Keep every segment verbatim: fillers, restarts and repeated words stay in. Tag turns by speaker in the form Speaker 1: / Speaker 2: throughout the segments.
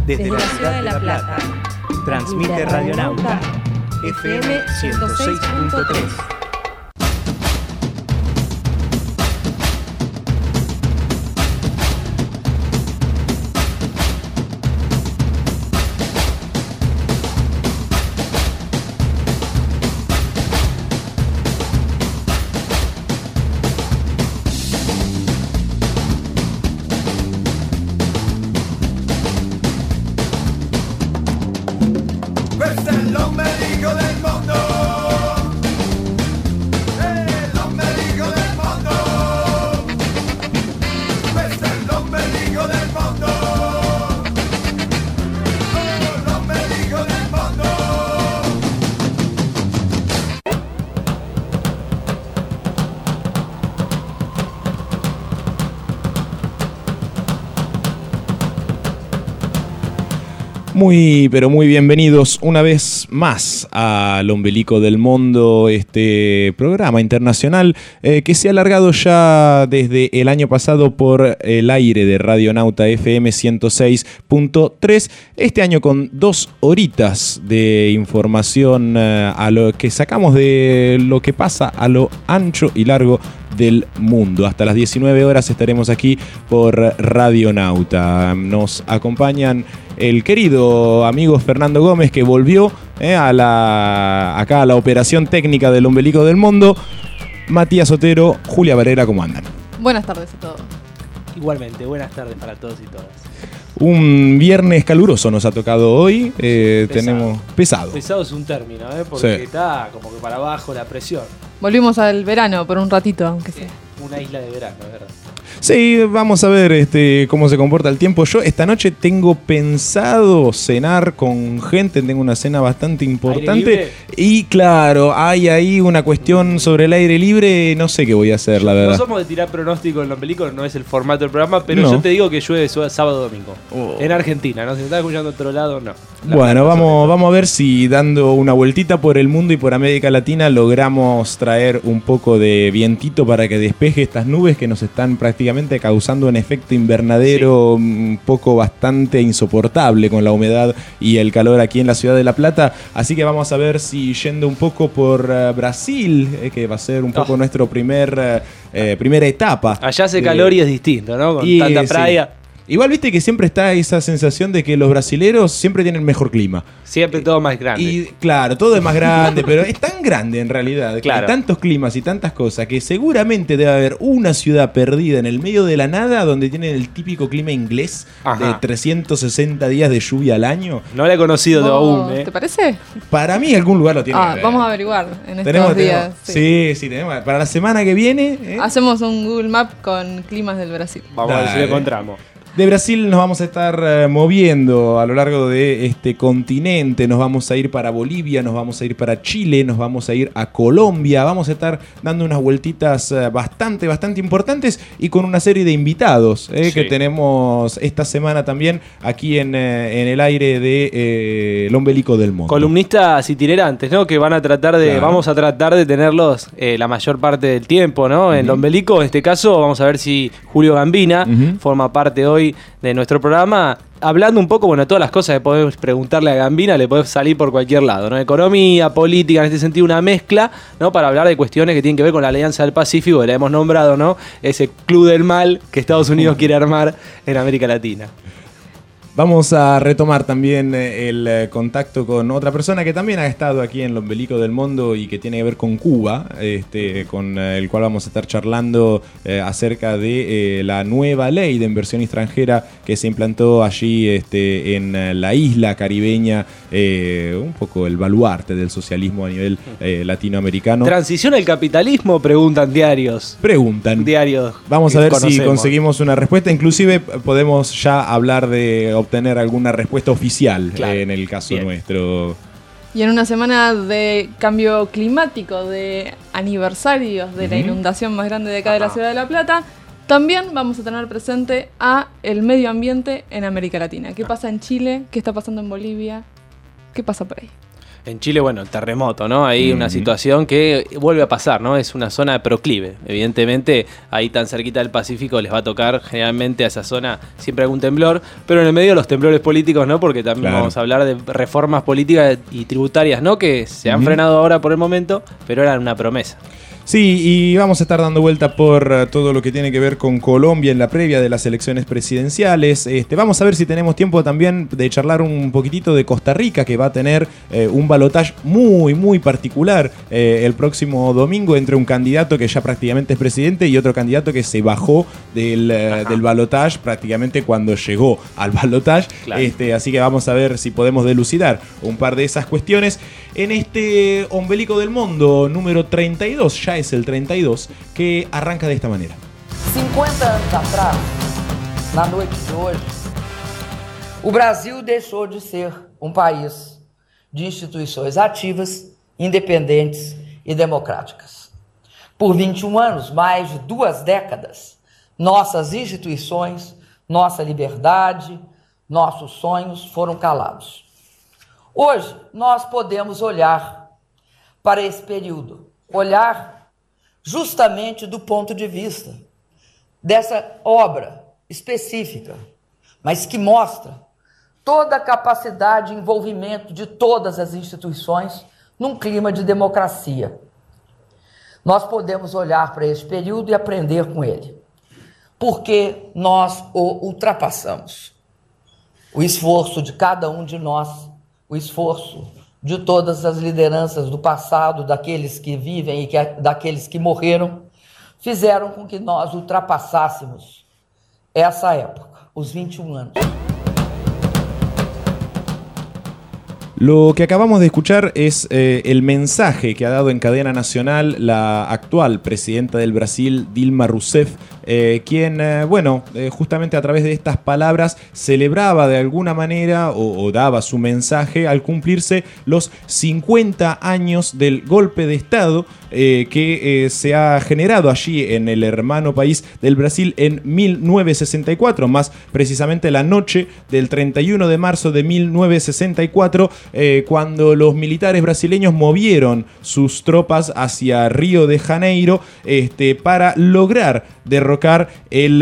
Speaker 1: desde, desde la ciudad de La Plata. Transmite Radionauta F M ciento seis punto tres.
Speaker 2: Muy, pero muy bienvenidos una vez más al Ombelico del Mundo, este programa internacional eh, que se ha alargado ya desde el año pasado por el aire de Radionauta F M ciento seis punto tres, este año con dos horitas de información eh, a lo que sacamos de lo que pasa a lo ancho y largo del mundo. Hasta las diecinueve horas estaremos aquí por Radionauta. Nos acompañan el querido amigo Fernando Gómez, que volvió eh, a la, acá a la operación técnica del Ombelico del Mundo. Matías Otero, Julia Varela, ¿cómo andan?
Speaker 3: Buenas tardes a todos.
Speaker 4: Igualmente, buenas tardes para todos y todas.
Speaker 2: Un viernes caluroso nos ha tocado hoy. Eh,
Speaker 4: pesado.
Speaker 2: Tenemos pesado.
Speaker 4: Pesado es un término, ¿eh? Porque
Speaker 2: Sí.
Speaker 4: está como que para abajo la presión.
Speaker 3: Volvimos al verano por un ratito, aunque sea.
Speaker 4: Una isla de verano, es verdad.
Speaker 2: Sí, vamos a ver este, cómo se comporta el tiempo. Yo esta noche tengo pensado cenar con gente, tengo una cena bastante importante. Y claro, hay ahí una cuestión sobre el aire libre, no sé qué voy a hacer, la verdad.
Speaker 4: No somos de tirar pronóstico en los películas, no es el formato del programa, pero
Speaker 2: No.
Speaker 4: yo te digo que llueve sábado domingo.
Speaker 2: Oh.
Speaker 4: En Argentina, ¿no? Si me estás escuchando de otro lado, no. La
Speaker 2: Bueno,
Speaker 4: verdad,
Speaker 2: vamos, vamos a ver si dando una vueltita por el mundo y por América Latina logramos traer un poco de vientito para que despeje estas nubes que nos están prácticamente causando un efecto invernadero sí. un poco bastante insoportable con la humedad y el calor aquí en la ciudad de La Plata. Así que vamos a ver si yendo un poco por uh, Brasil, eh, que va a ser un poco oh. nuestro primer uh, eh, primera etapa.
Speaker 4: Allá hace
Speaker 2: de...
Speaker 4: calor y es distinto, ¿no? Con
Speaker 2: y,
Speaker 4: tanta playa.
Speaker 2: Sí. Igual viste que siempre está esa sensación de que los brasileros siempre tienen mejor clima.
Speaker 4: Siempre todo más grande.
Speaker 2: Y claro, todo es más grande, pero es tan grande en realidad,
Speaker 4: claro.
Speaker 2: Hay tantos climas y tantas cosas que seguramente debe haber una ciudad perdida en el medio de la nada donde tienen el típico clima inglés. Ajá. De trescientos sesenta días de lluvia al año.
Speaker 4: No la he conocido
Speaker 3: oh,
Speaker 4: aún, ¿eh?
Speaker 3: ¿Te parece?
Speaker 2: Para mí algún lugar lo tiene.
Speaker 3: Ah, vamos a averiguar en estos
Speaker 2: tenemos,
Speaker 3: días.
Speaker 2: Tenemos, sí. sí, sí, tenemos. Para la semana que viene ¿eh?
Speaker 3: hacemos un Google Map con climas del Brasil.
Speaker 4: Vamos Dale. a ver si lo encontramos.
Speaker 2: De Brasil nos vamos a estar uh, moviendo a lo largo de este continente. Nos vamos a ir para Bolivia, nos vamos a ir para Chile, nos vamos a ir a Colombia. Vamos a estar dando unas vueltitas uh, bastante, bastante importantes y con una serie de invitados eh, sí. que tenemos esta semana también aquí en, eh, en el aire de eh, El Ombelico del Mundo.
Speaker 4: Columnistas itinerantes, ¿no? Que van a tratar de, claro. vamos a tratar de tenerlos eh, la mayor parte del tiempo, ¿no? En uh-huh. El Ombelico, en este caso, vamos a ver si Julio Gambina uh-huh. forma parte hoy de nuestro programa, hablando un poco, bueno, todas las cosas que podemos preguntarle a Gambina, le puede salir por cualquier lado, ¿no? Economía, política, en este sentido una mezcla, ¿no? Para hablar de cuestiones que tienen que ver con la Alianza del Pacífico, que la hemos nombrado, ¿no? Ese club del mal que Estados Unidos quiere armar en América Latina.
Speaker 2: Vamos a retomar también el contacto con otra persona que también ha estado aquí en el Ombelico del Mundo y que tiene que ver con Cuba, este, con el cual vamos a estar charlando eh, acerca de eh, la nueva ley de inversión extranjera que se implantó allí este, en la isla caribeña, eh, un poco el baluarte del socialismo a nivel eh, latinoamericano.
Speaker 4: ¿Transición al capitalismo? Preguntan diarios.
Speaker 2: Preguntan.
Speaker 4: Diarios.
Speaker 2: Vamos a ver conocemos. si conseguimos una respuesta. Inclusive podemos ya hablar de obtener alguna respuesta oficial claro. eh, en el caso Bien. nuestro.
Speaker 3: Y en una semana de cambio climático, de aniversarios de uh-huh. la inundación más grande de acá Ajá. de la ciudad de La Plata, también vamos a tener presente a el medio ambiente en América Latina. ¿Qué pasa en Chile? ¿Qué está pasando en Bolivia? ¿Qué pasa por ahí?
Speaker 4: En Chile, bueno, el terremoto, ¿no? Hay uh-huh. una situación que vuelve a pasar, ¿no? Es una zona de proclive. Evidentemente, ahí tan cerquita del Pacífico les va a tocar generalmente a esa zona siempre algún temblor, pero en el medio los temblores políticos, ¿no? Porque también claro. vamos a hablar de reformas políticas y tributarias, ¿no? Que se han uh-huh. frenado ahora por el momento, pero eran una promesa.
Speaker 2: Sí, y vamos a estar dando vuelta por uh, todo lo que tiene que ver con Colombia en la previa de las elecciones presidenciales. Este, vamos a ver si tenemos tiempo también de charlar un poquitito de Costa Rica, que va a tener eh, un balotaje muy, muy particular eh, el próximo domingo entre un candidato que ya prácticamente es presidente y otro candidato que se bajó del, uh, del balotaje prácticamente cuando llegó al balotaje. Claro. Este, así que vamos a ver si podemos delucidar un par de esas cuestiones en este Ombelico del Mundo número treinta y dos. Ya es el treinta y dos, que arranca de esta manera.
Speaker 5: cinquenta anos atrás, na noite de hoje, o Brasil deixou de ser um país de instituições ativas, independentes e democráticas. Por vinte e um anos, mais de duas décadas, nossas instituições, nossa liberdade, nossos sonhos foram calados. Hoje, nós podemos olhar para esse período, olhar justamente do ponto de vista dessa obra específica, mas que mostra toda a capacidade de envolvimento de todas as instituições num clima de democracia. Nós podemos olhar para esse período e aprender com ele, porque nós o ultrapassamos. O esforço de cada um de nós, o esforço de todas as lideranças do passado, daqueles que vivem e que, daqueles que morreram, fizeram com que nós ultrapassássemos essa época, os vinte e um anos.
Speaker 2: Lo que acabamos de escuchar es eh, el mensaje que ha dado en cadena nacional la actual presidenta del Brasil, Dilma Rousseff, eh, quien, eh, bueno, eh, justamente a través de estas palabras celebraba de alguna manera o, o daba su mensaje al cumplirse los cincuenta años del golpe de Estado eh, que eh, se ha generado allí en el hermano país del Brasil en mil novecientos sesenta y cuatro, más precisamente la noche del treinta y uno de marzo de mil novecientos sesenta y cuatro, Eh, cuando los militares brasileños movieron sus tropas hacia Río de Janeiro este, para lograr derrocar el,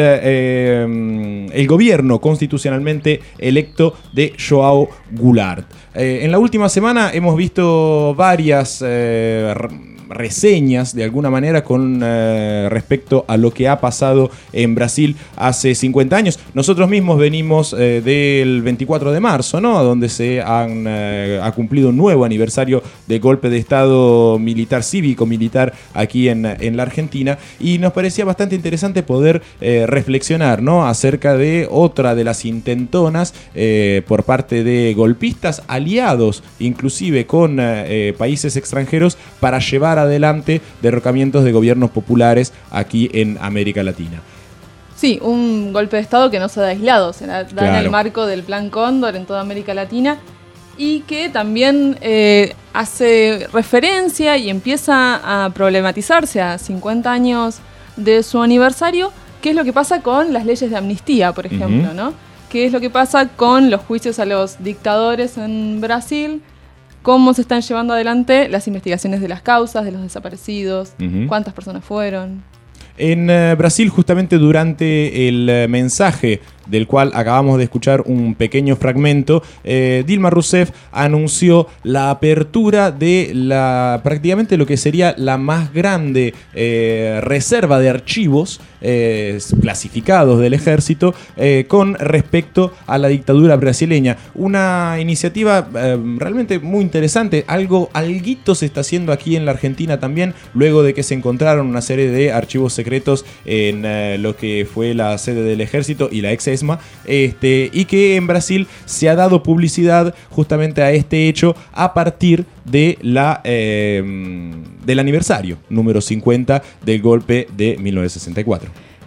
Speaker 2: eh, el gobierno constitucionalmente electo de João Goulart. Eh, en la última semana hemos visto varias Eh, reseñas de alguna manera con eh, respecto a lo que ha pasado en Brasil hace cincuenta años. Nosotros mismos venimos eh, del veinticuatro de marzo, ¿no? Donde se han, eh, ha cumplido un nuevo aniversario del golpe de Estado militar, cívico-militar aquí en, en la Argentina, y nos parecía bastante interesante poder eh, reflexionar, ¿no? Acerca de otra de las intentonas eh, por parte de golpistas aliados inclusive con eh, países extranjeros para llevar a adelante derrocamientos de gobiernos populares aquí en América Latina.
Speaker 3: Sí, un golpe de Estado que no se da aislado, se da
Speaker 2: Claro.
Speaker 3: en el marco del Plan Cóndor en toda América Latina y que también eh, hace referencia y empieza a problematizarse a cincuenta años de su aniversario, qué es lo que pasa con las leyes de amnistía, por ejemplo, uh-huh. ¿no? ¿Qué es lo que pasa con los juicios a los dictadores en Brasil? ¿Cómo se están llevando adelante las investigaciones de las causas, de los desaparecidos? Uh-huh. ¿Cuántas personas fueron?
Speaker 2: En uh, Brasil, justamente durante el uh, mensaje del cual acabamos de escuchar un pequeño fragmento, eh, Dilma Rousseff anunció la apertura de la prácticamente lo que sería la más grande eh, reserva de archivos eh, clasificados del ejército eh, con respecto a la dictadura brasileña. Una iniciativa eh, realmente muy interesante. Algo, alguito se está haciendo aquí en la Argentina también, luego de que se encontraron una serie de archivos secretos en eh, lo que fue la sede del ejército y la ex ESMA, este, y que en Brasil se ha dado publicidad justamente a este hecho a partir de la, eh, del aniversario número cincuenta del golpe de mil novecientos sesenta y cuatro.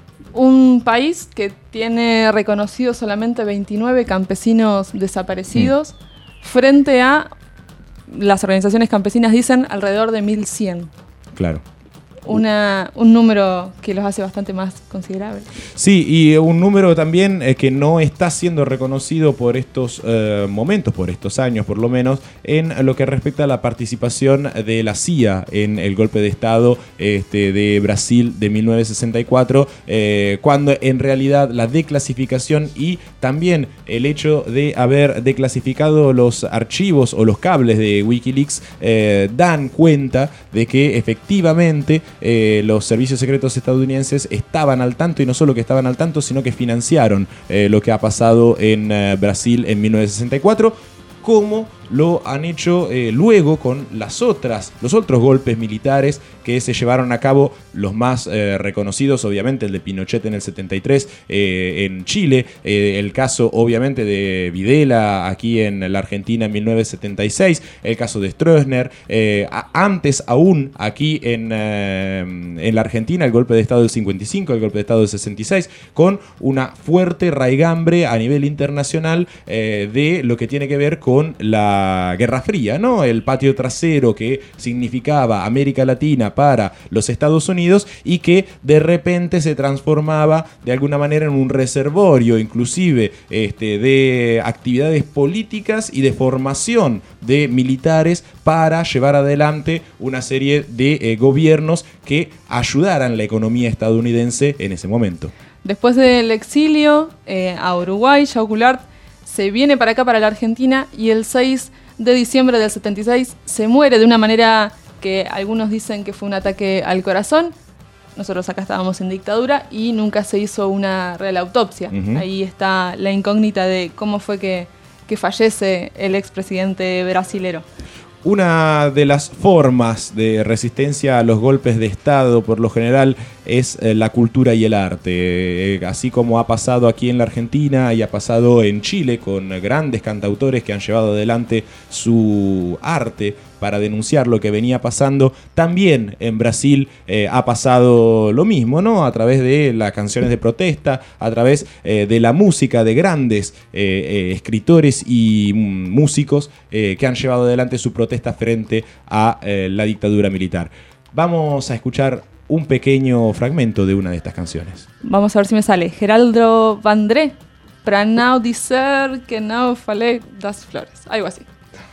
Speaker 3: Un país que tiene reconocidos solamente veintinueve campesinos desaparecidos mm. frente a, las organizaciones campesinas dicen, alrededor de mil cien.
Speaker 2: Claro.
Speaker 3: una, un número que los hace bastante más considerables.
Speaker 2: Sí, y un número también eh, que no está siendo reconocido por estos eh, momentos, por estos años por lo menos, en lo que respecta a la participación de la C I A en el golpe de Estado este, de Brasil de mil novecientos sesenta y cuatro, eh, cuando en realidad la declasificación y también el hecho de haber declasificado los archivos o los cables de Wikileaks eh, dan cuenta de que efectivamente Eh, los servicios secretos estadounidenses estaban al tanto, y no solo que estaban al tanto, sino que financiaron eh, lo que ha pasado en eh, Brasil en mil novecientos sesenta y cuatro, como lo han hecho eh, luego con las otras, los otros golpes militares que se llevaron a cabo, los más eh, reconocidos, obviamente el de Pinochet en el setenta y tres eh, en Chile, eh, el caso obviamente de Videla aquí en la Argentina en mil novecientos setenta y seis, el caso de Stroessner, eh, a, antes aún aquí en, eh, en la Argentina el golpe de Estado del cincuenta y cinco, el golpe de Estado del sesenta y seis, con una fuerte raigambre a nivel internacional eh, de lo que tiene que ver con la Guerra Fría, ¿no? El patio trasero que significaba América Latina para los Estados Unidos y que de repente se transformaba de alguna manera en un reservorio, inclusive este, de actividades políticas y de formación de militares para llevar adelante una serie de eh, gobiernos que ayudaran la economía estadounidense en ese momento.
Speaker 3: Después del exilio eh, a Uruguay, Jaume Goulart se viene para acá, para la Argentina, y el seis de diciembre del setenta y seis se muere de una manera que algunos dicen que fue un ataque al corazón. Nosotros acá estábamos en dictadura y nunca se hizo una real autopsia. Uh-huh. Ahí está la incógnita de cómo fue que, que fallece el expresidente brasilero.
Speaker 2: Una de las formas de resistencia a los golpes de Estado, por lo general, es eh, la cultura y el arte. Eh, así como ha pasado aquí en la Argentina y ha pasado en Chile con grandes cantautores que han llevado adelante su arte para denunciar lo que venía pasando, también en Brasil eh, ha pasado lo mismo, ¿no? A través de las canciones de protesta, a través eh, de la música de grandes eh, eh, escritores y mm, músicos eh, que han llevado adelante su protesta frente a eh, la dictadura militar. Vamos a escuchar un pequeño fragmento de una de estas canciones.
Speaker 3: Vamos a ver si me sale. Geraldo Vandré, pra não dizer que não falei das flores. Algo así.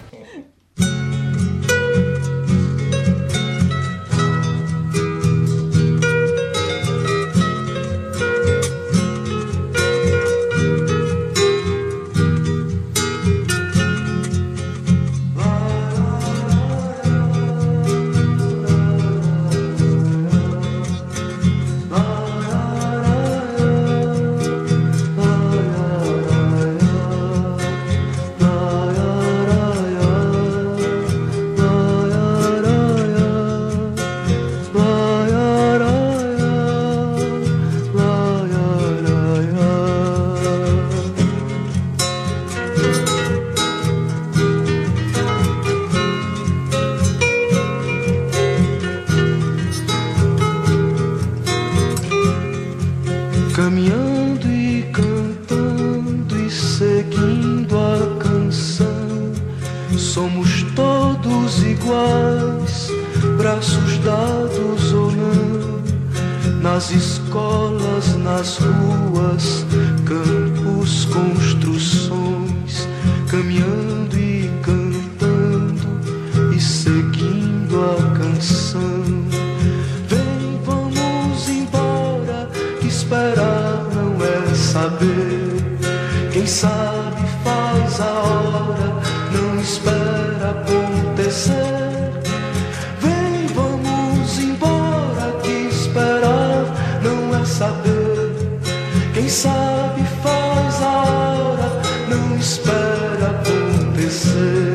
Speaker 6: Caminhando e cantando e seguindo a canção, somos todos iguais, braços dados ou não, nas escolas, nas ruas, campos, construções, caminhando e cantando e seguindo a canção. Vem, vamos embora, que esperar não é saber. Quem sabe faz a hora, não espera acontecer. Vem, vamos embora, que esperar não é saber. Quem sabe faz a hora, não espera acontecer.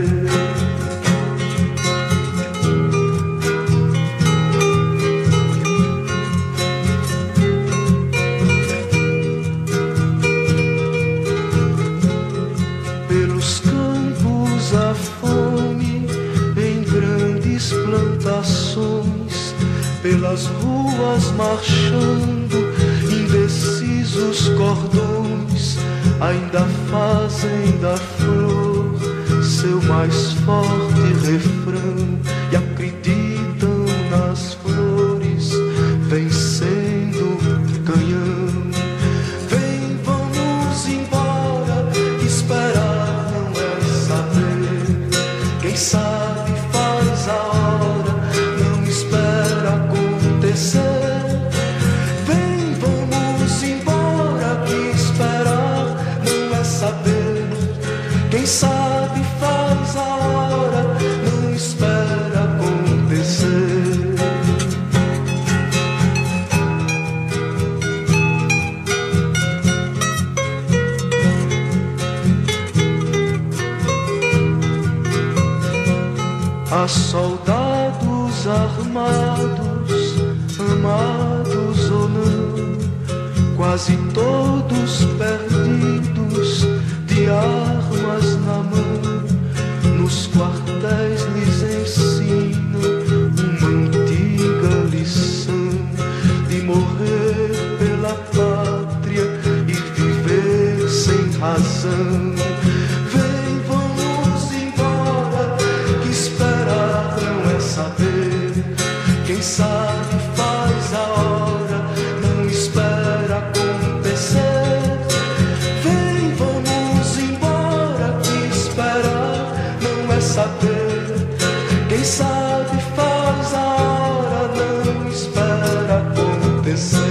Speaker 6: Pelos campos a fome, em grandes plantações, pelas ruas marchando, indecisos cordões, ainda fazem da flor seu mais forte refrão e acreditam nas flores Quem sabe faz a hora, não espera acontecer. Há soldados armados, amados ou não, quase todos perdidos, de armas na mão. Nos quartéis lhes ensino uma antiga lição de morrer pela pátria e viver sem razão. Vem, vamos embora, que esperar não é saber. Quem sabe faz a hora, não espera acontecer. Vem, vamos embora, que esperar não é saber. Quem sabe faz a hora, não espera acontecer.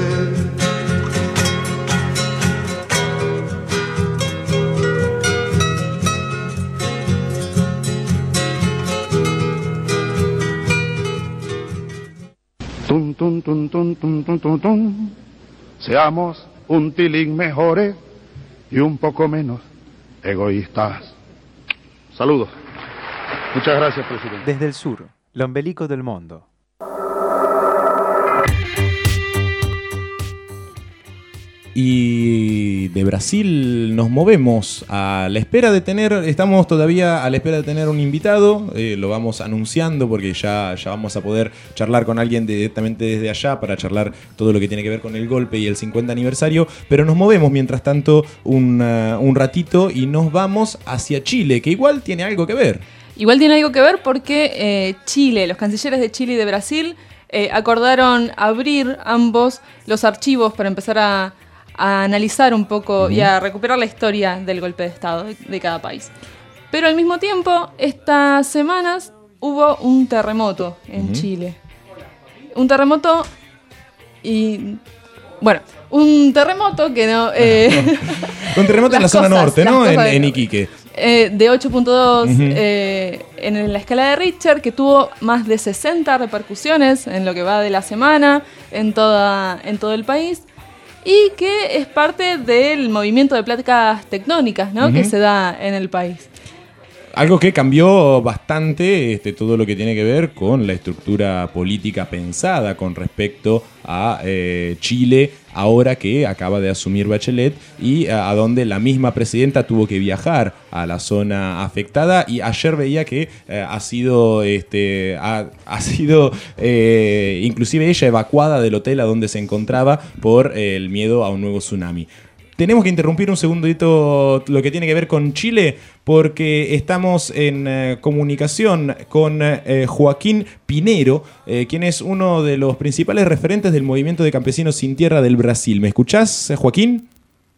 Speaker 7: Tum, tum, tum, tum, tum, tum, tum, tum. Seamos un tilín mejores y un poco menos egoístas. Saludos. Muchas gracias, presidente.
Speaker 1: Desde el sur, l'ombelico del mundo.
Speaker 2: Y de Brasil nos movemos a la espera de tener, estamos todavía a la espera de tener un invitado, eh, lo vamos anunciando porque ya, ya vamos a poder charlar con alguien directamente desde allá para charlar todo lo que tiene que ver con el golpe y el cincuenta aniversario, pero nos movemos mientras tanto un, uh, un ratito y nos vamos hacia Chile, que igual tiene algo que ver.
Speaker 3: Igual tiene algo que ver porque eh, Chile, los cancilleres de Chile y de Brasil eh, acordaron abrir ambos los archivos para empezar a a analizar un poco uh-huh. y a recuperar la historia del golpe de Estado de, de cada país. Pero al mismo tiempo, estas semanas hubo un terremoto en uh-huh. Chile. Un terremoto y... Bueno, un terremoto que no... Eh,
Speaker 2: un terremoto en la zona
Speaker 3: cosas,
Speaker 2: norte, ¿no? En,
Speaker 3: de,
Speaker 2: en Iquique.
Speaker 3: Eh, de ocho punto dos
Speaker 2: uh-huh.
Speaker 3: eh, en la escala de Richter, que tuvo más de sesenta repercusiones en lo que va de la semana, en, toda, en todo el país. Y que es parte del movimiento de placas tectónicas, ¿no? Uh-huh. que se da en el país.
Speaker 2: Algo que cambió bastante este, todo lo que tiene que ver con la estructura política pensada con respecto a eh, Chile, ahora que acaba de asumir Bachelet y a, a donde la misma presidenta tuvo que viajar a la zona afectada, y ayer veía que eh, ha sido, este, ha, ha sido eh, inclusive ella evacuada del hotel a donde se encontraba por eh, el miedo a un nuevo tsunami. Tenemos que interrumpir un segundito lo que tiene que ver con Chile, porque estamos en eh, comunicación con eh, Joaquín Pinheiro, eh, quien es uno de los principales referentes del movimiento de campesinos sin tierra del Brasil. ¿Me escuchás, Joaquín?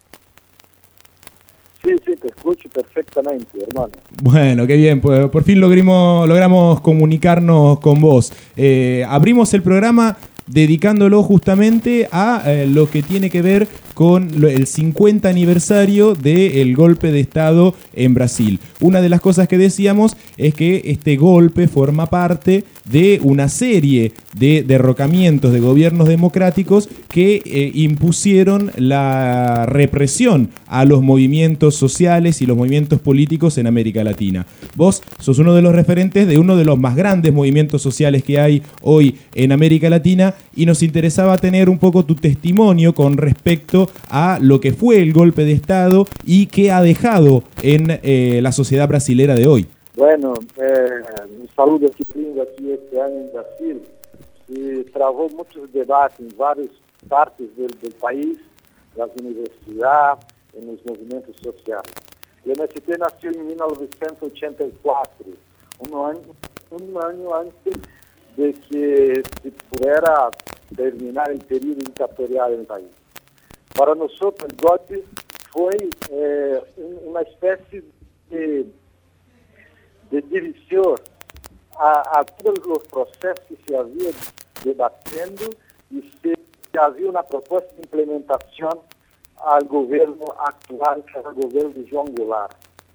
Speaker 8: Sí, sí, te escucho perfectamente, hermano.
Speaker 2: Bueno, qué bien, pues por fin logramos, logramos comunicarnos con vos. Eh, abrimos el programa dedicándolo justamente a eh, lo que tiene que ver con lo, el cincuenta aniversario del golpe de Estado en Brasil. Una de las cosas que decíamos es que este golpe forma parte de una serie de derrocamientos de gobiernos democráticos que eh, impusieron la represión a los movimientos sociales y los movimientos políticos en América Latina. Vos sos uno de los referentes de uno de los más grandes movimientos sociales que hay hoy en América Latina, y nos interesaba tener un poco tu testimonio con respecto a lo que fue el golpe de Estado y qué ha dejado en eh, la sociedad brasilera de hoy.
Speaker 8: Bueno, eh, un saludo que tengo aquí este año en Brasil. Se travou muchos debates en varias partes del, del país, las universidades, en los movimientos sociales. El M S T nació en mil novecientos ochenta y cuatro, un año, un año antes de que se pudiera terminar el periodo dictatorial en el país. Para nosotros el golpe fue eh, una especie de, de división a, a todos los procesos que se habían debatiendo, y se, se había una propuesta de implementación al gobierno actual, que era el gobierno de João Goulart.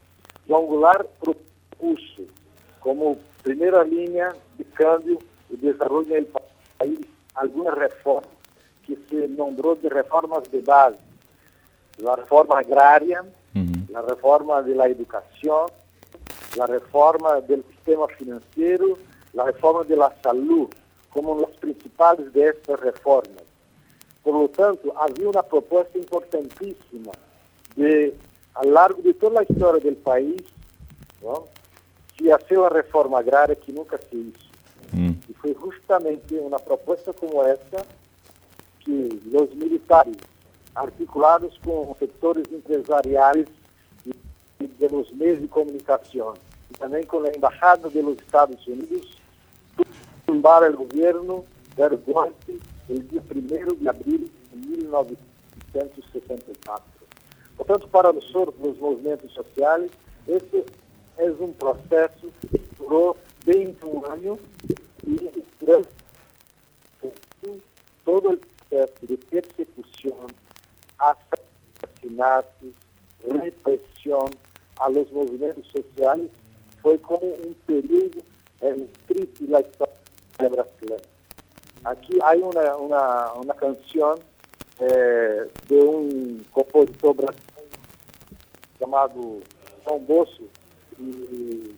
Speaker 8: João Goulart propuso como primera línea de cambio y desarrollo en el país alguna reforma que se nombró de reformas de base. La reforma agraria, uh-huh. la reforma de la educación, la reforma del sistema financiero, la reforma de la salud, como las principales de estas reformas. Por lo tanto, había una propuesta importantísima de, a lo largo de toda la historia del país, ¿no?, se hacer una reforma agraria que nunca se hizo. Mm. Y fue justamente una propuesta como esta que los militares, articulados con sectores empresariales y de los medios de comunicación, y también con la Embajada de los Estados Unidos, tumbaron el gobierno del golpe el día primero de abril de mil novecientos sesenta y cuatro. Por tanto, para nosotros, los movimientos sociales, este es un proceso que duró veintiún años y durante todo el proceso de persecución, asesinatos, represión a los movimientos sociales fue como un periodo en triste de la historia brasileña. Aquí hay una, una, una canción eh, de un compositor brasileño llamado João Bosco y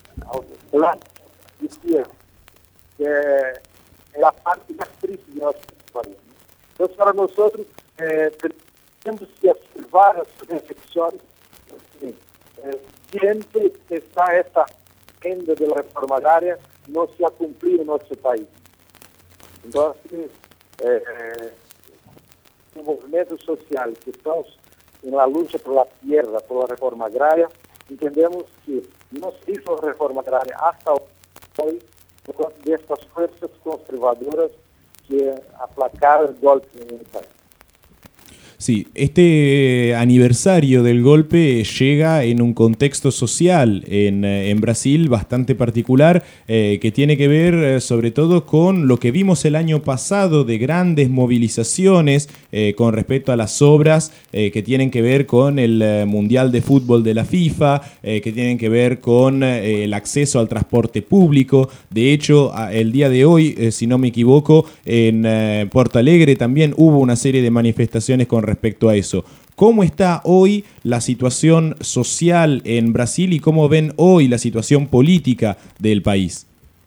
Speaker 8: decía que es la parte más triste de nuestra historia. Entonces, para nosotros, eh, tenemos que hacer varias reflexiones. Eh, siempre está esta agenda de la reforma agraria, no se ha cumplido en nuestro país. Entonces, eh, los movimientos sociales que estamos en la lucha por la tierra, por la reforma agraria, entendemos que no se hizo reforma agraria hasta hoy por causa de estas fuerzas conservadoras que aplacaron el golpe en el país.
Speaker 2: Sí, este aniversario del golpe llega en un contexto social en, en Brasil bastante particular, eh, que tiene que ver eh, sobre todo con lo que vimos el año pasado de grandes movilizaciones eh, con respecto a las obras eh, que tienen que ver con el eh, Mundial de Fútbol de la FIFA, eh, que tienen que ver con eh, el acceso al transporte público. De hecho, a, el día de hoy, eh, si no me equivoco, en eh, Porto Alegre también hubo una serie de manifestaciones con respecto respecto a eso. ¿Cómo está hoy la situación social en Brasil y cómo ven hoy la situación política del país?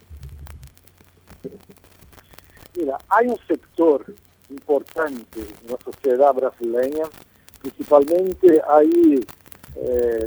Speaker 8: Mira, hay un sector importante en la sociedad brasileña, principalmente hay eh,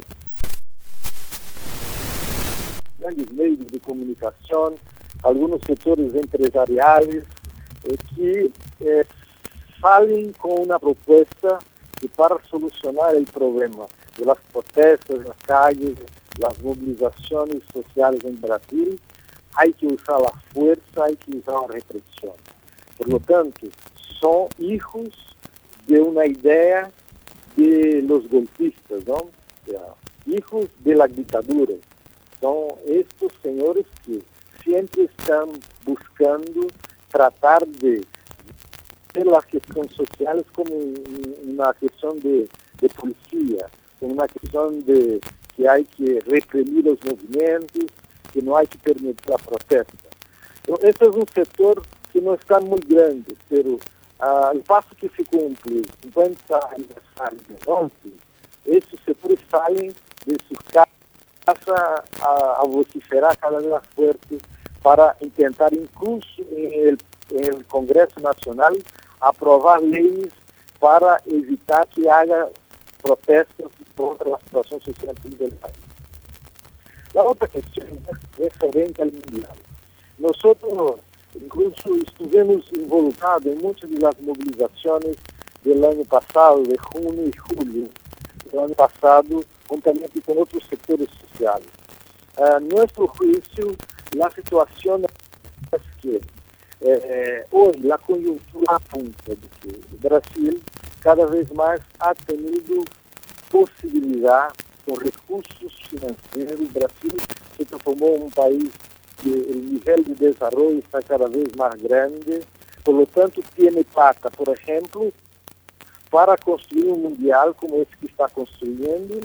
Speaker 8: grandes medios de comunicación, algunos sectores empresariales eh, que eh, salen con una propuesta que para solucionar el problema de las protestas en las calles, las movilizaciones sociales en Brasil, hay que usar la fuerza, hay que usar la represión. Por lo tanto, son hijos de una idea de los golpistas, ¿no? O sea, hijos de la dictadura. Son estos señores que siempre están buscando tratar de las cuestiones sociales como una cuestión de, de policía, como una cuestión de que hay que reprimir los movimientos, que no hay que permitir la protesta. Então, este es un sector que no está muy grande, pero uh, el paso que se cumple, cincuenta aniversario de golpe, estos sectores salen de sus casas a, a vociferar cada vez más fuerte para intentar incluso en el, en el Congreso Nacional aprovar leyes para evitar que haga protestos contra la situación social del país. La otra cuestión es referente al mundial. Nosotros incluso estuvimos involucrados en muchas de las movilizaciones del año pasado, de junio y julio del año pasado, juntamente con otros sectores sociales. A nuestro juicio, la situación es que Eh, hoy la coyuntura apunta de que Brasil cada vez más ha tenido posibilidad con recursos financieros. Brasil se transformó en un país que el nivel de desarrollo está cada vez más grande, por lo tanto tiene plata, por ejemplo, para construir un mundial como este que está construyendo,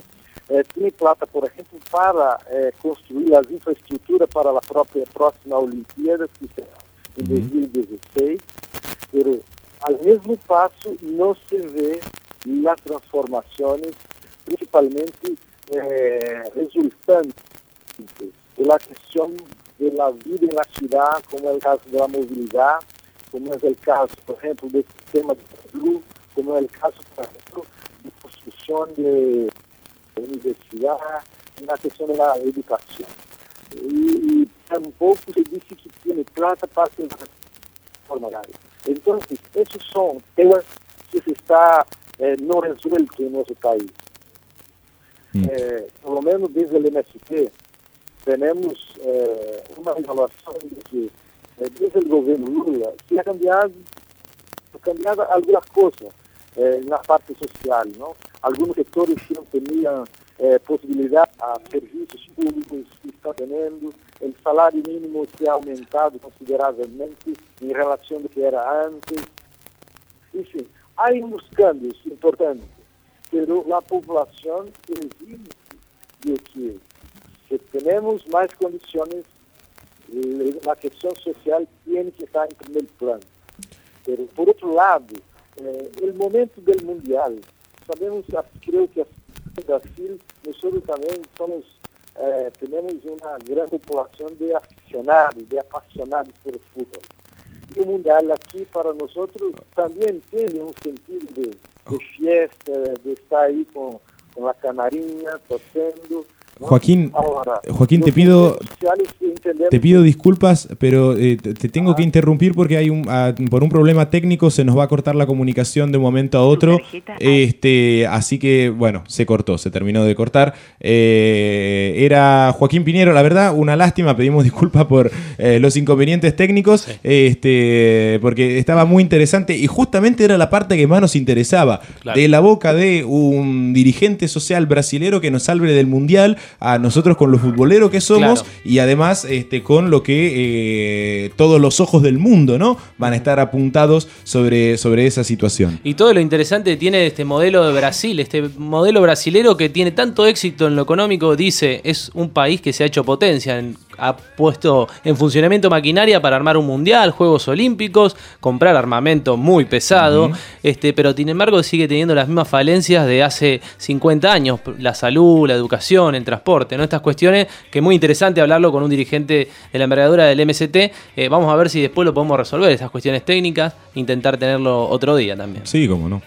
Speaker 8: eh, tiene plata, por ejemplo, para eh, construir las infraestructuras para la propia próxima Olimpiada, que será en dos mil dieciséis, pero al mismo paso no se ve las transformaciones, principalmente eh, resultantes de la cuestión de la vida en la ciudad, como es el caso de la movilidad, como es el caso, por ejemplo, del sistema de salud, como es el caso, por ejemplo, de construcción de universidad, la cuestión de la educación. Y, y tampoco se dice que tiene plata para hacer reforma agraria. Entonces, esos son temas que se está eh, no resueltos en nuestro país. Mm. Eh, por lo menos desde el M S T tenemos eh, una evaluación de que eh, desde el gobierno Lula se ha cambiado, ha cambiado algunas cosas eh, en la parte social, ¿no? Algunos sectores que no tenían eh, posibilidad a servicios públicos que están teniendo, el salario mínimo se ha aumentado considerablemente en relación a lo que era antes. En fin, hay unos cambios importantes, pero la población exige de que si tenemos más condiciones, la cuestión social tiene que estar en primer plano. Pero por otro lado, eh, el momento del mundial, sabemos, creo que en Brasil nosotros también somos, eh, tenemos una gran población de aficionados, de apasionados por el fútbol. Y el mundial aquí para nosotros también tiene un sentido de, de fiesta, de estar ahí con, con la canarinha, tocando.
Speaker 2: Joaquín, Ahora, Joaquín te pido te pido disculpas, pero eh, te tengo ah. que interrumpir porque hay un ah, por un problema técnico se nos va a cortar la comunicación de un momento a otro. Este, así que bueno, se cortó, se terminó de cortar. Eh, era Joaquín Piñero, la verdad, una lástima, pedimos disculpas por eh, los inconvenientes técnicos, sí. este, porque estaba muy interesante y justamente era la parte que más nos interesaba, claro. De la boca de un dirigente social brasilero que nos salve del mundial, a nosotros con los futboleros que somos, claro. Y además este, con lo que eh, todos los ojos del mundo, ¿no? Van a estar apuntados sobre, sobre esa situación.
Speaker 4: Y todo lo interesante tiene este modelo de Brasil, este modelo brasilero que tiene tanto éxito en lo económico, dice, es un país que se ha hecho potencia, en, ha puesto en funcionamiento maquinaria para armar un mundial, Juegos Olímpicos, comprar armamento muy pesado, uh-huh. este, pero sin embargo sigue teniendo las mismas falencias de hace cincuenta años, la salud, la educación, el transporte, ¿no? Estas cuestiones que es muy interesante hablarlo con un dirigente de la envergadura del M S T. Eh, vamos a ver si después lo podemos resolver, esas cuestiones técnicas, intentar tenerlo otro día también.
Speaker 2: Sí, cómo no.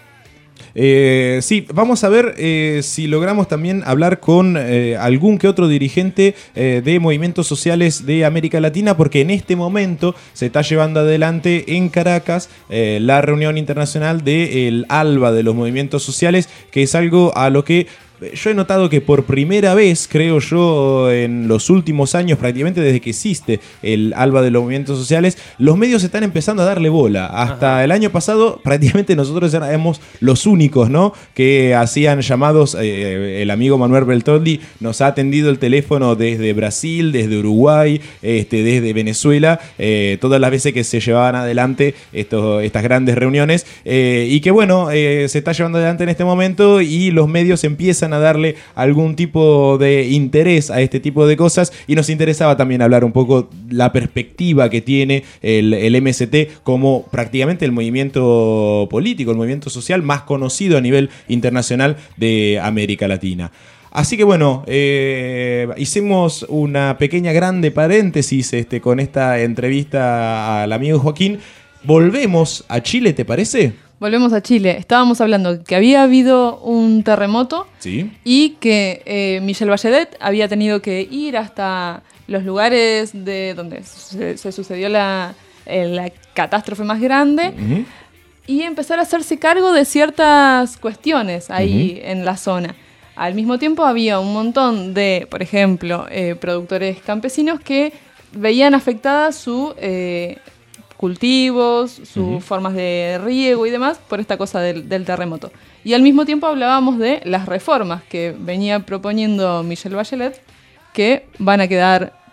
Speaker 2: Eh, sí, vamos a ver eh, si logramos también hablar con eh, algún que otro dirigente eh, de movimientos sociales de América Latina, porque en este momento se está llevando adelante en Caracas eh, la reunión internacional del ALBA de los movimientos sociales, que es algo a lo que yo he notado que por primera vez, creo yo, en los últimos años, prácticamente desde que existe el ALBA de los movimientos sociales, los medios están empezando a darle bola. Hasta Ajá. el año pasado, prácticamente nosotros éramos los únicos, ¿no? Que hacían llamados. Eh, el amigo Manuel Beltoldi nos ha atendido el teléfono desde Brasil, desde Uruguay, este, desde Venezuela, eh, todas las veces que se llevaban adelante estos, estas grandes reuniones. Eh, y que bueno, eh, se está llevando adelante en este momento y los medios empiezan a darle algún tipo de interés a este tipo de cosas, y nos interesaba también hablar un poco la perspectiva que tiene el, el M S T como prácticamente el movimiento político, el movimiento social más conocido a nivel internacional de América Latina. Así que bueno, eh, hicimos una pequeña grande paréntesis este, con esta entrevista al amigo Joaquín. Volvemos a Chile, ¿te parece?
Speaker 3: Volvemos a Chile. Estábamos hablando que había habido un terremoto,
Speaker 2: ¿sí? Y
Speaker 3: que eh, Michelle Bachelet había tenido que ir hasta los lugares de donde se, se sucedió la, eh, la catástrofe más grande, uh-huh. y empezar a hacerse cargo de ciertas cuestiones ahí, uh-huh. en la zona. Al mismo tiempo había un montón de, por ejemplo, eh, productores campesinos que veían afectada su... Eh, cultivos, sus uh-huh. formas de riego y demás, por esta cosa del, del terremoto. Y al mismo tiempo hablábamos de las reformas que venía proponiendo Michelle Bachelet, que van a quedar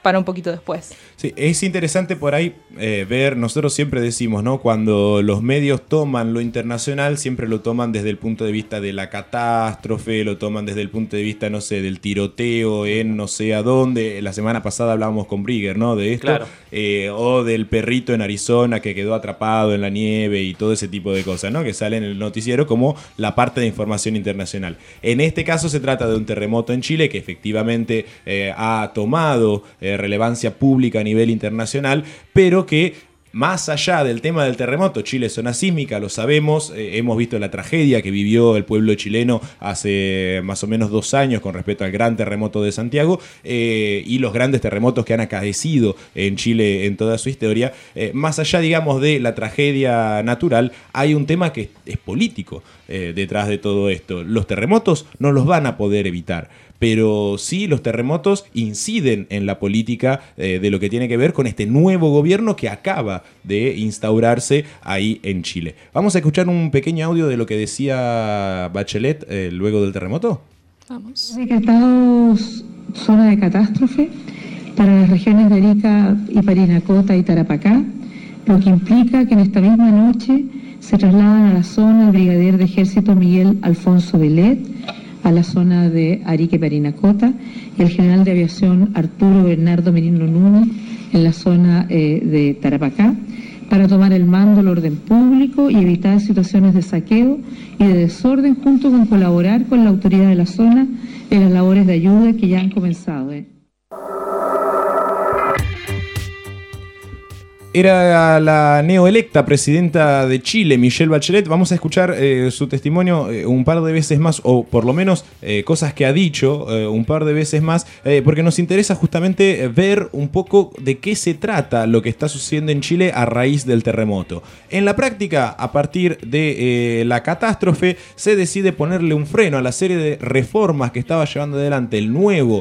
Speaker 3: para un poquito después.
Speaker 2: Sí, es interesante por ahí eh, ver, nosotros siempre decimos, ¿no? Cuando los medios toman lo internacional, siempre lo toman desde el punto de vista de la catástrofe, lo toman desde el punto de vista, no sé, del tiroteo en no sé a dónde. La semana pasada hablábamos con Brigger, ¿no? De esto.
Speaker 4: Claro.
Speaker 2: Eh, o del perrito en Arizona que quedó atrapado en la nieve y todo ese tipo de cosas, ¿no? Que sale en el noticiero como la parte de información internacional. En este caso se trata de un terremoto en Chile que efectivamente eh, ha tomado eh, relevancia pública a nivel internacional, pero que más allá del tema del terremoto, Chile es zona sísmica, lo sabemos, eh, hemos visto la tragedia que vivió el pueblo chileno hace más o menos dos años con respecto al gran terremoto de Santiago eh, y los grandes terremotos que han acaecido en Chile en toda su historia. Eh, más allá, digamos, de la tragedia natural, hay un tema que es, es político eh, detrás de todo esto. Los terremotos no los van a poder evitar, pero sí los terremotos inciden en la política eh, de lo que tiene que ver con este nuevo gobierno que acaba de instaurarse ahí en Chile. Vamos a escuchar un pequeño audio de lo que decía Bachelet eh, luego del terremoto.
Speaker 3: Vamos.
Speaker 9: Decretados zona de catástrofe para las regiones de Arica y Parinacota y Tarapacá, lo que implica que en esta misma noche se trasladan a la zona el brigadier de ejército Miguel Alfonso Velet, a la zona de Arica y Parinacota, y el general de aviación Arturo Bernardo Merino Núñez en la zona eh, de Tarapacá, para tomar el mando del orden público y evitar situaciones de saqueo y de desorden, junto con colaborar con la autoridad de la zona en las labores de ayuda que ya han comenzado. Eh.
Speaker 2: Era la neoelecta presidenta de Chile, Michelle Bachelet. Vamos a escuchar eh, su testimonio eh, un par de veces más, o por lo menos eh, cosas que ha dicho eh, un par de veces más, eh, porque nos interesa justamente ver un poco de qué se trata lo que está sucediendo en Chile a raíz del terremoto. En la práctica, a partir de eh, la catástrofe, se decide ponerle un freno a la serie de reformas que estaba llevando adelante el nuevo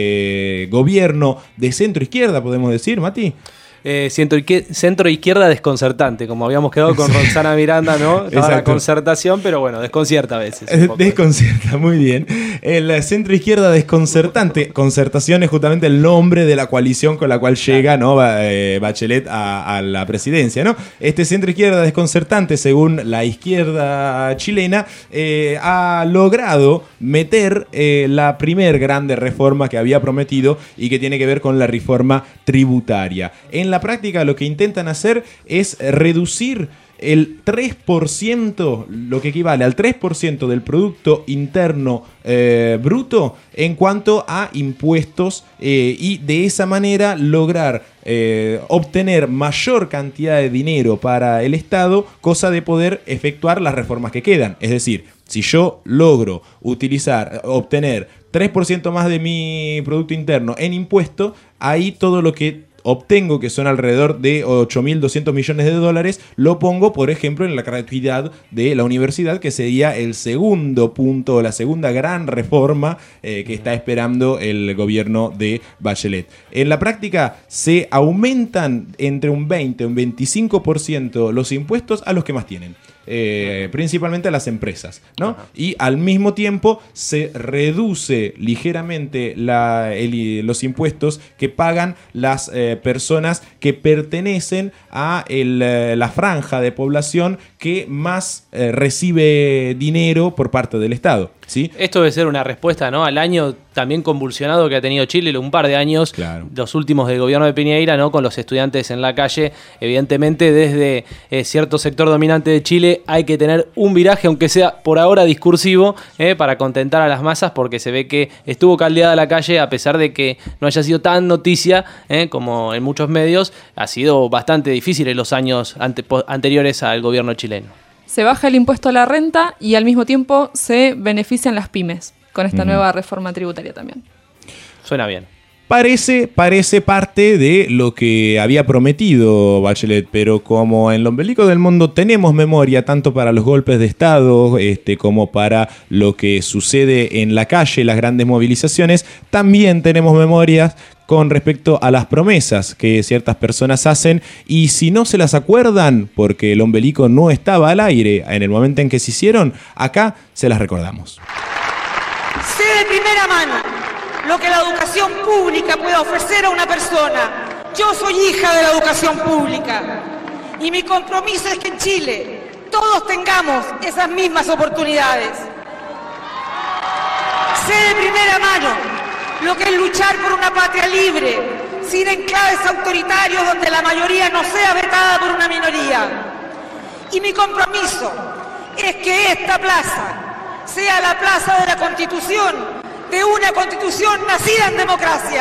Speaker 2: eh, gobierno de centro-izquierda, podemos decir, Mati.
Speaker 4: Eh, centro izquierda desconcertante, como habíamos quedado con Roxana Miranda, ¿no? Estaba la concertación, pero bueno, desconcierta a veces.
Speaker 2: Desconcierta, muy bien. El centro izquierda desconcertante, concertación es justamente el nombre de la coalición con la cual llega, ¿no? Bachelet a, a la presidencia, ¿no? Este centro izquierda desconcertante, según la izquierda chilena, eh, ha logrado meter eh, la primer grande reforma que había prometido y que tiene que ver con la reforma tributaria. En la práctica lo que intentan hacer es reducir el tres por ciento, lo que equivale al tres por ciento del Producto Interno eh, Bruto en cuanto a impuestos eh, y de esa manera lograr eh, obtener mayor cantidad de dinero para el Estado, cosa de poder efectuar las reformas que quedan. Es decir, si yo logro utilizar, obtener tres por ciento más de mi Producto Interno en impuesto, ahí todo lo que obtengo, que son alrededor de ocho mil doscientos millones de dólares, lo pongo, por ejemplo, en la gratuidad de la universidad, que sería el segundo punto, la segunda gran reforma eh, que está esperando el gobierno de Bachelet. En la práctica se aumentan entre un veinte y un veinticinco por ciento los impuestos a los que más tienen. Eh, principalmente a las empresas, ¿no? Ajá. Y al mismo tiempo se reduce ligeramente la, el, los impuestos que pagan las eh, personas que pertenecen a el, eh, la franja de población que más eh, recibe dinero por parte del Estado, ¿sí?
Speaker 4: Esto debe ser una respuesta, ¿no?, al año también convulsionado que ha tenido Chile, un par de años, claro, los últimos del gobierno de Piñera, ¿no?, con los estudiantes en la calle. Evidentemente, desde eh, cierto sector dominante de Chile hay que tener un viraje, aunque sea por ahora discursivo, eh, para contentar a las masas, porque se ve que estuvo caldeada la calle, a pesar de que no haya sido tan noticia eh, como en muchos medios. Ha sido bastante difícil en los años ante, anteriores al gobierno chileno.
Speaker 3: Se baja el impuesto a la renta y al mismo tiempo se benefician las pymes con esta uh-huh. nueva reforma tributaria también.
Speaker 4: Suena bien.
Speaker 2: Parece, parece parte de lo que había prometido Bachelet, pero como en lo ombelico del mundo tenemos memoria tanto para los golpes de Estado este, como para lo que sucede en la calle, las grandes movilizaciones, también tenemos memorias con respecto a las promesas que ciertas personas hacen, y si no se las acuerdan, porque el ombelico no estaba al aire en el momento en que se hicieron, acá se las recordamos.
Speaker 10: Sé de primera mano lo que la educación pública pueda ofrecer a una persona. Yo soy hija de la educación pública y mi compromiso es que en Chile todos tengamos esas mismas oportunidades. Sé de primera mano lo que es luchar por una patria libre, sin enclaves autoritarios donde la mayoría no sea vetada por una minoría. Y mi compromiso es que esta plaza sea la plaza de la Constitución, de una Constitución nacida en democracia.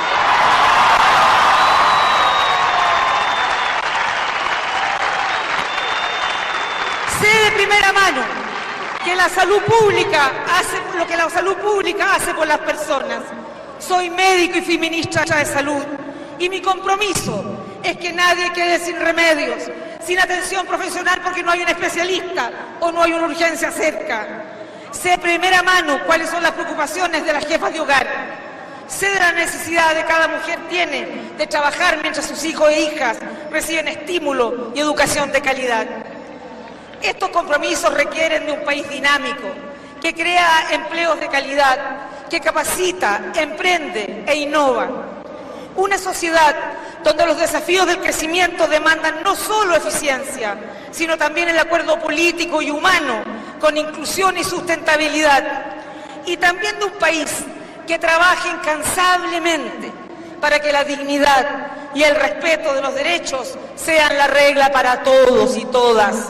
Speaker 10: Sé de primera mano que la salud pública hace lo que la salud pública hace por las personas. Soy médico y fui ministra de salud y mi compromiso es que nadie quede sin remedios, sin atención profesional porque no hay un especialista o no hay una urgencia cerca. Sé de primera mano cuáles son las preocupaciones de las jefas de hogar. Sé de la necesidad que cada mujer tiene de trabajar mientras sus hijos e hijas reciben estímulo y educación de calidad. Estos compromisos requieren de un país dinámico, que crea empleos de calidad, que capacita, emprende e innova. Una sociedad donde los desafíos del crecimiento demandan no solo eficiencia, sino también el acuerdo político y humano con inclusión y sustentabilidad. Y también de un país que trabaje incansablemente para que la dignidad y el respeto de los derechos sean la regla para todos y todas.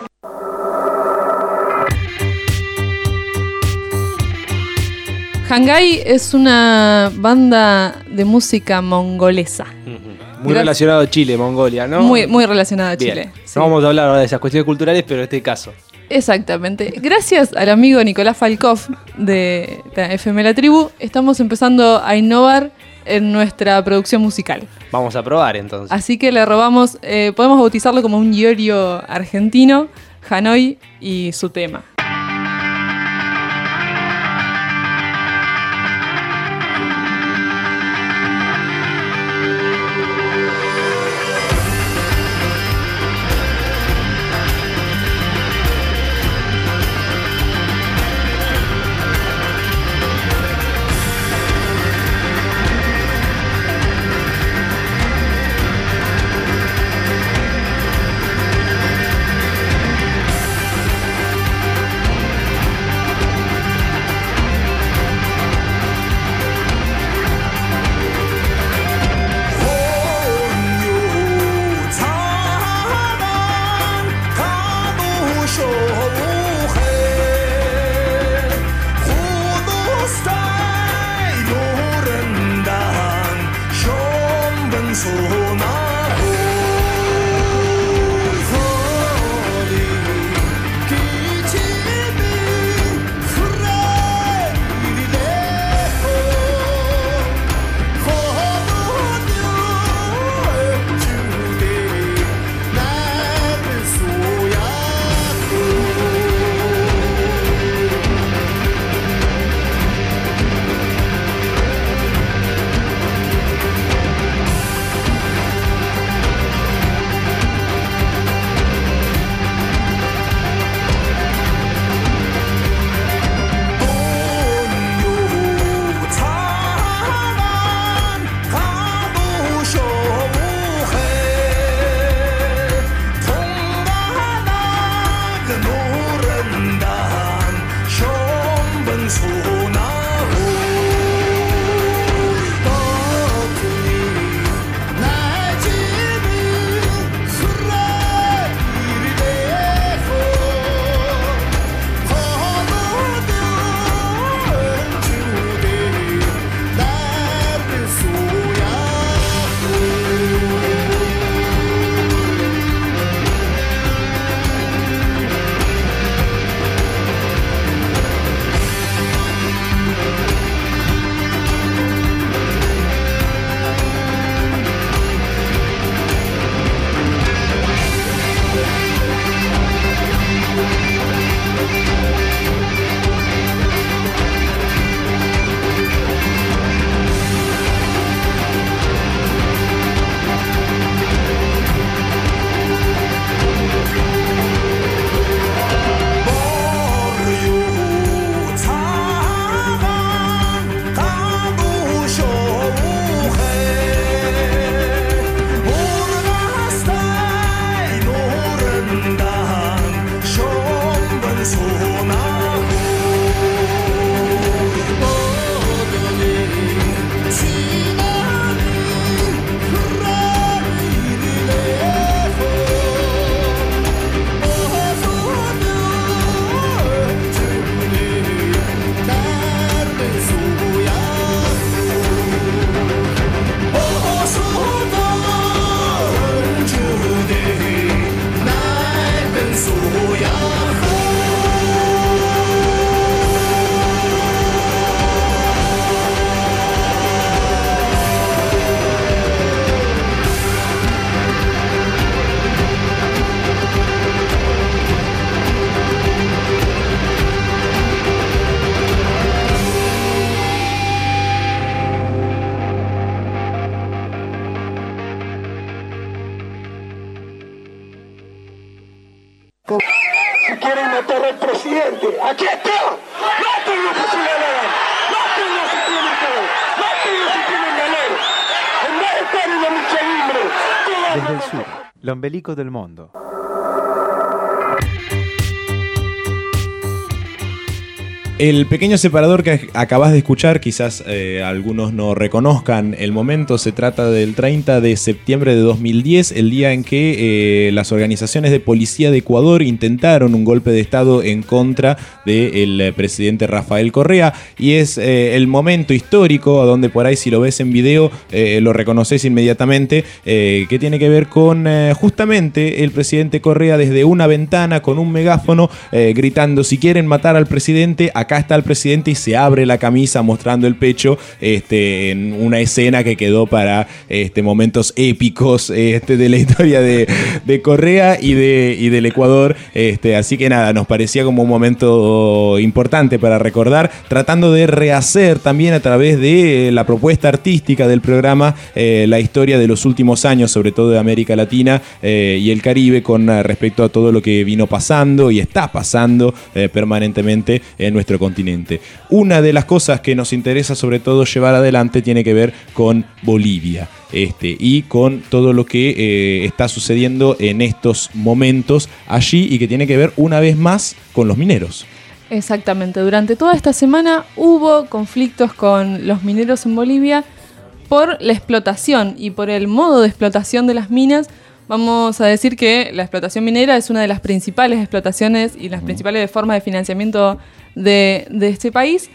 Speaker 3: Hanggai es una banda de música mongolesa.
Speaker 4: Uh-huh. Muy Gracias. relacionado a Chile, Mongolia, ¿no?
Speaker 3: Muy, muy relacionado a Chile.
Speaker 4: Sí. No vamos a hablar ahora de esas cuestiones culturales, pero en este caso.
Speaker 3: Exactamente. Gracias al amigo Nicolás Falkov de, de F M La Tribu, estamos empezando a innovar en nuestra producción musical.
Speaker 4: Vamos a probar entonces.
Speaker 3: Así que le robamos, eh, podemos bautizarlo como un iorio argentino, Hanoi y su tema.
Speaker 11: presidente, aquí está. Mátenlo si le dan. Mátenlo si tienen que ver. Mátenlo si tienen ganar. En vez de estar en la lucha libre.
Speaker 1: Desde el sur, l'ombelico del mundo.
Speaker 2: El pequeño separador que acabas de escuchar, quizás eh, algunos no reconozcan el momento, se trata del treinta de septiembre de dos mil diez, el día en que eh, las organizaciones de policía de Ecuador intentaron un golpe de estado en contra del presidente Rafael Correa, y es eh, el momento histórico donde por ahí si lo ves en video eh, lo reconoces inmediatamente, eh, que tiene que ver con eh, justamente el presidente Correa desde una ventana con un megáfono eh, gritando: si quieren matar al presidente, acá está el presidente, y se abre la camisa mostrando el pecho, este, en una escena que quedó para este, momentos épicos este, de la historia de, de Correa y, de, y del Ecuador. Este, así que nada, nos parecía como un momento importante para recordar, tratando de rehacer también a través de la propuesta artística del programa eh, la historia de los últimos años, sobre todo de América Latina eh, y el Caribe, con uh, respecto a todo lo que vino pasando y está pasando eh, permanentemente en nuestro continente. Una de las cosas que nos interesa sobre todo llevar adelante tiene que ver con Bolivia este, y con todo lo que eh, está sucediendo en estos momentos allí, y que tiene que ver una vez más con los mineros.
Speaker 3: Exactamente, durante toda esta semana hubo conflictos con los mineros en Bolivia por la explotación y por el modo de explotación de las minas. Vamos a decir que la explotación minera es una de las principales explotaciones y las principales formas de financiamiento de, de este país,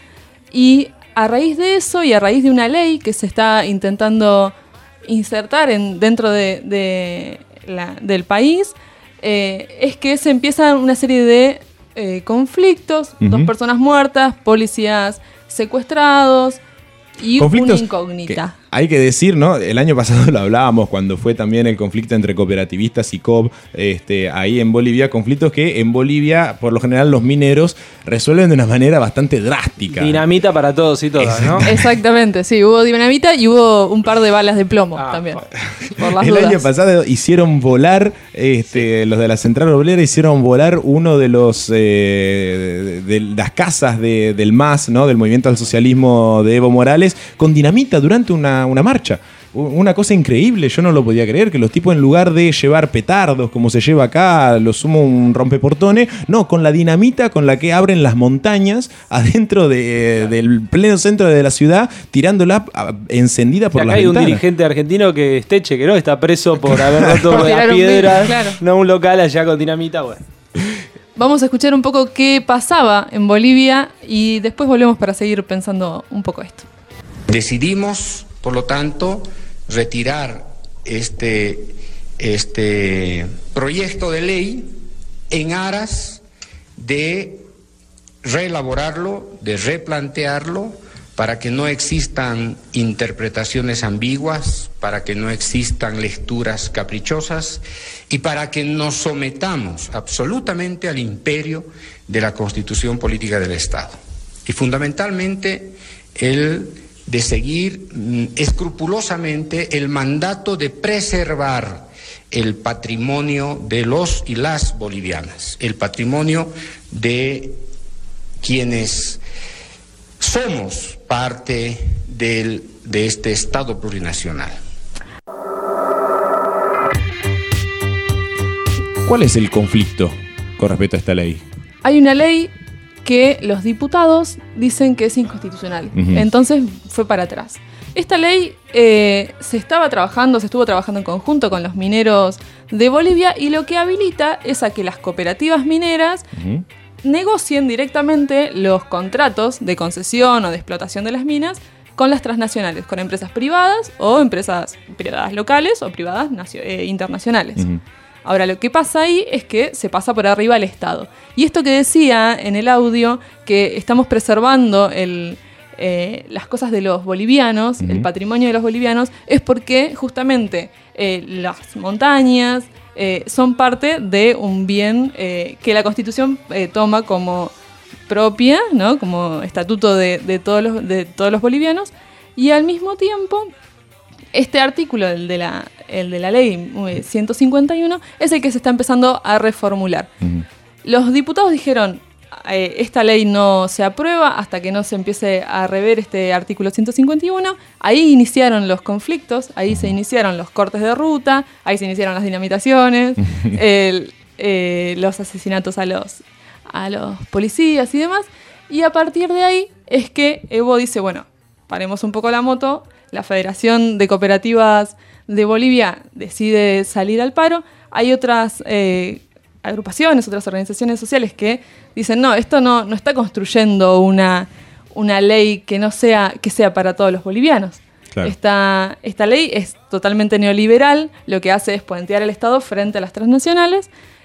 Speaker 3: y a raíz de eso y a raíz de una ley que se está intentando insertar en, dentro de, de la, del país, eh, es que se empiezan una serie de eh, conflictos, uh-huh. dos personas muertas, policías secuestrados y
Speaker 2: conflictos
Speaker 3: una incógnita.
Speaker 2: Hay que decir, ¿no? El año pasado lo hablábamos cuando fue también el conflicto entre cooperativistas y C O B este, ahí en Bolivia. Conflictos que en Bolivia, por lo general, los mineros resuelven de una manera bastante drástica.
Speaker 4: Dinamita para todos y todas, ¿no?
Speaker 3: Exactamente, sí. Hubo dinamita y hubo un par de balas de plomo ah, también. Por las
Speaker 2: el
Speaker 3: dudas.
Speaker 2: año pasado hicieron volar, este, sí. los de la Central Obrera hicieron volar uno de los eh, de, de las casas de, del M A S, ¿no? Del Movimiento al Socialismo de Evo Morales, con dinamita durante una una marcha. Una cosa increíble, yo no lo podía creer, que los tipos, en lugar de llevar petardos como se lleva acá, lo sumo un rompeportones, no, con la dinamita con la que abren las montañas adentro de, del pleno centro de la ciudad, tirándola encendida por las ventanas.
Speaker 4: Hay un dirigente argentino que es Teche, que no está preso por haber roto por las piedras, claro. No un local allá con dinamita, bueno.
Speaker 3: Vamos a escuchar un poco qué pasaba en Bolivia y después volvemos para seguir pensando un poco esto.
Speaker 12: Decidimos, por lo tanto, retirar este, este proyecto de ley en aras de reelaborarlo, de replantearlo, para que no existan interpretaciones ambiguas, para que no existan lecturas caprichosas y para que nos sometamos absolutamente al imperio de la Constitución Política del Estado. Y fundamentalmente el de seguir mm, escrupulosamente el mandato de preservar el patrimonio de los y las bolivianas, el patrimonio de quienes somos parte del, de este Estado plurinacional.
Speaker 2: ¿Cuál es el conflicto con respecto a esta ley?
Speaker 3: Hay una ley que los diputados dicen que es inconstitucional. Uh-huh. Entonces fue para atrás. Esta ley eh, se estaba trabajando, se estuvo trabajando en conjunto con los mineros de Bolivia, y lo que habilita es a que las cooperativas mineras uh-huh. negocien directamente los contratos de concesión o de explotación de las minas con las transnacionales, con empresas privadas o empresas privadas locales o privadas nacio- eh, internacionales. Uh-huh. Ahora, lo que pasa ahí es que se pasa por arriba al Estado. Y esto que decía en el audio, que estamos preservando el, eh, las cosas de los bolivianos, uh-huh. el patrimonio de los bolivianos, es porque justamente eh, las montañas eh, son parte de un bien eh, que la Constitución eh, toma como propia, ¿no? Como estatuto de, de, todos los, de todos los bolivianos, y al mismo tiempo este artículo, el de la, el de la ley ciento cincuenta y uno, es el que se está empezando a reformular. Uh-huh. Los diputados dijeron, eh, esta ley no se aprueba hasta que no se empiece a rever este artículo ciento cincuenta y uno. Ahí iniciaron los conflictos, ahí se iniciaron los cortes de ruta, ahí se iniciaron las dinamitaciones, el, eh, los asesinatos a los, a los policías y demás. Y a partir de ahí es que Evo dice, bueno, paremos un poco la moto, la Federación de Cooperativas de Bolivia decide salir al paro. Hay otras eh, agrupaciones, otras organizaciones sociales que dicen, no, esto no, no está construyendo una, una ley que no sea, que sea para todos los bolivianos. Claro. Esta, esta ley es totalmente neoliberal, lo que hace es puentear el Estado frente a las transnacionales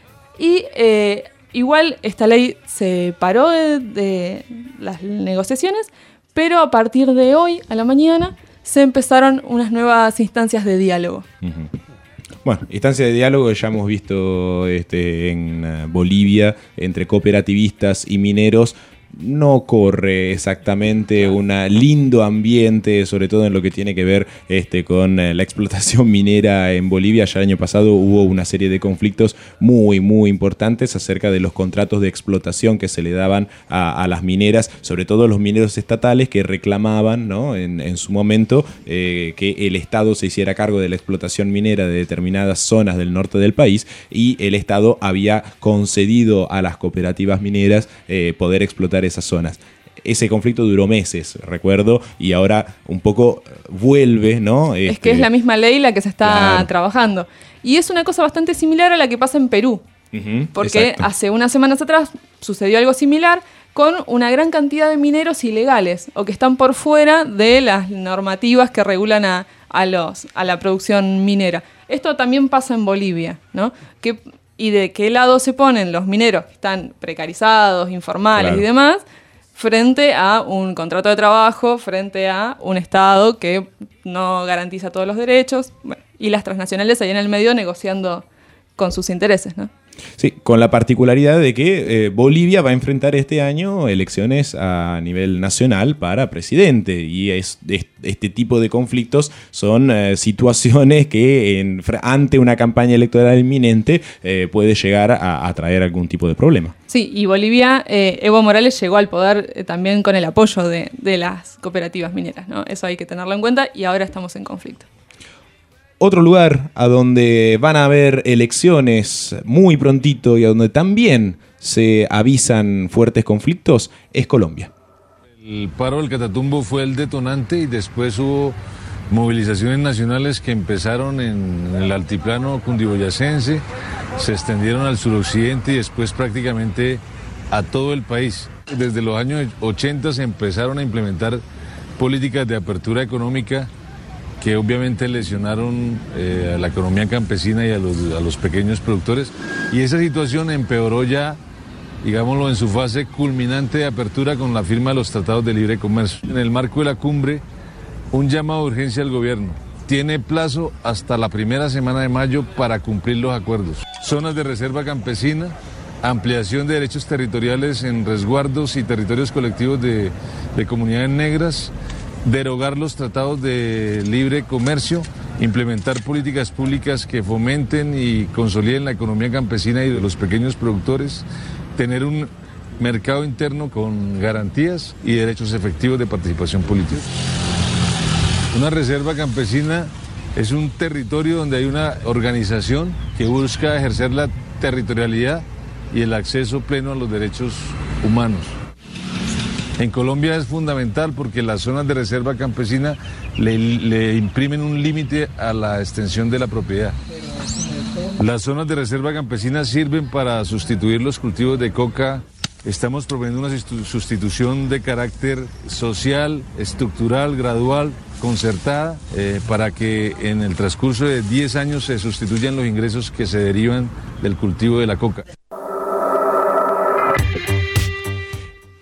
Speaker 3: y eh, igual esta ley se paró de, de las negociaciones, pero a partir de hoy, a la mañana, se empezaron unas nuevas instancias de diálogo.
Speaker 2: Uh-huh. Bueno, instancias de diálogo ya hemos visto este, en uh, Bolivia entre cooperativistas y mineros. No corre exactamente un lindo ambiente, sobre todo en lo que tiene que ver este, con la explotación minera en Bolivia. Ya el año pasado hubo una serie de conflictos muy, muy importantes acerca de los contratos de explotación que se le daban a, a las mineras, sobre todo los mineros estatales que reclamaban, ¿no? en, en su momento eh, que el Estado se hiciera cargo de la explotación minera de determinadas zonas del norte del país, y el Estado había concedido a las cooperativas mineras eh, poder explotar esas zonas. Ese conflicto duró meses, recuerdo, y ahora un poco vuelve, ¿no? Este...
Speaker 3: Es que es la misma ley la que se está
Speaker 2: claro.
Speaker 3: trabajando. Y es una cosa bastante similar a la que pasa en Perú. Uh-huh, porque exacto. hace unas semanas atrás sucedió algo similar con una gran cantidad de mineros ilegales o que están por fuera de las normativas que regulan a, a, los, a la producción minera. Esto también pasa en Bolivia, ¿no? Que y de qué lado se ponen los mineros que están precarizados, informales claro. y demás, frente a un contrato de trabajo, frente a un Estado que no garantiza todos los derechos, bueno, y las transnacionales ahí en el medio negociando con sus intereses, ¿no?
Speaker 2: Sí, con la particularidad de que eh, Bolivia va a enfrentar este año elecciones a nivel nacional para presidente, y es, es este tipo de conflictos son eh, situaciones que en, ante una campaña electoral inminente eh, puede llegar a, a traer algún tipo de problema.
Speaker 3: Sí, y Bolivia, eh, Evo Morales llegó al poder eh, también con el apoyo de, de las cooperativas mineras, ¿no? Eso hay que tenerlo en cuenta, y ahora estamos en conflicto.
Speaker 2: Otro lugar a donde van a haber elecciones muy prontito y a donde también se avisan fuertes conflictos es Colombia.
Speaker 13: El paro del Catatumbo fue el detonante, y después hubo movilizaciones nacionales que empezaron en el altiplano cundiboyacense, se extendieron al suroccidente y después prácticamente a todo el país. Desde los años ochenta se empezaron a implementar políticas de apertura económica que obviamente lesionaron eh, a la economía campesina y a los, a los pequeños productores, y esa situación empeoró ya, digámoslo, en su fase culminante de apertura con la firma de los tratados de libre comercio. En el marco de la cumbre, un llamado de urgencia al gobierno. Tiene plazo hasta la primera semana de mayo para cumplir los acuerdos. Zonas de reserva campesina, ampliación de derechos territoriales en resguardos y territorios colectivos de, de comunidades negras, derogar los tratados de libre comercio, implementar políticas públicas que fomenten y consoliden la economía campesina y de los pequeños productores, tener un mercado interno con garantías y derechos efectivos de participación política. Una reserva campesina es un territorio donde hay una organización que busca ejercer la territorialidad y el acceso pleno a los derechos humanos. En Colombia es fundamental porque las zonas de reserva campesina le, le imprimen un límite a la extensión de la propiedad. Las zonas de reserva campesina sirven para sustituir los cultivos de coca. Estamos proponiendo una sustitución de carácter social, estructural, gradual, concertada, eh, para que en el transcurso de diez años se sustituyan los ingresos que se derivan del cultivo de la coca.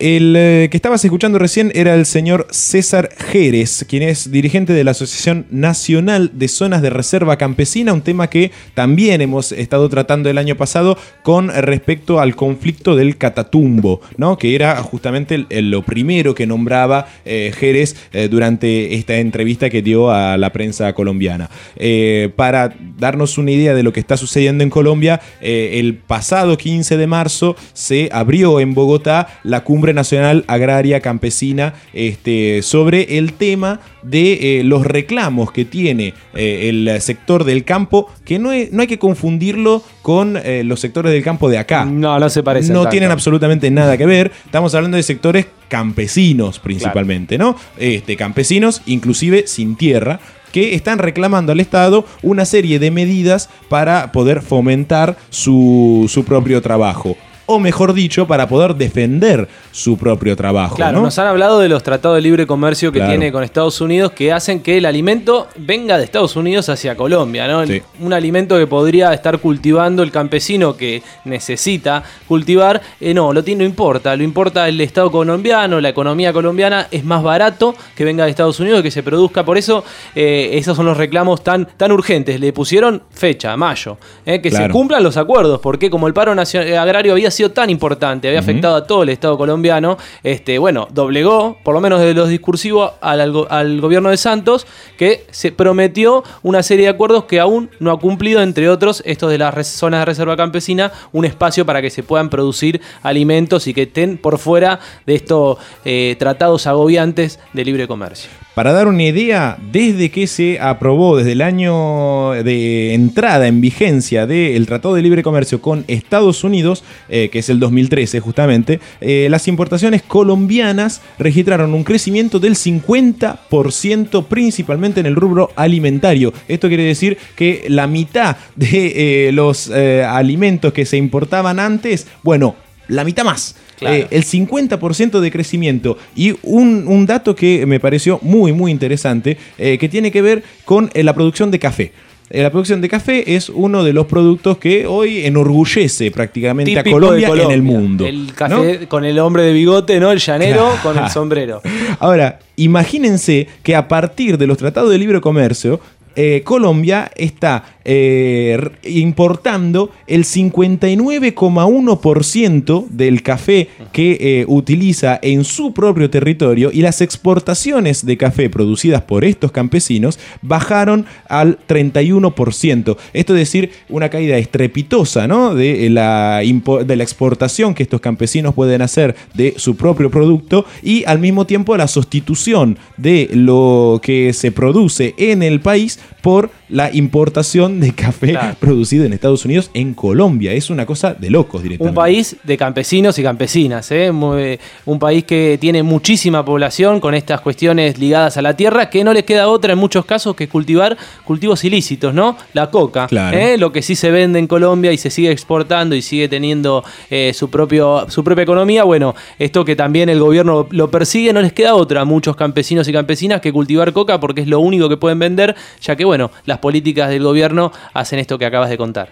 Speaker 2: El eh, que estabas escuchando recién era el señor César Jerez, quien es dirigente de la Asociación Nacional de Zonas de Reserva Campesina, un tema que también hemos estado tratando el año pasado con respecto al conflicto del Catatumbo, ¿no? Que era justamente el, el, lo primero que nombraba eh, Jerez eh, durante esta entrevista que dio a la prensa colombiana. Eh, para darnos una idea de lo que está sucediendo en Colombia, eh, el pasado quince de marzo se abrió en Bogotá la Cumbre Nacional Agraria Campesina este, sobre el tema de eh, los reclamos que tiene eh, el sector del campo, que no, es, no hay que confundirlo con eh, los sectores del campo de acá.
Speaker 4: No, no se parecen
Speaker 2: No
Speaker 4: tanto.
Speaker 2: tienen absolutamente nada que ver. Estamos hablando de sectores campesinos principalmente, claro. ¿no? Este, campesinos, inclusive sin tierra, que están reclamando al Estado una serie de medidas para poder fomentar su, su propio trabajo. O mejor dicho, para poder defender su propio trabajo.
Speaker 4: Claro,
Speaker 2: ¿no?
Speaker 4: Nos han hablado de los tratados de libre comercio que
Speaker 2: Claro.
Speaker 4: tiene con Estados Unidos, que hacen que el alimento venga de Estados Unidos hacia Colombia, ¿no?
Speaker 2: Sí.
Speaker 4: Un alimento que podría estar cultivando el campesino que necesita cultivar, eh, no, lo tiene, no importa, lo importa el Estado colombiano, la economía colombiana, es más barato que venga de Estados Unidos, que se produzca. Por eso, eh, esos son los reclamos tan, tan urgentes. Le pusieron fecha, mayo, eh, que
Speaker 2: Claro.
Speaker 4: se cumplan los acuerdos, porque como el paro nacional, agrario había sido tan importante, había
Speaker 2: Ujú.
Speaker 4: afectado a todo el Estado colombiano, este, bueno, doblegó, por lo menos de los discursivos, al, al, al gobierno de Santos, que se prometió una serie de acuerdos que aún no ha cumplido, entre otros, estos de las res- zonas de reserva campesina, un espacio para que se puedan producir alimentos y que estén por fuera de estos eh, tratados agobiantes de libre comercio.
Speaker 2: Para dar una idea, desde que se aprobó, desde el año de entrada en vigencia del Tratado de Libre Comercio con Estados Unidos, eh, que es el dos mil trece justamente, eh, las importaciones colombianas registraron un crecimiento del cincuenta por ciento, principalmente en el rubro alimentario. Esto quiere decir que la mitad de eh, los eh, alimentos que se importaban antes, bueno, la mitad más.
Speaker 4: Claro.
Speaker 2: Eh, el cincuenta por ciento de crecimiento. Y un, un dato que me pareció muy, muy interesante, eh, que tiene que ver con eh, la producción de café. Eh, la producción de café es uno de los productos que hoy enorgullece prácticamente
Speaker 4: Típico
Speaker 2: a Colombia,
Speaker 4: de Colombia
Speaker 2: en el mundo.
Speaker 4: El café, ¿no? Con el hombre de bigote, ¿no? El llanero,
Speaker 2: Claro.
Speaker 4: con el sombrero.
Speaker 2: Ahora, imagínense que a partir de los tratados de libre comercio, eh, Colombia está eh, importando el cincuenta y nueve coma uno por ciento del café que eh, utiliza en su propio territorio, y las exportaciones de café producidas por estos campesinos bajaron al treinta y uno por ciento. Esto es decir, una caída estrepitosa, ¿no? de, la, de la exportación que estos campesinos pueden hacer de su propio producto, y al mismo tiempo la sustitución de lo que se produce en el país por la importación de café claro. producido en Estados Unidos en Colombia. Es una cosa de locos directamente.
Speaker 4: Un país de campesinos y campesinas, ¿eh? Muy, un país que tiene muchísima población con estas cuestiones ligadas a la tierra, que no les queda otra en muchos casos que cultivar cultivos ilícitos, ¿no? La coca,
Speaker 2: claro.
Speaker 4: ¿eh? Lo que sí se vende en Colombia y se sigue exportando y sigue teniendo eh, su, propio, su propia economía. Bueno, esto que también el gobierno lo persigue, no les queda otra a muchos campesinos y campesinas que cultivar coca, porque es lo único que pueden vender, ya que, bueno, las políticas del gobierno hacen esto que acabas de contar.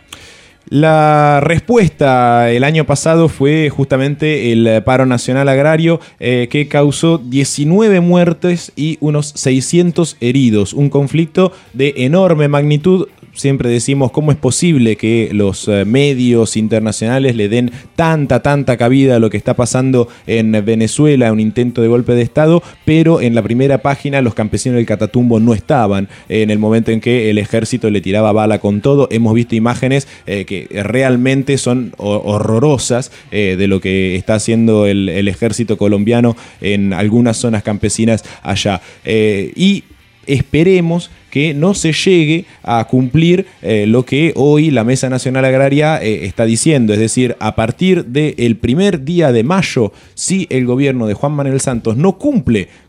Speaker 2: La respuesta el año pasado fue justamente el paro nacional agrario, eh, que causó diecinueve muertes y unos seiscientos heridos. Un conflicto de enorme magnitud. Siempre decimos cómo es posible que los eh, medios internacionales le den tanta, tanta cabida a lo que está pasando en Venezuela, un intento de golpe de Estado, pero en la primera página los campesinos del Catatumbo no estaban en el momento en que el ejército le tiraba bala con todo. Hemos visto imágenes eh, que realmente son horrorosas eh, de lo que está haciendo el, el ejército colombiano en algunas zonas campesinas allá. Eh, y esperemos que no se llegue a cumplir eh, lo que hoy la Mesa Nacional Agraria eh, está diciendo. Es decir, a partir del primer día de mayo, si el gobierno de Juan Manuel Santos no cumple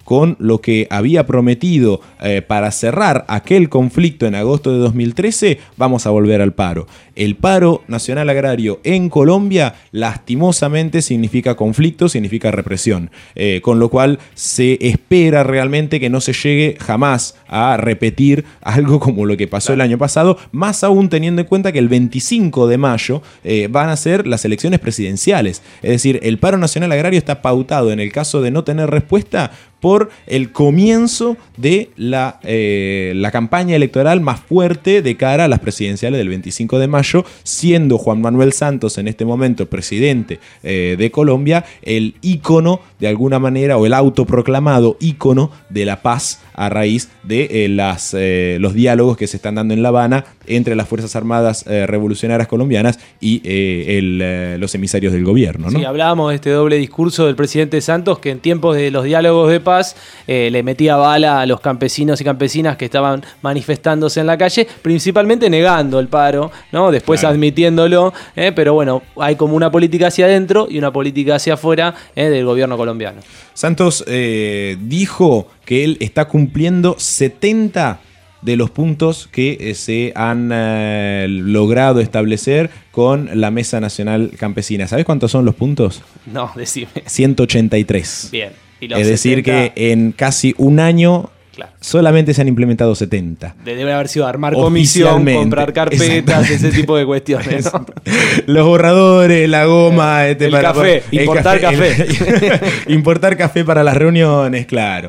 Speaker 2: con lo que había prometido eh, para cerrar aquel conflicto en agosto de dos mil trece, vamos a volver al paro. El paro nacional agrario en Colombia lastimosamente significa conflicto, significa represión, eh, con lo cual se espera realmente que no se llegue jamás a repetir algo como lo que pasó el año pasado, más aún teniendo en cuenta que el veinticinco de mayo eh, van a ser las elecciones presidenciales. Es decir, el paro nacional agrario está pautado, en el caso de no tener respuesta, por el comienzo de la, eh, la campaña electoral más fuerte de cara a las presidenciales del veinticinco de mayo, siendo Juan Manuel Santos en este momento presidente eh, de Colombia el ícono de alguna manera, o el autoproclamado ícono de la paz a raíz de eh, las, eh, los diálogos que se están dando en La Habana entre las Fuerzas Armadas eh, Revolucionarias Colombianas y eh, el, eh, los emisarios del gobierno, ¿no?
Speaker 4: Sí, hablábamos de este doble discurso del presidente Santos, que en tiempos de los diálogos de paz eh, le metía bala a los campesinos y campesinas que estaban manifestándose en la calle, principalmente negando el paro, ¿no? Después claro. admitiéndolo, eh, pero bueno, hay como una política hacia adentro y una política hacia afuera eh, del gobierno colombiano.
Speaker 2: Santos eh, dijo que él está cumpliendo setenta de los puntos que eh, se han eh, logrado establecer con la Mesa Nacional Campesina. ¿Sabés cuántos son los puntos?
Speaker 4: No, decime.
Speaker 2: ciento ochenta y tres.
Speaker 4: Bien. ¿Y los
Speaker 2: es decir
Speaker 4: setenta?
Speaker 2: Que en casi un año
Speaker 4: claro.
Speaker 2: solamente se han implementado setenta.
Speaker 4: Debe haber sido armar comisión, comprar carpetas, ese tipo de cuestiones, ¿no?
Speaker 2: Los borradores, la goma, este,
Speaker 4: el
Speaker 2: para,
Speaker 4: café,
Speaker 2: el
Speaker 4: importar café,
Speaker 2: café. El, importar café para las reuniones, claro.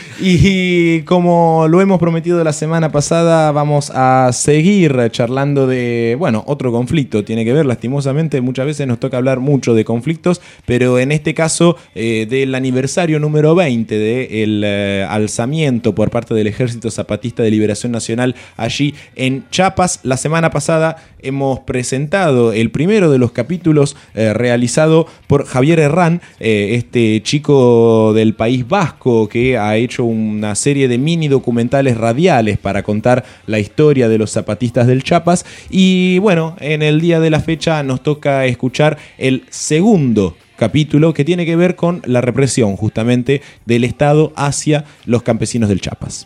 Speaker 2: Y como lo hemos prometido la semana pasada, vamos a seguir charlando de, bueno, otro conflicto. Tiene que ver, lastimosamente, muchas veces nos toca hablar mucho de conflictos, pero en este caso eh, del aniversario número veinte del eh, alzamiento por parte del Ejército Zapatista de Liberación Nacional allí en Chiapas. La semana pasada hemos presentado el primero de los capítulos eh, realizado por Javier Herrán, eh, este chico del País Vasco que ha hecho una serie de mini documentales radiales para contar la historia de los zapatistas del Chiapas. Y bueno, en el día de la fecha nos toca escuchar el segundo capítulo, que tiene que ver con la represión justamente del Estado hacia los campesinos del Chiapas.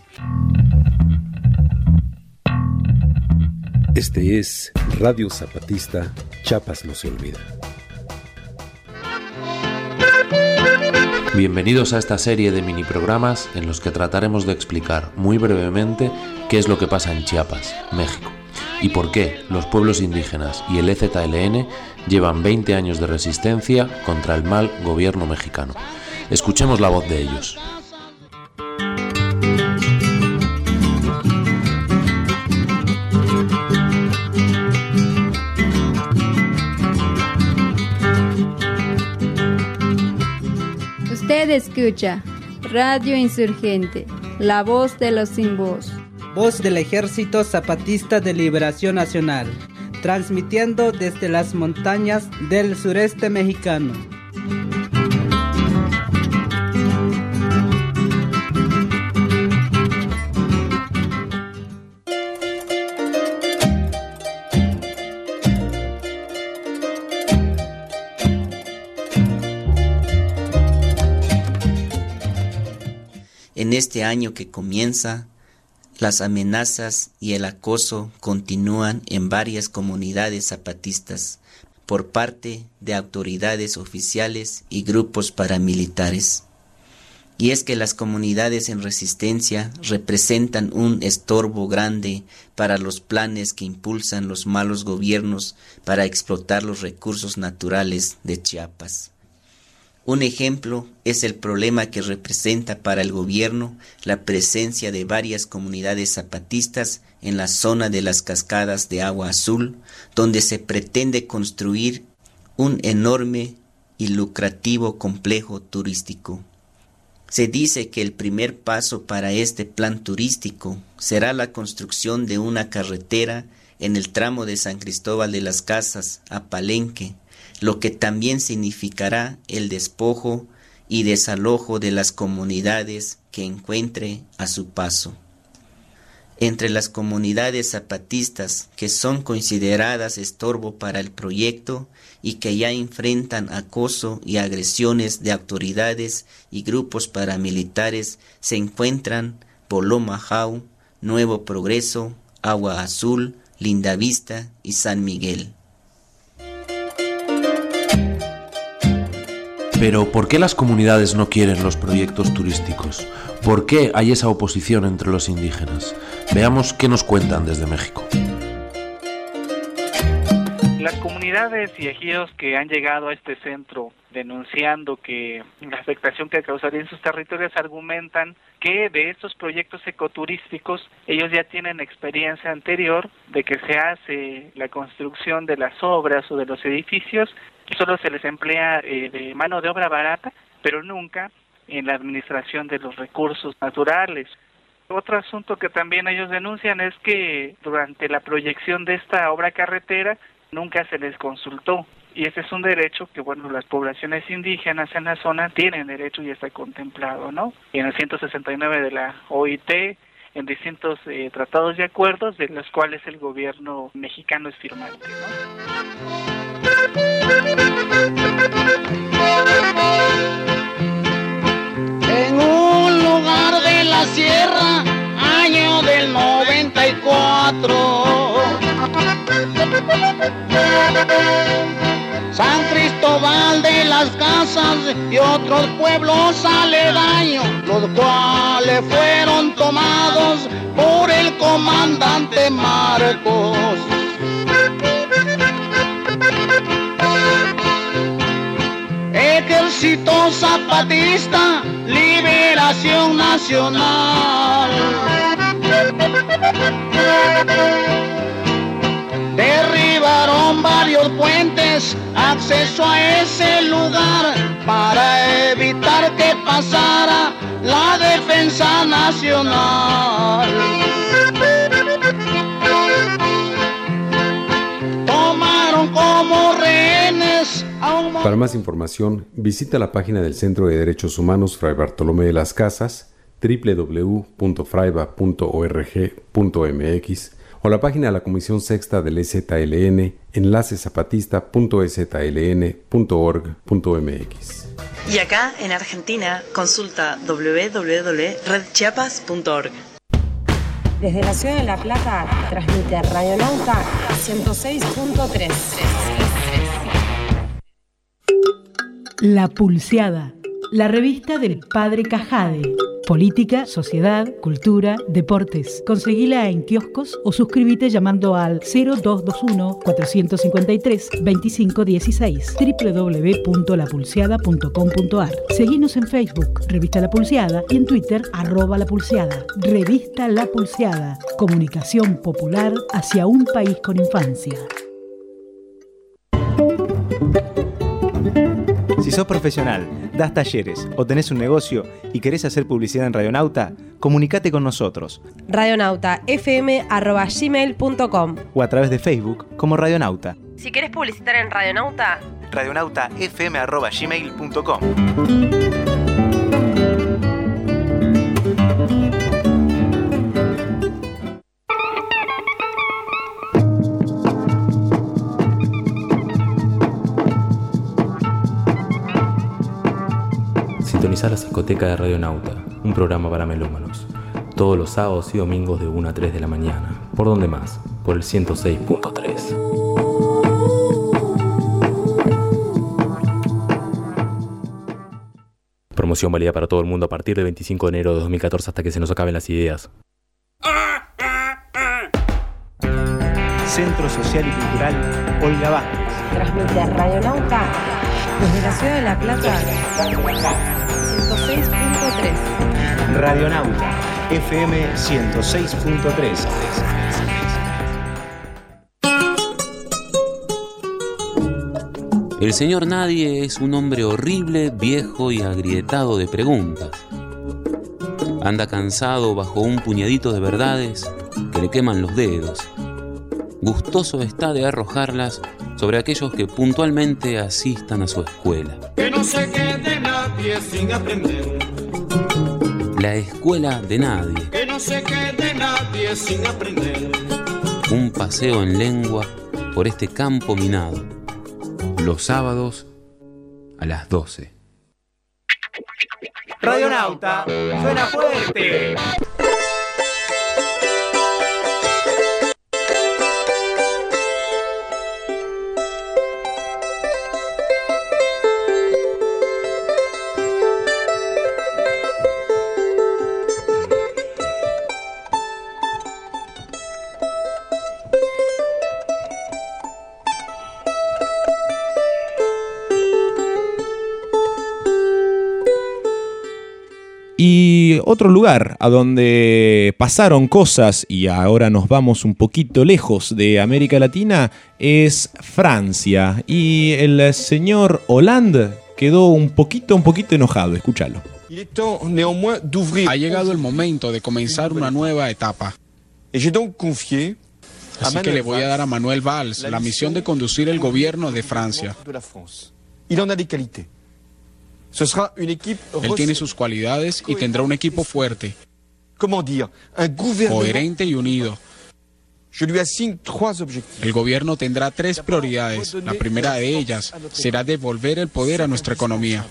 Speaker 14: Este es Radio Zapatista, Chiapas no se olvida.
Speaker 15: Bienvenidos a esta serie de mini programas en los que trataremos de explicar muy brevemente qué es lo que pasa en Chiapas, México, y por qué los pueblos indígenas y el E Z L N llevan veinte años de resistencia contra el mal gobierno mexicano. Escuchemos la voz de ellos.
Speaker 16: Usted escucha Radio Insurgente, la voz de los sin voz.
Speaker 17: Voz del Ejército Zapatista de Liberación Nacional, transmitiendo desde las montañas del sureste mexicano.
Speaker 18: En este año que comienza, las amenazas y el acoso continúan en varias comunidades zapatistas por parte de autoridades oficiales y grupos paramilitares. Y es que las comunidades en resistencia representan un estorbo grande para los planes que impulsan los malos gobiernos para explotar los recursos naturales de Chiapas. Un ejemplo es el problema que representa para el gobierno la presencia de varias comunidades zapatistas en la zona de las cascadas de Agua Azul, donde se pretende construir un enorme y lucrativo complejo turístico. Se dice que el primer paso para este plan turístico será la construcción de una carretera en el tramo de San Cristóbal de las Casas a Palenque, lo que también significará el despojo y desalojo de las comunidades que encuentre a su paso. Entre las comunidades zapatistas que son consideradas estorbo para el proyecto y que ya enfrentan acoso y agresiones de autoridades y grupos paramilitares se encuentran Bolomajau, Nuevo Progreso, Agua Azul, Lindavista y San Miguel.
Speaker 15: Pero ¿por qué las comunidades no quieren los proyectos turísticos? ¿Por qué hay esa oposición entre los indígenas? Veamos qué nos cuentan desde México.
Speaker 19: Las comunidades y ejidos que han llegado a este centro denunciando que la afectación que causaría en sus territorios argumentan que de estos proyectos ecoturísticos ellos ya tienen experiencia anterior de que se hace la construcción de las obras o de los edificios y solo se les emplea eh, de mano de obra barata, pero nunca en la administración de los recursos naturales. Otro asunto que también ellos denuncian es que durante la proyección de esta obra carretera nunca se les consultó. Y ese es un derecho que, bueno, las poblaciones indígenas en la zona tienen derecho y está contemplado, ¿no? Y en el ciento sesenta y nueve de la O I T, en distintos eh, tratados y acuerdos de los cuales el gobierno mexicano es firmante, ¿no?
Speaker 20: En un lugar de la sierra, año del noventa y cuatro, San Cristóbal de las Casas y otros pueblos aledaños, los cuales fueron tomados por el comandante Marcos. Ejército Zapatista, Liberación Nacional. Derribaron varios puentes, acceso a ese lugar, para evitar que pasara la defensa nacional. Tomaron como rehenes a un...
Speaker 14: Para más información, visita la página del Centro de Derechos Humanos Fray Bartolomé de las Casas, doble u doble u doble u punto fraiba punto org punto m x, o la página de la Comisión Sexta del E Z L N, enlace zapatista punto e z l n punto org punto m x.
Speaker 21: Y acá, en Argentina, consulta doble u doble u doble u punto red chiapas punto org.
Speaker 22: Desde la ciudad de La Plata, transmite Radionauta ciento seis punto tres.
Speaker 23: La Pulseada, la revista del Padre Cajade. Política, sociedad, cultura, deportes. Conseguila en kioscos o suscríbete llamando al cero dos dos uno, cuatro cinco tres, dos cinco uno seis, doble u doble u doble u punto la pulseada punto com punto a r. Seguinos en Facebook, Revista La Pulseada, y en Twitter, arroba La Pulseada. Revista La Pulseada, comunicación popular hacia un país con infancia.
Speaker 1: Si sos profesional, das talleres o tenés un negocio y querés hacer publicidad en Radionauta, comunicate con nosotros.
Speaker 22: Radionauta f m arroba gmail punto com
Speaker 1: O a través de Facebook como Radionauta.
Speaker 22: Si querés publicitar en Radionauta,
Speaker 1: Radionauta f m arroba gmail punto com.
Speaker 15: Sintoniza la Psicoteca de Radionauta, un programa para melómanos. Todos los sábados y domingos de una a tres de la mañana. ¿Por dónde más? Por el ciento seis punto tres. Promoción válida para todo el mundo a partir del veinticinco de enero de dos mil catorce hasta que se nos acaben las ideas.
Speaker 1: Centro Social y Cultural Olga Vázquez.
Speaker 22: transmite Radionauta desde la ciudad de La Plata ciento seis punto tres.
Speaker 1: Radionauta F M ciento seis punto tres.
Speaker 15: El señor Nadie es un hombre horrible, viejo y agrietado de preguntas. Anda cansado bajo un puñadito de verdades que le queman los dedos. Gustoso está de arrojarlas sobre aquellos que puntualmente asistan a su escuela.
Speaker 6: Que no se quede nadie sin aprender.
Speaker 15: La escuela de nadie.
Speaker 6: Que no se quede
Speaker 5: nadie sin aprender.
Speaker 7: Un paseo en lengua por este campo minado. Los sábados a las doce.
Speaker 1: Radionauta, suena fuerte.
Speaker 2: Y otro lugar a donde pasaron cosas y ahora nos vamos un poquito lejos de América Latina es Francia. Y el señor Hollande quedó un poquito, un poquito enojado. Escúchalo.
Speaker 8: Ha llegado el momento de comenzar una nueva etapa. Así que le voy a dar a Manuel Valls la misión de conducir el gobierno de Francia. Él tiene sus cualidades y tendrá un equipo fuerte, coherente y unido. El gobierno tendrá tres prioridades. La primera de ellas será devolver el poder a nuestra economía.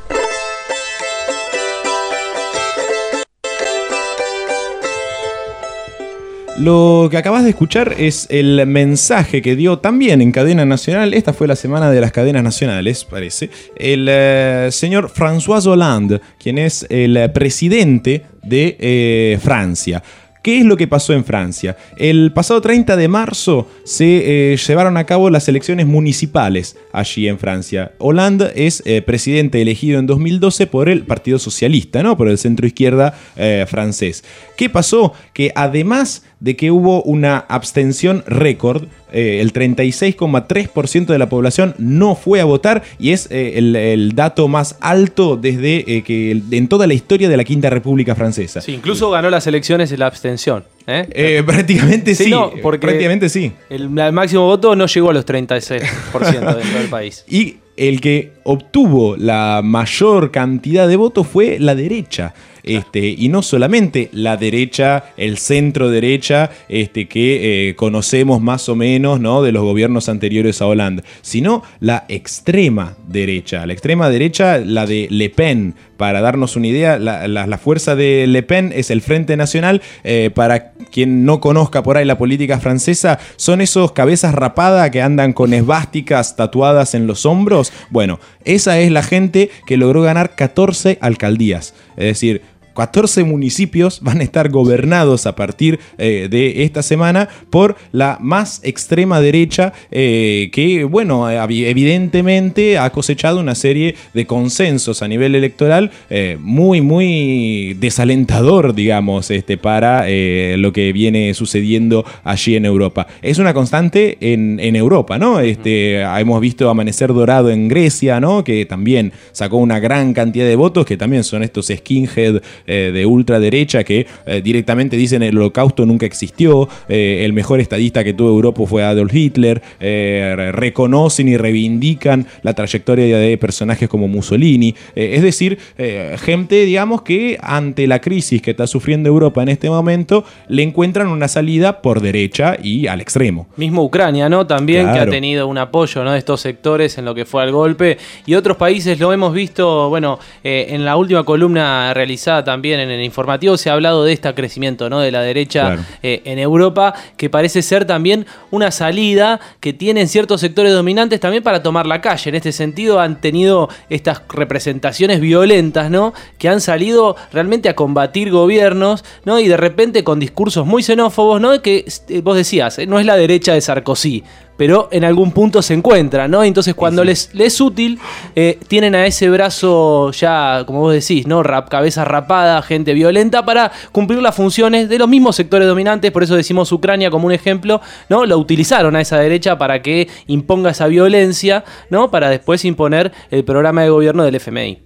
Speaker 2: Lo que acabas de escuchar es el mensaje que dio también en cadena nacional, esta fue la semana de las cadenas nacionales, parece, el eh, señor François Hollande, quien es el presidente de eh, Francia. ¿Qué es lo que pasó en Francia? El pasado treinta de marzo se eh, llevaron a cabo las elecciones municipales allí en Francia. Hollande es eh, presidente elegido en dos mil doce por el Partido Socialista, ¿no? Por el centro izquierda eh, francés. ¿Qué pasó? Que además de que hubo una abstención récord, eh, el treinta y seis coma tres por ciento de la población no fue a votar y es eh, el, el dato más alto desde eh, que en toda la historia de la Quinta República Francesa.
Speaker 4: Sí, incluso ganó las elecciones en la abstención. ¿Eh?
Speaker 2: Eh, prácticamente sí,
Speaker 4: sí no, porque
Speaker 2: prácticamente sí.
Speaker 4: El, el máximo voto no llegó a los treinta y seis por ciento dentro del país.
Speaker 2: Y el que obtuvo la mayor cantidad de votos fue la derecha. Este, y no solamente la derecha, el centro derecha, este, que eh, conocemos más o menos, ¿no?, de los gobiernos anteriores a Hollande, sino la extrema derecha. La extrema derecha, la de Le Pen. Para darnos una idea, la, la, la fuerza de Le Pen es el Frente Nacional. Eh, para quien no conozca por ahí la política francesa, son esos cabezas rapadas que andan con esvásticas tatuadas en los hombros. Bueno, esa es la gente que logró ganar catorce alcaldías. Es decir, catorce municipios van a estar gobernados a partir eh, de esta semana por la más extrema derecha eh, que, bueno, evidentemente ha cosechado una serie de consensos a nivel electoral eh, muy, muy desalentador, digamos, este, para eh, lo que viene sucediendo allí en Europa. Es una constante en, en Europa, ¿no? Este, hemos visto Amanecer Dorado en Grecia, ¿no?, que también sacó una gran cantidad de votos, que también son estos skinhead Eh, de ultraderecha que eh, directamente dicen el holocausto nunca existió, eh, el mejor estadista que tuvo Europa fue Adolf Hitler, eh, reconocen y reivindican la trayectoria de personajes como Mussolini, eh, es decir, eh, gente, digamos, que ante la crisis que está sufriendo Europa en este momento, le encuentran una salida por derecha y al extremo.
Speaker 4: Mismo Ucrania, ¿no? También,
Speaker 2: claro,
Speaker 4: que ha tenido un apoyo, ¿no?, de estos sectores en lo que fue al golpe, y otros países lo hemos visto, bueno, eh, en la última columna realizada también en el informativo se ha hablado de este crecimiento, ¿no?, de la derecha, claro, eh, en Europa, que parece ser también una salida que tienen ciertos sectores dominantes también para tomar la calle. En este sentido han tenido estas representaciones violentas, ¿no?, que han salido realmente a combatir gobiernos, ¿no?, y de repente con discursos muy xenófobos, ¿no?, que eh, vos decías, eh, no es la derecha de Sarkozy, pero en algún punto se encuentra, ¿no? Entonces cuando sí, sí. Les, les es útil, eh, tienen a ese brazo ya, como vos decís, ¿no?, Rap, cabeza rapada, gente violenta, para cumplir las funciones de los mismos sectores dominantes. Por eso decimos Ucrania como un ejemplo, ¿no? Lo utilizaron a esa derecha para que imponga esa violencia, ¿no?, para después imponer el programa de gobierno del F M I.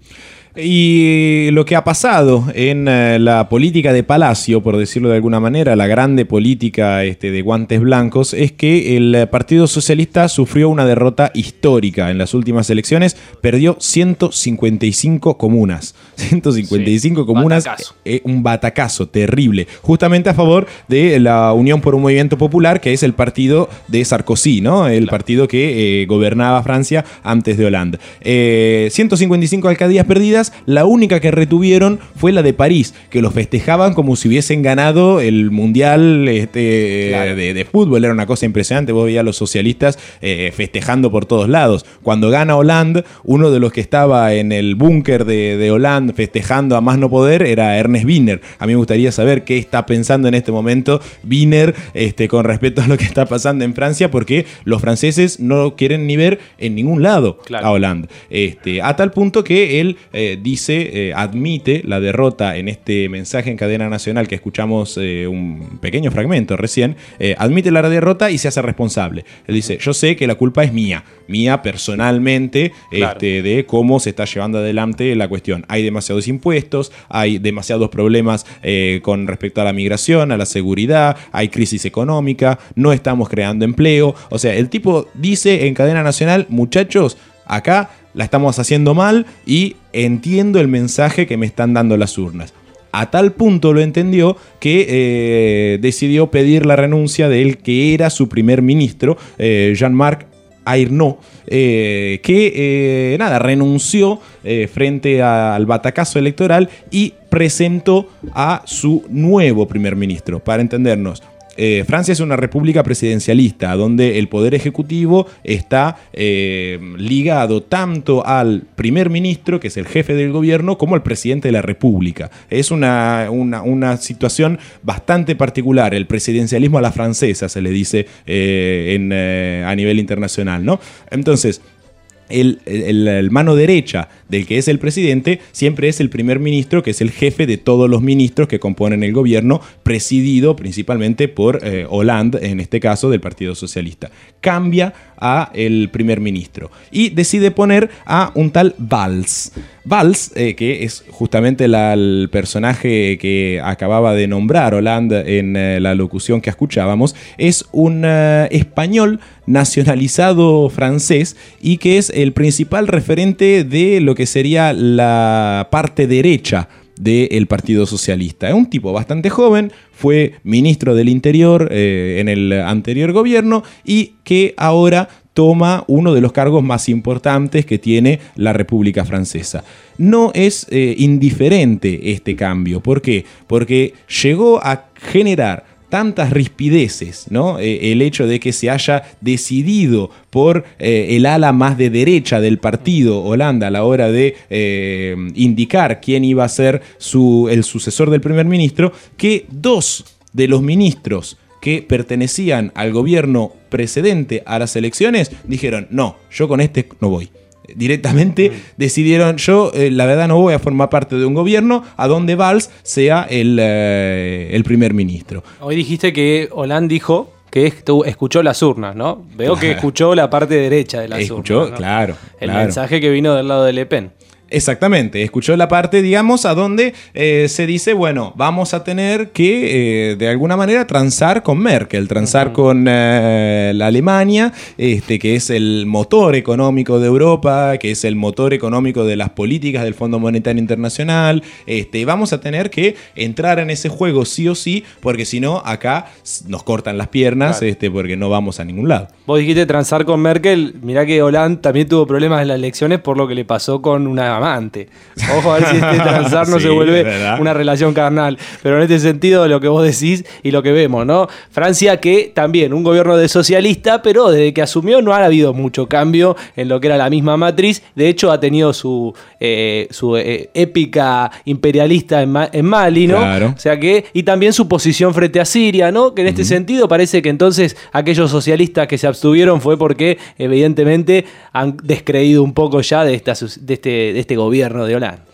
Speaker 2: Y lo que ha pasado en eh, la política de Palacio, por decirlo de alguna manera, la grande política este, de guantes blancos, es que el Partido Socialista sufrió una derrota histórica en las últimas elecciones, perdió ciento cincuenta y cinco comunas. ciento cincuenta y cinco sí, comunas, batacazo. Eh, un batacazo terrible, justamente a favor de la Unión por un Movimiento Popular, que es el partido de Sarkozy, ¿no? El claro. partido que eh, gobernaba Francia antes de Hollande. Eh, ciento cincuenta y cinco alcaldías perdidas. La única que retuvieron fue la de París, que lo festejaban como si hubiesen ganado el Mundial este, claro. de, de fútbol. Era una cosa impresionante. Vos veías a los socialistas eh, festejando por todos lados. Cuando gana Hollande, uno de los que estaba en el búnker de, de Hollande festejando a más no poder era Ernest Wiener. A mí me gustaría saber qué está pensando en este momento Wiener este, con respecto a lo que está pasando en Francia, porque los franceses no lo quieren ni ver en ningún lado claro. a Hollande. Este, a tal punto que él eh, dice, eh, admite la derrota en este mensaje en cadena nacional que escuchamos eh, un pequeño fragmento recién, eh, admite la derrota y se hace responsable. Él dice, yo sé que la culpa es mía, mía personalmente, claro. este, de cómo se está llevando adelante la cuestión. Hay demasiados impuestos, hay demasiados problemas eh, con respecto a la migración, a la seguridad, hay crisis económica, no estamos creando empleo. O sea, el tipo dice en cadena nacional, muchachos, acá la estamos haciendo mal y entiendo el mensaje que me están dando las urnas. A tal punto lo entendió que eh, decidió pedir la renuncia del que era su primer ministro, eh, Jean-Marc Ayrault, eh, que eh, nada, renunció eh, frente a, al batacazo electoral y presentó a su nuevo primer ministro. Para entendernos, Eh, Francia es una república presidencialista donde el poder ejecutivo está eh, ligado tanto al primer ministro, que es el jefe del gobierno, como al presidente de la república. Es una, una, una situación bastante particular, el presidencialismo a la francesa se le dice eh, en, eh, a nivel internacional, ¿no? Entonces, El, el, el mano derecha del que es el presidente siempre es el primer ministro, que es el jefe de todos los ministros que componen el gobierno, presidido principalmente por eh, Hollande, en este caso del Partido Socialista. Cambia a el primer ministro y decide poner a un tal Valls. Valls, eh, que es justamente la, el personaje que acababa de nombrar Hollande en eh, la locución que escuchábamos, es un eh, español nacionalizado francés y que es el principal referente de lo que sería la parte derecha del Partido Socialista. Es un tipo bastante joven, fue ministro del Interior eh, en el anterior gobierno y que ahora toma uno de los cargos más importantes que tiene la República Francesa. No es eh, indiferente este cambio. ¿Por qué? Porque llegó a generar tantas rispideces, ¿no? Eh, el hecho de que se haya decidido por eh, el ala más de derecha del partido Hollande a la hora de eh, indicar quién iba a ser su, el sucesor del primer ministro, que dos de los ministros que pertenecían al gobierno precedente a las elecciones dijeron, no, yo con este no voy. Directamente decidieron, yo eh, la verdad no voy a formar parte de un gobierno a donde Valls sea el, eh, el primer ministro.
Speaker 4: Hoy dijiste que Hollande dijo que escuchó las urnas, ¿no? Veo claro. que escuchó la parte derecha de las
Speaker 2: escuchó,
Speaker 4: urnas. ¿no?
Speaker 2: Claro.
Speaker 4: El
Speaker 2: claro.
Speaker 4: mensaje que vino del lado de Le Pen.
Speaker 2: Exactamente, escuchó la parte, digamos, a donde eh, se dice, bueno, vamos a tener que, eh, de alguna manera, transar con Merkel, transar uh-huh. con eh, la Alemania, este, que es el motor económico de Europa, que es el motor económico de las políticas del Fondo Monetario Internacional. Este, vamos a tener que entrar en ese juego sí o sí, porque si no, acá nos cortan las piernas, claro. este, porque no vamos a ningún lado.
Speaker 4: Vos dijiste transar con Merkel, mirá que Hollande también tuvo problemas en las elecciones por lo que le pasó con una amante. Ojo a ver si este transar no sí, se vuelve una relación carnal. Pero en este sentido, lo que vos decís y lo que vemos, ¿no? Francia, que también un gobierno de socialista, pero desde que asumió no ha habido mucho cambio en lo que era la misma matriz. De hecho, ha tenido su, eh, su eh, épica imperialista en, Ma- en Mali, ¿no?
Speaker 2: Claro.
Speaker 4: O sea que, y también su posición frente a Siria, ¿no? Que en este uh-huh. sentido parece que entonces aquellos socialistas que se abstuvieron fue porque evidentemente han descreído un poco ya de, esta, de este, de este gobierno de Hollande.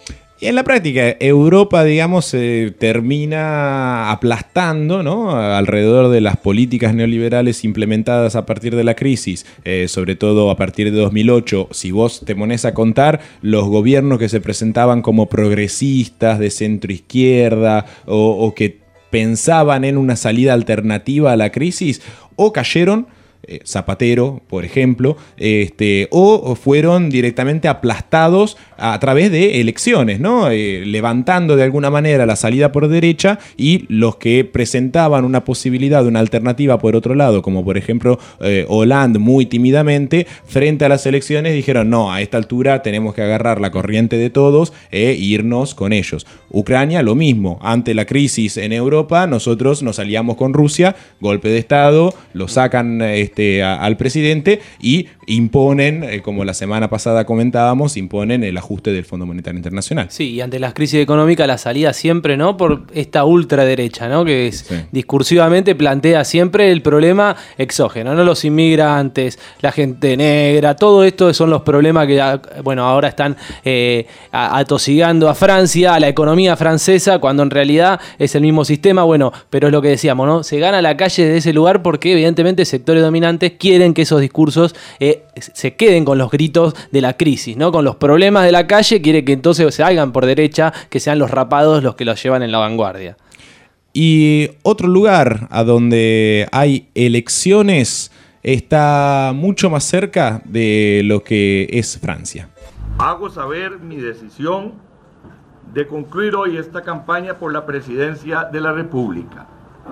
Speaker 2: Y en la práctica, Europa, digamos, eh, termina aplastando, ¿no?, alrededor de las políticas neoliberales implementadas a partir de la crisis, eh, sobre todo a partir de dos mil ocho. Si vos te pones a contar, los gobiernos que se presentaban como progresistas, de centro izquierda, o, o que pensaban en una salida alternativa a la crisis, o cayeron, eh, Zapatero, por ejemplo, este, o fueron directamente aplastados a través de elecciones, ¿no? Eh, levantando de alguna manera la salida por derecha, y los que presentaban una posibilidad, una alternativa por otro lado, como por ejemplo eh, Hollande, muy tímidamente, frente a las elecciones dijeron, no, a esta altura tenemos que agarrar la corriente de todos e irnos con ellos. Ucrania, lo mismo. Ante la crisis en Europa, nosotros nos aliamos con Rusia, golpe de Estado, lo sacan este, a, al presidente y imponen, eh, como la semana pasada comentábamos, imponen el ajuste del Fondo Monetario Internacional.
Speaker 4: Sí, y ante las crisis económicas la salida siempre, ¿no?, por esta ultraderecha, ¿no?, que es, sí. discursivamente plantea siempre el problema exógeno, ¿no?, los inmigrantes, la gente negra, todo esto son los problemas que, bueno, ahora están eh, atosigando a Francia, a la economía francesa, cuando en realidad es el mismo sistema. Bueno, pero es lo que decíamos, ¿no?, se gana la calle de ese lugar porque evidentemente sectores dominantes quieren que esos discursos eh, se queden con los gritos de la crisis, ¿no?, con los problemas de la calle, quiere que entonces se hagan por derecha, que sean los rapados los que los llevan en la vanguardia.
Speaker 2: Y otro lugar a donde hay elecciones está mucho más cerca de lo que es Francia.
Speaker 9: Hago saber mi decisión de concluir hoy esta campaña por la presidencia de la República.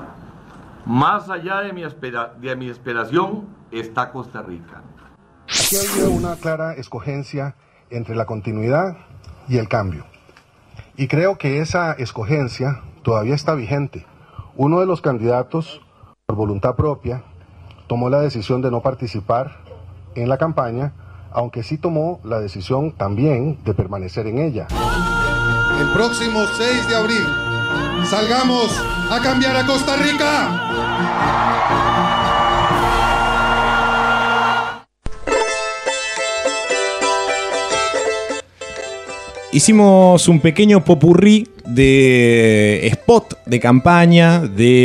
Speaker 9: Más allá de mi, espera, de mi esperación está Costa Rica.
Speaker 10: Aquí ha habido una clara escogencia entre la continuidad y el cambio. Y creo que esa escogencia todavía está vigente. Uno de los candidatos, por voluntad propia, tomó la decisión de no participar en la campaña, aunque sí tomó la decisión también de permanecer en ella.
Speaker 11: El próximo seis de abril, salgamos a cambiar a Costa Rica.
Speaker 2: Hicimos un pequeño popurrí de spot de campaña,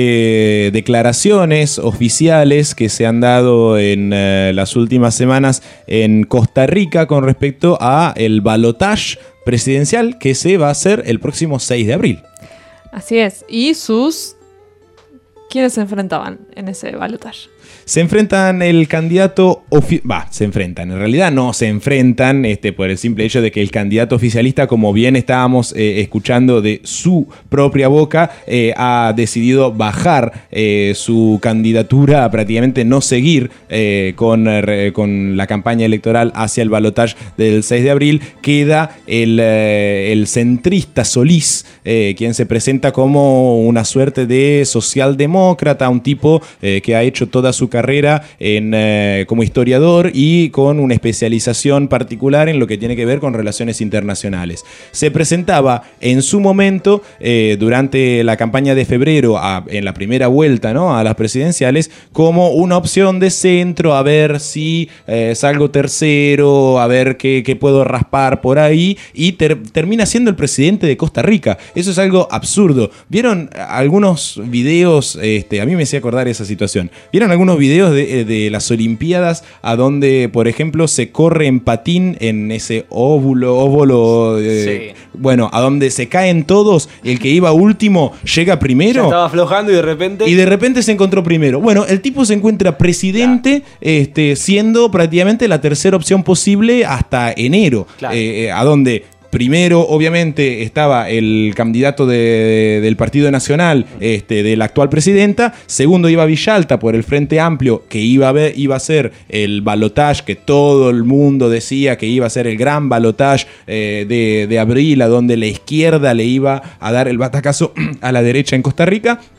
Speaker 2: de declaraciones oficiales que se han dado en uh, las últimas semanas en Costa Rica con respecto a el balotaje presidencial que se va a hacer el próximo seis de abril.
Speaker 3: Así es. Y sus... ¿Quiénes se enfrentaban en ese balotaje?
Speaker 2: Se enfrentan el candidato... Ofi- Va, se enfrentan. En realidad no se enfrentan este, por el simple hecho de que el candidato oficialista, como bien estábamos eh, escuchando de su propia boca, eh, ha decidido bajar eh, su candidatura, a prácticamente no seguir eh, con, eh, con la campaña electoral hacia el balotaje del seis de abril. Queda el, eh, el centrista Solís, eh, quien se presenta como una suerte de socialdemócrata, un tipo eh, que ha hecho toda su carrera en, eh, como historiador y con una especialización particular en lo que tiene que ver con relaciones internacionales. Se presentaba en su momento, eh, durante la campaña de febrero, a, en la primera vuelta, ¿no?, a las presidenciales, como una opción de centro, a ver si eh, salgo tercero, a ver qué, qué puedo raspar por ahí, y ter, termina siendo el presidente de Costa Rica. Eso es algo absurdo. ¿Vieron algunos videos? Este, a mí me hacía acordar esa situación. ¿Vieron algunos videos de, de las Olimpiadas a donde, por ejemplo, se corre en patín en ese óvulo, óvulo, eh, sí. bueno, a donde se caen todos, el que iba último llega primero?
Speaker 4: Ya estaba aflojando y de repente...
Speaker 2: Y de repente se encontró primero. Bueno, el tipo se encuentra presidente, claro. este, siendo prácticamente la tercera opción posible hasta enero, claro. eh, a donde... Primero, obviamente, estaba el candidato de, de, del Partido Nacional, este, de la actual presidenta. Segundo iba Villalta por el Frente Amplio, que iba a, ver, iba a ser el balotaje que todo el mundo decía que iba a ser el gran balotaje eh, de, de abril, a donde la izquierda le iba a dar el batacazo a la derecha en Costa Rica.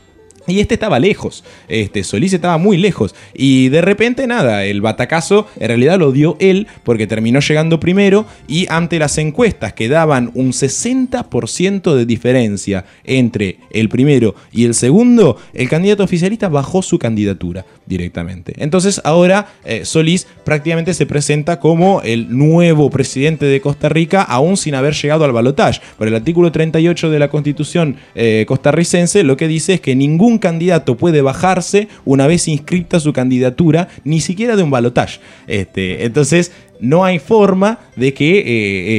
Speaker 2: Y este estaba lejos, este, Solís estaba muy lejos. Y de repente, nada, el batacazo en realidad lo dio él porque terminó llegando primero y ante las encuestas que daban un sesenta por ciento de diferencia entre el primero y el segundo, el candidato oficialista bajó su candidatura directamente. Entonces ahora eh, Solís prácticamente se presenta como el nuevo presidente de Costa Rica, aún sin haber llegado al balotaje. Por el artículo treinta y ocho de la Constitución eh, costarricense lo que dice es que ningún candidato puede bajarse una vez inscripta su candidatura, ni siquiera de un balotaje. Este, entonces no hay forma de que eh,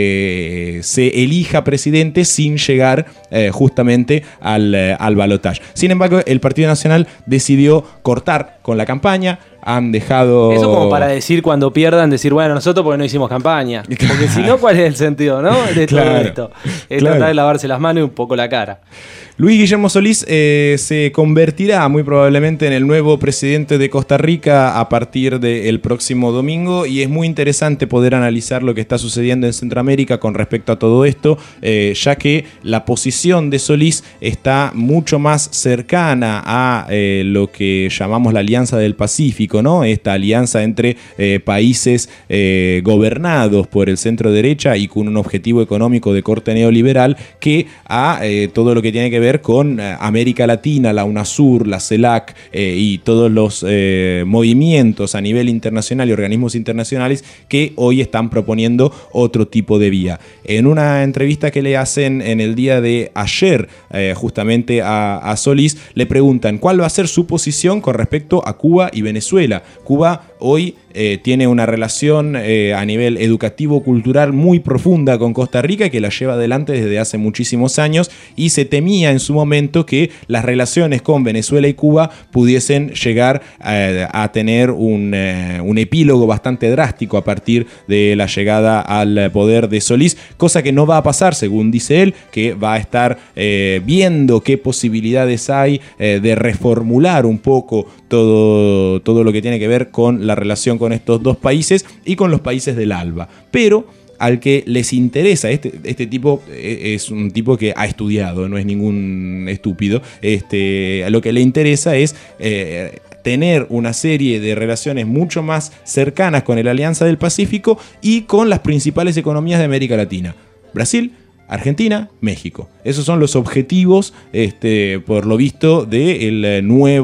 Speaker 2: este, se elija presidente sin llegar eh, justamente al, eh, al balotaje. Sin embargo, el Partido Nacional decidió cortar con la campaña. Han dejado...
Speaker 4: Eso como para decir cuando pierdan, decir, bueno, nosotros porque no hicimos campaña. Porque si no, ¿cuál es el sentido, no? De todo
Speaker 2: claro,
Speaker 4: esto. Es
Speaker 2: claro.
Speaker 4: tratar de lavarse las manos y un poco la cara.
Speaker 2: Luis Guillermo Solís eh, se convertirá muy probablemente en el nuevo presidente de Costa Rica a partir del próximo domingo y es muy interesante poder analizar lo que está sucediendo en Centroamérica con respecto a todo esto, eh, ya que la posición de Solís está mucho más cercana a eh, lo que llamamos la Alianza del Pacífico, ¿no? Esta alianza entre eh, países eh, gobernados por el centro derecha y con un objetivo económico de corte neoliberal que a eh, todo lo que tiene que ver con eh, América Latina, la UNASUR, la CELAC eh, y todos los eh, movimientos a nivel internacional y organismos internacionales que hoy están proponiendo otro tipo de vía. En una entrevista que le hacen en el día de ayer eh, justamente a, a Solís, le preguntan cuál va a ser su posición con respecto a Cuba y Venezuela. Cuba hoy eh, tiene una relación eh, a nivel educativo-cultural muy profunda con Costa Rica que la lleva adelante desde hace muchísimos años y se temía en su momento que las relaciones con Venezuela y Cuba pudiesen llegar eh, a tener un, eh, un epílogo bastante drástico a partir de la llegada al poder de Solís, cosa que no va a pasar según dice él, que va a estar eh, viendo qué posibilidades hay eh, de reformular un poco todo, todo lo que tiene que ver con la relación con estos dos países y con los países del ALBA. Pero al que les interesa, este, este tipo es un tipo que ha estudiado, no es ningún estúpido, este, lo que le interesa es eh, tener una serie de relaciones mucho más cercanas con la Alianza del Pacífico y con las principales economías de América Latina. Brasil, Argentina, México. Esos son los objetivos, este, por lo visto, del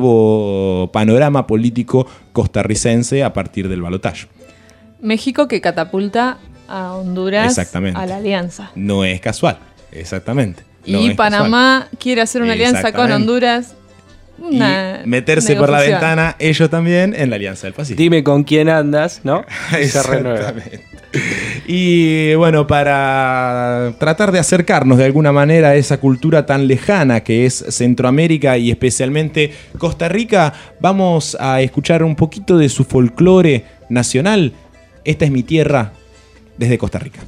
Speaker 2: nuevo panorama político costarricense a partir del balotaje.
Speaker 3: México que catapulta a Honduras a la alianza.
Speaker 2: No es casual, exactamente. No
Speaker 3: y Panamá casual. Quiere hacer una alianza con Honduras. Una
Speaker 2: y meterse por la ventana ellos también en la Alianza del Pacífico.
Speaker 4: Dime con quién andas, ¿no? Y se renueva.
Speaker 2: Y bueno, para tratar de acercarnos de alguna manera a esa cultura tan lejana que es Centroamérica y especialmente Costa Rica, vamos a escuchar un poquito de su folclore nacional. Esta es mi tierra desde Costa Rica.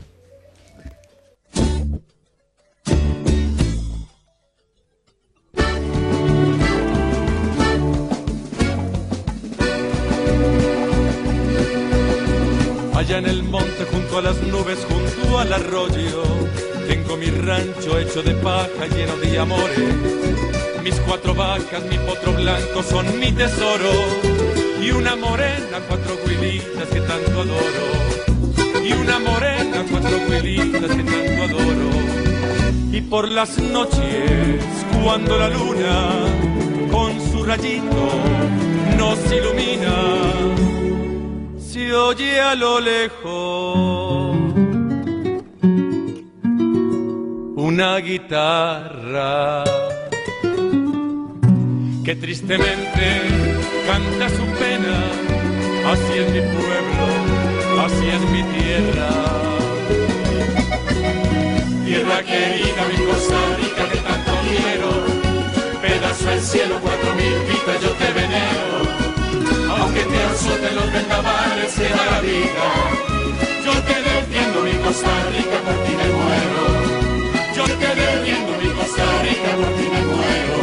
Speaker 5: Allá en el monte junto a las nubes, junto al arroyo, tengo mi rancho hecho de paja lleno de amores. Mis cuatro vacas, mi potro blanco son mi tesoro, y una morena, cuatro huilitas que tanto adoro, y una morena, cuatro huilitas que tanto adoro. Y por las noches, cuando la luna con su rayito nos ilumina, se oye a lo lejos una guitarra que tristemente canta su pena. Así es mi pueblo, así es mi tierra. Tierra querida, mi Costa Rica que tanto quiero, pedazo del cielo, cuatro mil vidas yo te venero. Aunque te azoten los vendavales que da la vida, yo te defiendo mi Costa Rica, por ti me muero. Yo te defiendo mi Costa Rica, por ti me muero.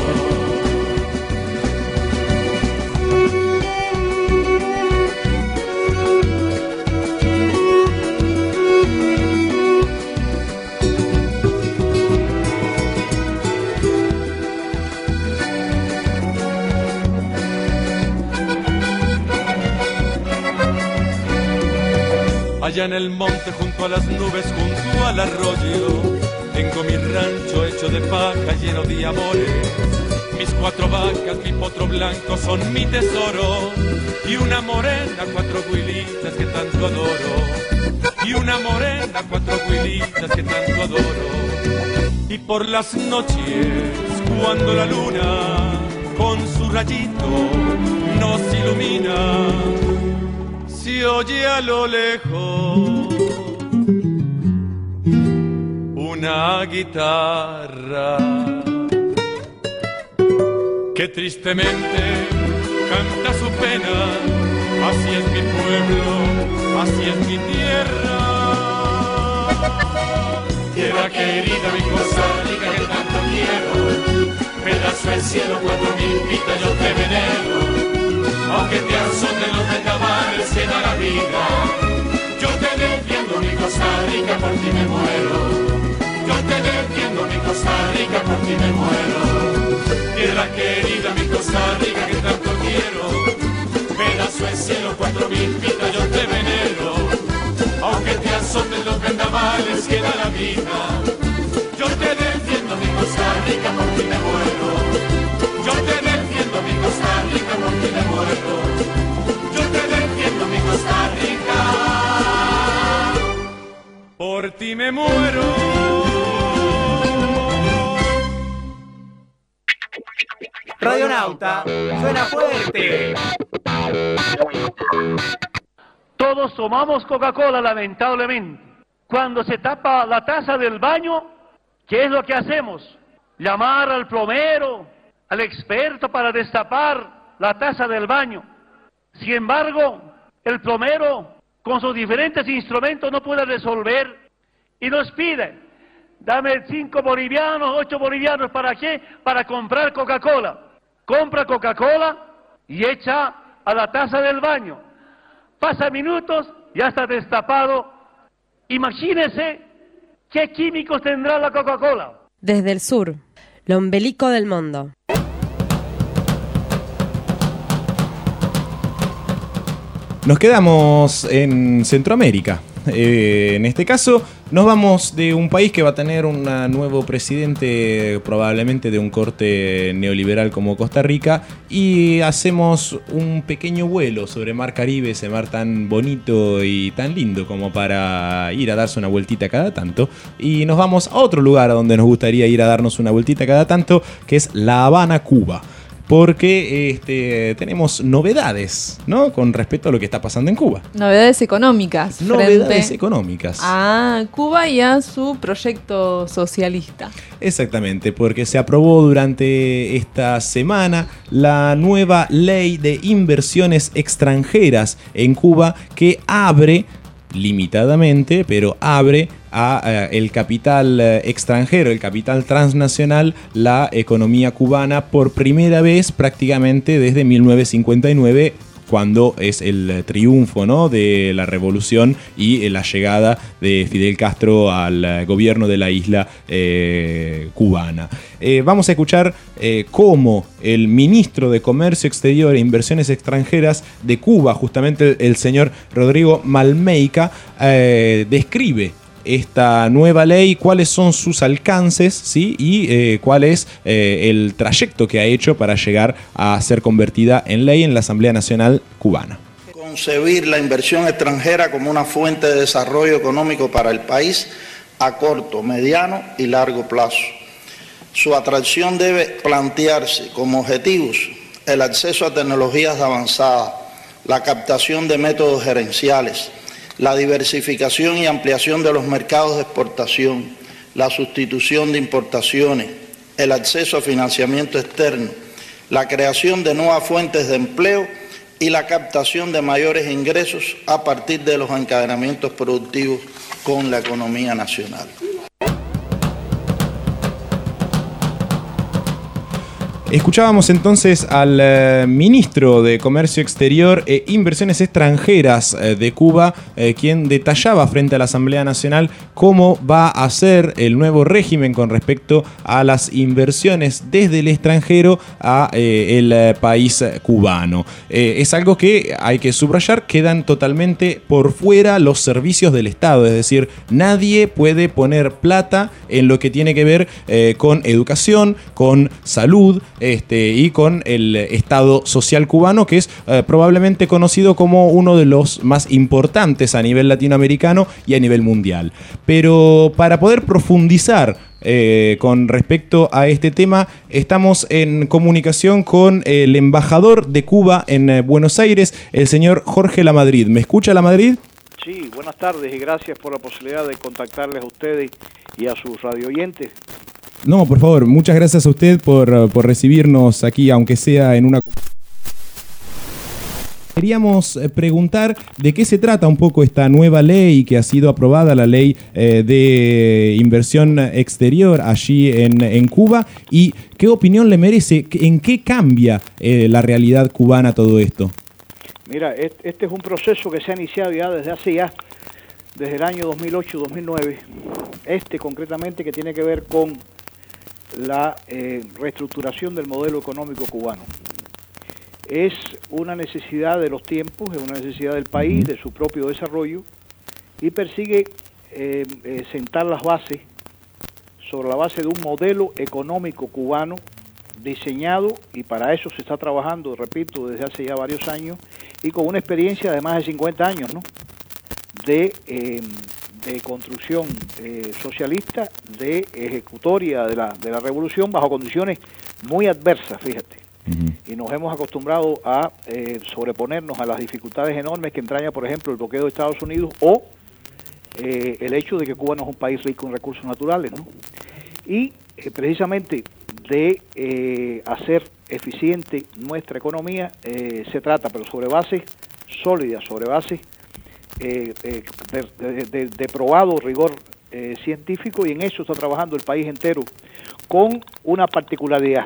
Speaker 5: Allá en el monte junto a las nubes, junto al arroyo, tengo mi rancho hecho de paja lleno de amores. Mis cuatro vacas, mi potro blanco son mi tesoro. Y una morena, cuatro huilitas que tanto adoro. Y una morena, cuatro huilitas que tanto adoro. Y por las noches, cuando la luna con su rayito nos ilumina, se oye a lo lejos una guitarra que tristemente canta su pena. Así es mi pueblo, así es mi tierra. Tierra querida, mi Costa Rica que tanto quiero, pedazo del cielo cuando me invita yo te venero. Aunque te azoten los vendavales que da la vida, yo te defiendo mi Costa Rica, por ti me muero. Yo te defiendo mi Costa Rica, por ti me muero. Tierra querida, mi Costa Rica que tanto quiero, pedazo del cielo cuando me invita yo te venero. Aunque te azoten los vendavales que da la vida, yo te defiendo mi Costa Rica, por ti me muero. Yo te defiendo mi Costa Rica, por ti me muero. Yo te defiendo mi Costa Rica, por ti me muero.
Speaker 1: Radionauta, suena fuerte.
Speaker 12: Todos tomamos Coca-Cola, lamentablemente. Cuando se tapa la taza del baño, ¿qué es lo que hacemos? Llamar al plomero, al experto para destapar la taza del baño. Sin embargo, el plomero, con sus diferentes instrumentos, no puede resolver y nos pide, dame cinco bolivianos, ocho bolivianos, ¿para qué? Para comprar Coca-Cola. Compra Coca-Cola y echa a la taza del baño. Pasa minutos, ya está destapado. Imagínense qué químicos tendrá la Coca-Cola.
Speaker 22: Desde el sur, lo ombelico del mundo.
Speaker 2: Nos quedamos en Centroamérica. Eh, en este caso, nos vamos de un país que va a tener un nuevo presidente, probablemente de un corte neoliberal como Costa Rica, y hacemos un pequeño vuelo sobre Mar Caribe, ese mar tan bonito y tan lindo como para ir a darse una vueltita cada tanto, y nos vamos a otro lugar a donde nos gustaría ir a darnos una vueltita cada tanto, que es La Habana, Cuba. Porque este, tenemos novedades, ¿no? Con respecto a lo que está pasando en Cuba.
Speaker 3: Novedades económicas.
Speaker 2: Novedades
Speaker 3: frente
Speaker 2: económicas.
Speaker 3: A Cuba y a su proyecto socialista.
Speaker 2: Exactamente, porque se aprobó durante esta semana la nueva ley de inversiones extranjeras en Cuba que abre, limitadamente, pero abre a eh, el capital eh, extranjero, el capital transnacional, la economía cubana por primera vez prácticamente desde mil novecientos cincuenta y nueve, cuando es el triunfo, ¿no?, de la revolución y eh, la llegada de Fidel Castro al eh, gobierno de la isla eh, cubana. Eh, vamos a escuchar eh, cómo el ministro de Comercio Exterior e Inversiones Extranjeras de Cuba, justamente el, el señor Rodrigo Malmeica, eh, describe esta nueva ley, cuáles son sus alcances, ¿sí? Y eh, cuál es eh, el trayecto que ha hecho para llegar a ser convertida en ley en la Asamblea Nacional Cubana.
Speaker 13: Concebir la inversión extranjera como una fuente de desarrollo económico para el país a corto, mediano y largo plazo. Su atracción debe plantearse como objetivos el acceso a tecnologías avanzadas, la captación de métodos gerenciales, la diversificación y ampliación de los mercados de exportación, la sustitución de importaciones, el acceso a financiamiento externo, la creación de nuevas fuentes de empleo y la captación de mayores ingresos a partir de los encadenamientos productivos con la economía nacional.
Speaker 2: Escuchábamos entonces al eh, ministro de Comercio Exterior e Inversiones Extranjeras eh, de Cuba, eh, quien detallaba frente a la Asamblea Nacional cómo va a ser el nuevo régimen con respecto a las inversiones desde el extranjero a eh, el eh, país cubano. Eh, es algo que hay que subrayar, quedan totalmente por fuera los servicios del Estado, es decir, nadie puede poner plata en lo que tiene que ver eh, con educación, con salud, Este, y con el Estado Social Cubano, que es eh, probablemente conocido como uno de los más importantes a nivel latinoamericano y a nivel mundial. Pero para poder profundizar eh, con respecto a este tema, estamos en comunicación con el embajador de Cuba en eh, Buenos Aires, el señor Jorge Lamadrid. ¿Me escucha, Lamadrid?
Speaker 16: Sí, buenas tardes y gracias por la posibilidad de contactarles a ustedes y a sus radioyentes.
Speaker 2: No, por favor, muchas gracias a usted por, por recibirnos aquí, aunque sea en una... Queríamos preguntar de qué se trata un poco esta nueva ley que ha sido aprobada, la ley eh, de inversión exterior allí en, en Cuba, y qué opinión le merece, en qué cambia eh, la realidad cubana todo esto.
Speaker 16: Mira, este es un proceso que se ha iniciado ya desde hace ya, desde el año dos mil ocho dos mil nueve, este concretamente que tiene que ver con la eh, reestructuración del modelo económico cubano. Es una necesidad de los tiempos, es una necesidad del país, de su propio desarrollo, y persigue eh, eh, sentar las bases sobre la base de un modelo económico cubano diseñado, y para eso se está trabajando, repito, desde hace ya varios años, y con una experiencia de más de cincuenta años, ¿no?, de... Eh, de construcción eh, socialista, de ejecutoria de la, de la revolución bajo condiciones muy adversas, fíjate. Uh-huh. Y nos hemos acostumbrado a eh, sobreponernos a las dificultades enormes que entraña, por ejemplo, el bloqueo de Estados Unidos o eh, el hecho de que Cuba no es un país rico en recursos naturales, ¿no? Y eh, precisamente de eh, hacer eficiente nuestra economía eh, se trata, pero sobre bases sólidas, sobre bases Eh, eh, de, de, de probado rigor eh, científico, y en eso está trabajando el país entero con una particularidad,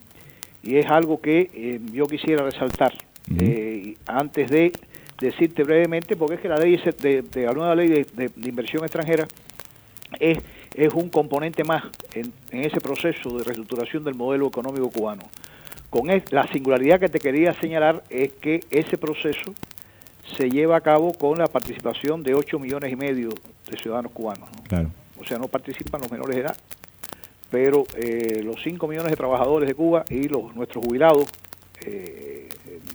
Speaker 16: y es algo que eh, yo quisiera resaltar uh-huh. eh, antes de decirte brevemente, porque es que la ley de, de la nueva ley de, de, de inversión extranjera es, es un componente más en, en ese proceso de reestructuración del modelo económico cubano. Con el, la singularidad que te quería señalar es que ese proceso se lleva a cabo con la participación de ocho millones y medio de ciudadanos cubanos, ¿no? Claro. O sea, no participan los menores de edad, pero eh, los cinco millones de trabajadores de Cuba y los nuestros jubilados, eh,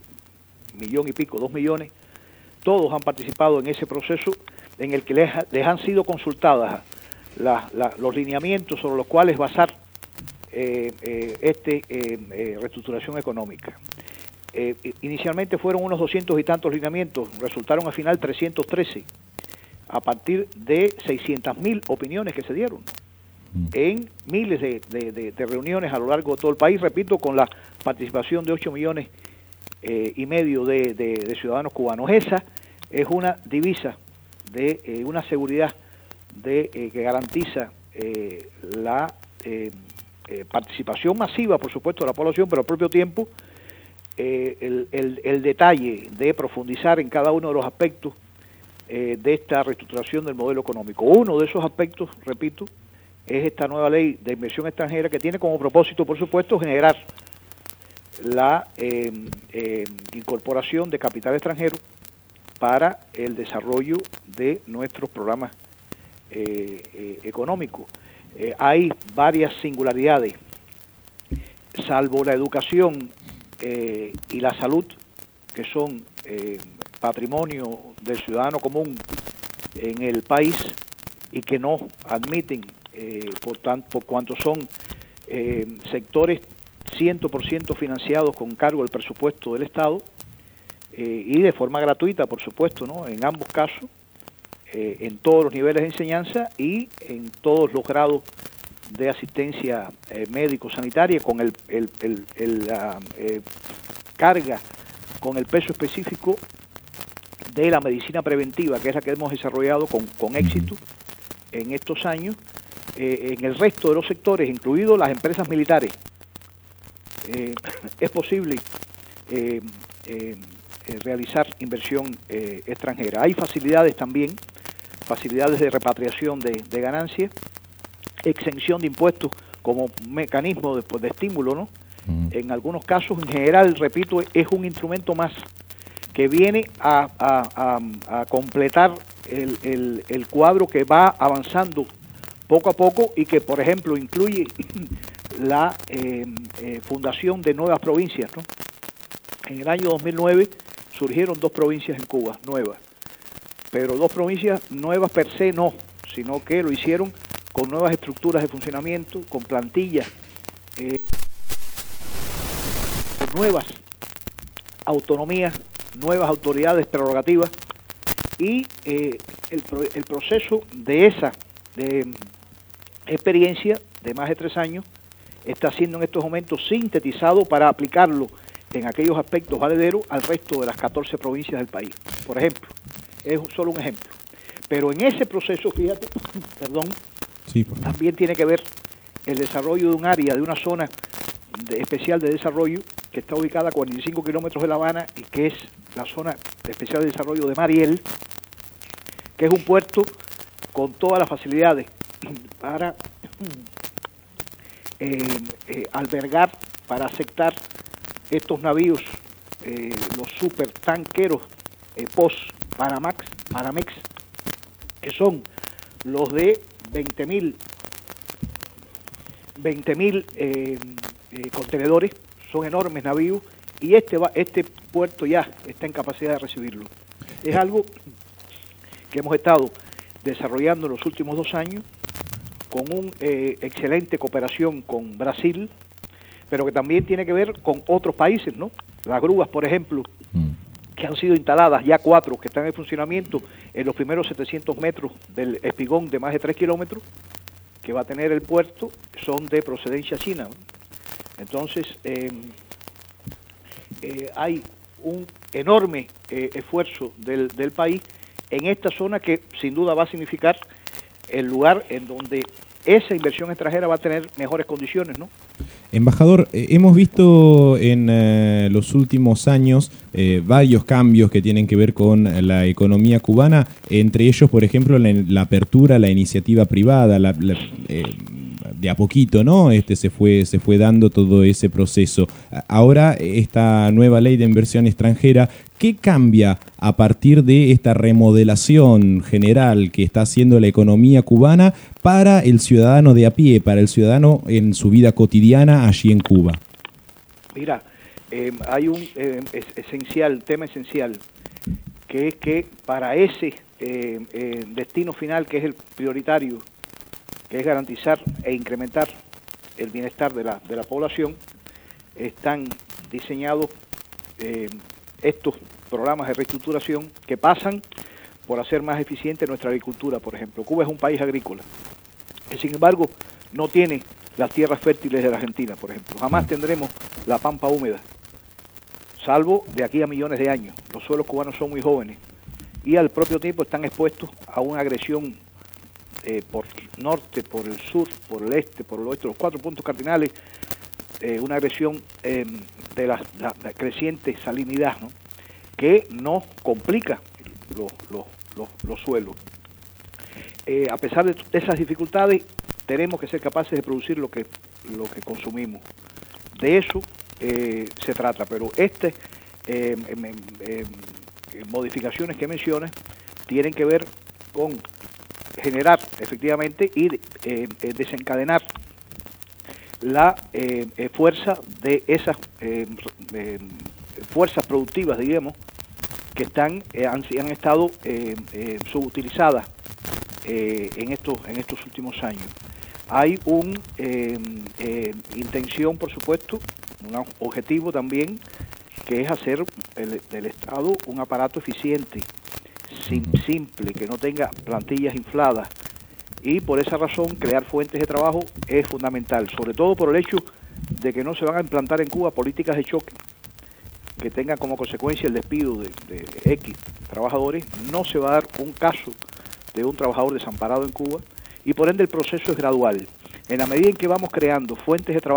Speaker 16: millón y pico, dos millones, todos han participado en ese proceso en el que les, les han sido consultadas la, la, los lineamientos sobre los cuales basar eh, eh, este eh, eh, reestructuración económica. Eh, inicialmente fueron unos doscientos y tantos lineamientos, resultaron al final trescientos trece, a partir de seiscientas mil opiniones que se dieron en miles de, de, de, de reuniones a lo largo de todo el país, repito, con la participación de ocho millones eh, y medio de, de, de ciudadanos cubanos. Esa es una divisa de eh, una seguridad de eh, que garantiza eh, la eh, eh, participación masiva, por supuesto, de la población, pero al propio tiempo Eh, el, el, el detalle de profundizar en cada uno de los aspectos eh, de esta reestructuración del modelo económico. Uno de esos aspectos, repito, es esta nueva ley de inversión extranjera que tiene como propósito, por supuesto, generar la eh, eh, incorporación de capital extranjero para el desarrollo de nuestros programas eh, eh, económicos. Eh, hay varias singularidades, salvo la educación Eh, y la salud, que son eh, patrimonio del ciudadano común en el país y que no admiten, eh, por, tanto, por cuanto son eh, sectores cien por ciento financiados con cargo del presupuesto del Estado eh, y de forma gratuita, por supuesto, ¿no?, en ambos casos, eh, en todos los niveles de enseñanza y en todos los grados de asistencia eh, médico-sanitaria, con el, el, el, el la, eh, carga, con el peso específico de la medicina preventiva, que es la que hemos desarrollado con, con éxito en estos años, eh, en el resto de los sectores, incluidos las empresas militares, eh, es posible eh, eh, eh, realizar inversión eh, extranjera. Hay facilidades también, facilidades de repatriación de, de ganancias, exención de impuestos como mecanismo de, pues, de estímulo, ¿no? Mm. En algunos casos, en general, repito, es un instrumento más que viene a, a, a, a completar el, el, el cuadro que va avanzando poco a poco y que, por ejemplo, incluye la eh, eh, fundación de nuevas provincias, ¿no? En el año dos mil nueve surgieron dos provincias en Cuba, nuevas, pero dos provincias nuevas per se no, sino que lo hicieron con nuevas estructuras de funcionamiento, con plantillas, eh, con nuevas autonomías, nuevas autoridades prerrogativas, y eh, el, el proceso de esa de, experiencia de más de tres años está siendo en estos momentos sintetizado para aplicarlo en aquellos aspectos valederos al resto de las catorce provincias del país. Por ejemplo, es solo un ejemplo. Pero en ese proceso, fíjate, perdón, sí, por también tiene que ver el desarrollo de un área, de una zona de, especial de desarrollo que está ubicada a cuarenta y cinco kilómetros de La Habana y que es la zona especial de desarrollo de Mariel, que es un puerto con todas las facilidades para eh, eh, albergar, para aceptar estos navíos, eh, los supertanqueros eh, post-Panamax, Panamex, que son los de veinte mil eh, eh, contenedores, son enormes navíos, y este, va, este puerto ya está en capacidad de recibirlo. Es algo que hemos estado desarrollando en los últimos dos años con una eh, excelente cooperación con Brasil, pero que también tiene que ver con otros países, ¿no? Las grúas, por ejemplo, mm. que han sido instaladas, ya cuatro, que están en funcionamiento en los primeros setecientos metros del espigón de más de tres kilómetros, que va a tener el puerto, son de procedencia china, ¿no? Entonces, eh, eh, hay un enorme eh, esfuerzo del, del país en esta zona que sin duda va a significar el lugar en donde esa inversión extranjera va a tener mejores condiciones, ¿no?
Speaker 2: Embajador, eh, hemos visto en eh, los últimos años eh, varios cambios que tienen que ver con la economía cubana, entre ellos, por ejemplo, la, la apertura, la iniciativa privada, la, la, eh, de a poquito, ¿no? Este se fue se fue dando todo ese proceso. Ahora esta nueva ley de inversión extranjera, ¿qué cambia a partir de esta remodelación general que está haciendo la economía cubana para el ciudadano de a pie, para el ciudadano en su vida cotidiana allí en Cuba?
Speaker 16: Mira, eh, hay un eh, es esencial, tema esencial, que es que para ese eh, eh, destino final, que es el prioritario, que es garantizar e incrementar el bienestar de la, de la población, están diseñados eh, estos programas de reestructuración que pasan por hacer más eficiente nuestra agricultura, por ejemplo. Cuba es un país agrícola, que sin embargo no tiene las tierras fértiles de la Argentina, por ejemplo. Jamás tendremos la pampa húmeda, salvo de aquí a millones de años. Los suelos cubanos son muy jóvenes y al propio tiempo están expuestos a una agresión eh, por norte, por el sur, por el este, por el oeste, los cuatro puntos cardinales, eh, una agresión eh, de la, la, la creciente salinidad, ¿no?, que nos complica los, los, los, los suelos. Eh, a pesar de esas dificultades, tenemos que ser capaces de producir lo que, lo que consumimos. De eso eh, se trata, pero estas eh, eh, eh, modificaciones que mencionas tienen que ver con generar efectivamente y eh, eh, desencadenar la eh, eh, fuerza de esas eh, eh, fuerzas productivas, digamos, que están eh, han, han estado eh, eh, subutilizadas eh, en estos en estos últimos años. Hay un eh, eh, intención, por supuesto, un objetivo también, que es hacer el, del Estado un aparato eficiente, sim, simple, que no tenga plantillas infladas, y por esa razón crear fuentes de trabajo es fundamental, sobre todo por el hecho de que no se van a implantar en Cuba políticas de choque que tengan como consecuencia el despido de, de X trabajadores. No se va a dar un caso de un trabajador desamparado en Cuba, y por ende el proceso es gradual. En la medida en que vamos creando fuentes de trabajo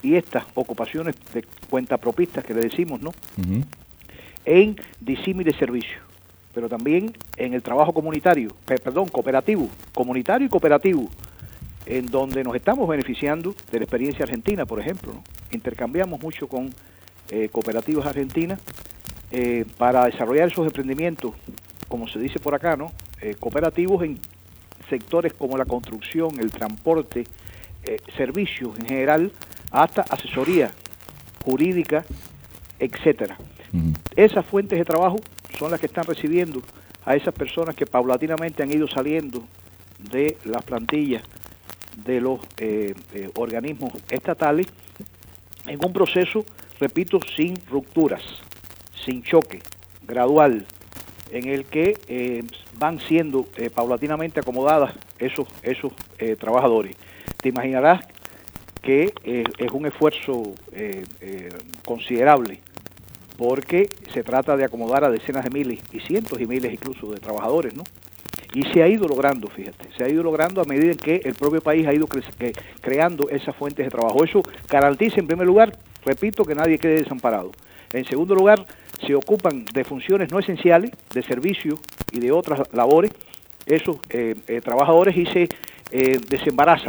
Speaker 16: y estas ocupaciones de cuentapropistas que le decimos, ¿no?
Speaker 2: Uh-huh.
Speaker 16: En disímiles servicios, pero también en el trabajo comunitario, eh, perdón, cooperativo, comunitario y cooperativo, en donde nos estamos beneficiando de la experiencia argentina, por ejemplo, ¿no? Intercambiamos mucho con eh, cooperativas argentinas eh, para desarrollar esos emprendimientos, como se dice por acá, ¿no? Eh, cooperativos en sectores como la construcción, el transporte, eh, servicios en general, hasta asesoría jurídica, etcétera. Uh-huh. Esas fuentes de trabajo son las que están recibiendo a esas personas que paulatinamente han ido saliendo de las plantillas de los eh, eh, organismos estatales en un proceso, repito, sin rupturas, sin choque, gradual, en el que eh, van siendo eh, paulatinamente acomodadas esos, esos eh, trabajadores. Te imaginarás que eh, es un esfuerzo eh, eh, considerable, porque se trata de acomodar a decenas de miles y cientos y miles incluso de trabajadores, ¿no? Y se ha ido logrando, fíjate, se ha ido logrando a medida en que el propio país ha ido cre que, creando esas fuentes de trabajo. Eso garantiza, en primer lugar, repito, que nadie quede desamparado. En segundo lugar, se ocupan de funciones no esenciales, de servicios y de otras labores, esos eh, eh, trabajadores, y se eh, desembaraza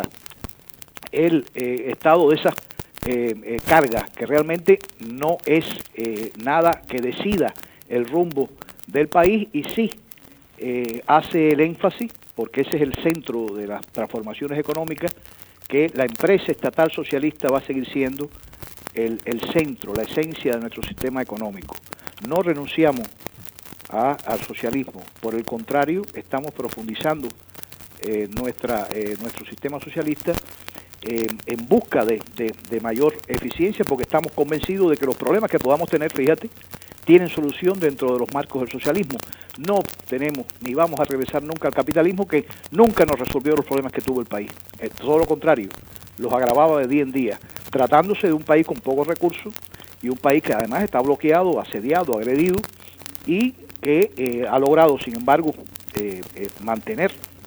Speaker 16: el eh, estado de esas eh, eh, cargas, que realmente no es eh, nada que decida el rumbo del país, y sí eh, hace el énfasis, porque ese es el centro de las transformaciones económicas, que la empresa estatal socialista va a seguir siendo el, el centro, la esencia de nuestro sistema económico. No renunciamos a, al socialismo, por el contrario, estamos profundizando eh, nuestra, eh, nuestro sistema socialista eh, en busca de, de, de mayor eficiencia, porque estamos convencidos de que los problemas que podamos tener, fíjate, tienen solución dentro de los marcos del socialismo. No tenemos ni vamos a regresar nunca al capitalismo, que nunca nos resolvió los problemas que tuvo el país. Eh, todo lo contrario, los agravaba de día en día, tratándose de un país con pocos recursos y un país que además está bloqueado, asediado, agredido, y que eh, ha logrado, sin embargo, eh, eh, mantener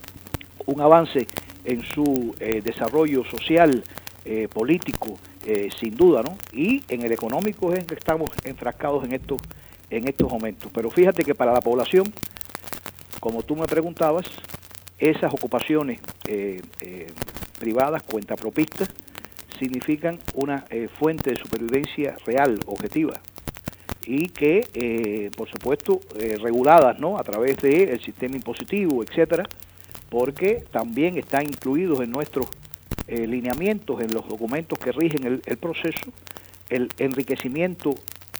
Speaker 16: un avance en su eh, desarrollo social, eh, político, eh, sin duda, ¿no? Y en el económico es en que estamos enfrascados en estos, en estos momentos. Pero fíjate que para la población, como tú me preguntabas, esas ocupaciones eh, eh, privadas, cuentapropistas, significan una eh, fuente de supervivencia real, objetiva, y que, eh, por supuesto, eh, reguladas, ¿no?, a través del sistema impositivo, etcétera, porque también están incluidos en nuestros eh, lineamientos, en los documentos que rigen el, el proceso, el enriquecimiento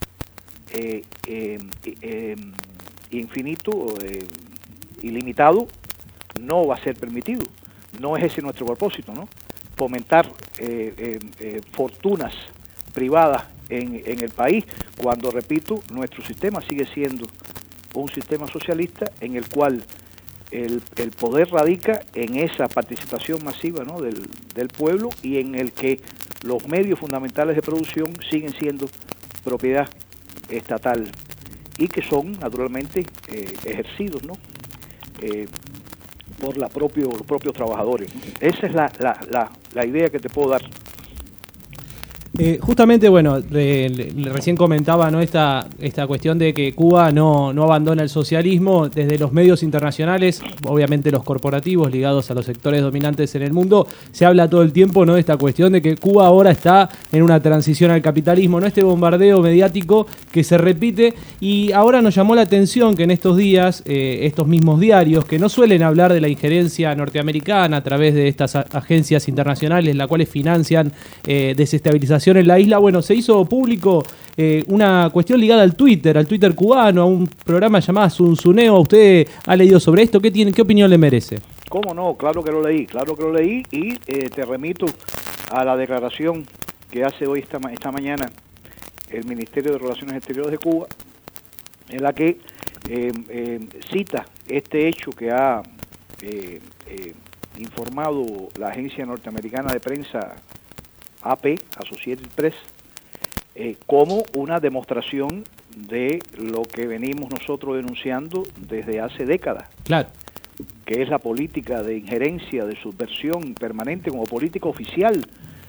Speaker 16: eh, eh, eh, infinito, eh, ilimitado, no va a ser permitido. No es ese nuestro propósito, ¿no? Fomentar eh, eh, eh, fortunas privadas en, en el país, cuando, repito, nuestro sistema sigue siendo un sistema socialista en el cual el, el poder radica en esa participación masiva, ¿no?, del, del pueblo, y en el que los medios fundamentales de producción siguen siendo propiedad estatal y que son, naturalmente, eh, ejercidos, ¿no?, eh, por la propio, los propios trabajadores. Esa es la, la, la, la idea que te puedo dar.
Speaker 4: Eh, justamente, bueno, eh, le, recién comentaba, ¿no?, esta, esta cuestión de que Cuba no, no abandona el socialismo. Desde los medios internacionales, obviamente los corporativos ligados a los sectores dominantes en el mundo, se habla todo el tiempo, ¿no?, de esta cuestión de que Cuba ahora está en una transición al capitalismo, ¿no?, este bombardeo mediático que se repite. Y ahora nos llamó la atención que en estos días, eh, estos mismos diarios, que no suelen hablar de la injerencia norteamericana a través de estas a- agencias internacionales, las cuales financian eh, desestabilización en la isla, bueno, se hizo público eh, una cuestión ligada al Twitter, al Twitter cubano, a un programa llamado Zunzuneo. ¿Usted ha leído sobre esto? ¿Qué tiene, qué opinión le merece?
Speaker 16: ¿Cómo no? Claro que lo leí, claro que lo leí, y eh, te remito a la declaración que hace hoy, esta, esta mañana, el Ministerio de Relaciones Exteriores de Cuba, en la que eh, eh, cita este hecho que ha eh, eh, informado la agencia norteamericana de prensa A P, Associated Press, eh, como una demostración de lo que venimos nosotros denunciando desde hace décadas.
Speaker 4: Claro.
Speaker 16: Que es la política de injerencia, de subversión permanente como política oficial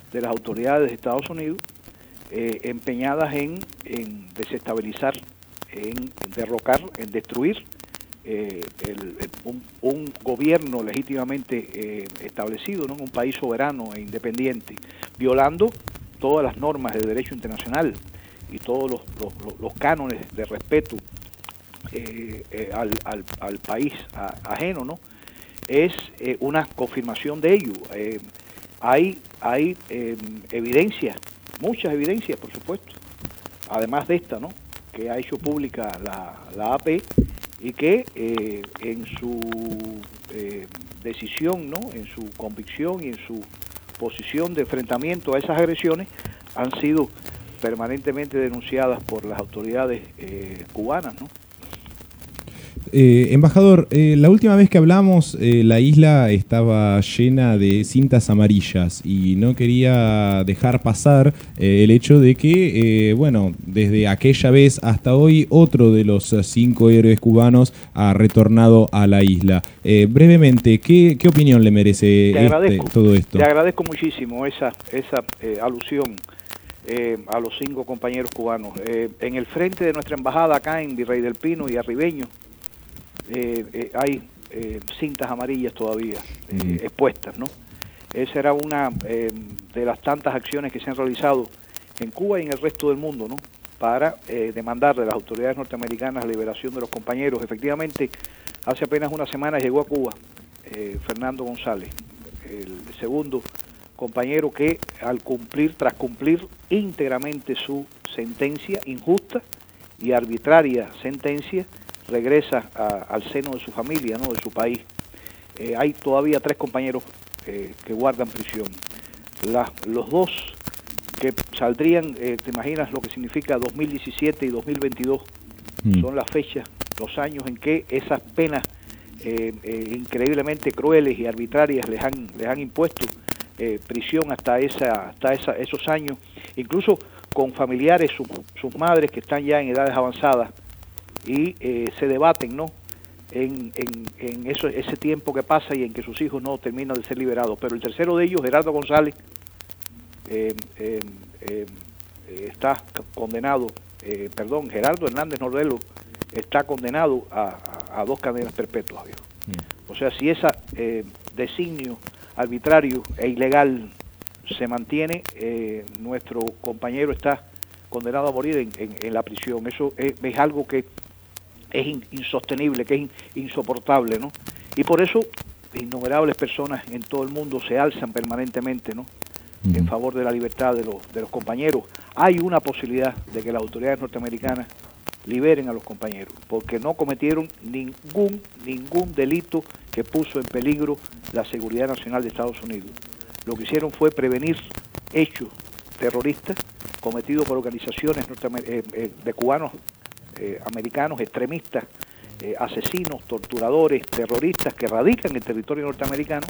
Speaker 16: de las autoridades de Estados Unidos eh, empeñadas en, en desestabilizar, en derrocar, en destruir eh, el, el, un, un gobierno legítimamente eh, establecido, ¿no? En un país soberano e independiente, violando todas las normas del derecho internacional y todos los, los, los cánones de respeto eh, eh, al, al, al país a, ajeno, ¿no? Es eh, una confirmación de ello. Eh, hay hay eh, evidencias, muchas evidencias, por supuesto, además de esta, ¿no? Que ha hecho pública la, la A P y que eh, en su eh, decisión, ¿no? En su convicción y en su posición de enfrentamiento a esas agresiones han sido permanentemente denunciadas por las autoridades eh, cubanas, ¿no?
Speaker 2: Eh, embajador, eh, la última vez que hablamos eh, la isla estaba llena de cintas amarillas y no quería dejar pasar eh, el hecho de que, eh, bueno, desde aquella vez hasta hoy otro de los cinco héroes cubanos ha retornado a la isla. Eh, brevemente, ¿qué, ¿qué opinión le merece este, todo esto?
Speaker 16: Te agradezco muchísimo esa, esa eh, alusión eh, a los cinco compañeros cubanos. Eh, en el frente de nuestra embajada acá en Virrey del Pino y Arribeño, Eh, eh, hay eh, cintas amarillas todavía eh, mm. expuestas, ¿no? Esa era una eh, de las tantas acciones que se han realizado en Cuba y en el resto del mundo, ¿no? Para eh, demandar de las autoridades norteamericanas la liberación de los compañeros. Efectivamente, hace apenas una semana llegó a Cuba eh, Fernando González, el segundo compañero que al cumplir, tras cumplir íntegramente su sentencia, injusta y arbitraria sentencia, regresa a, al seno de su familia, ¿no? De su país. Eh, hay todavía tres compañeros eh, que guardan prisión. La, los dos que saldrían, eh, te imaginas lo que significa dos mil diecisiete y dos mil veintidós, mm. son las fechas, los años en que esas penas eh, eh, increíblemente crueles y arbitrarias les han, les han impuesto eh, prisión hasta, esa, hasta esa, esos años, incluso con familiares, su, sus madres que están ya en edades avanzadas, y eh, se debaten, ¿no? En, en, en eso, ese tiempo que pasa y en que sus hijos no terminan de ser liberados. Pero el tercero de ellos, Gerardo González, eh, eh, eh, está condenado, eh, perdón, Gerardo Hernández Nordelo está condenado a, a, a dos cadenas perpetuas. Mm. O sea, si ese eh, designio arbitrario e ilegal se mantiene, eh, nuestro compañero está condenado a morir en, en, en la prisión. Eso es, es algo que es in, insostenible, que es in, insoportable, ¿no? Y por eso innumerables personas en todo el mundo se alzan permanentemente, ¿no? Mm. En favor de la libertad de los, de los compañeros. Hay una posibilidad de que las autoridades norteamericanas liberen a los compañeros, porque no cometieron ningún, ningún delito que puso en peligro la seguridad nacional de Estados Unidos. Lo que hicieron fue prevenir hechos terroristas cometidos por organizaciones eh, eh, de cubanos eh, americanos, extremistas, eh, asesinos, torturadores, terroristas que radican en el territorio norteamericano,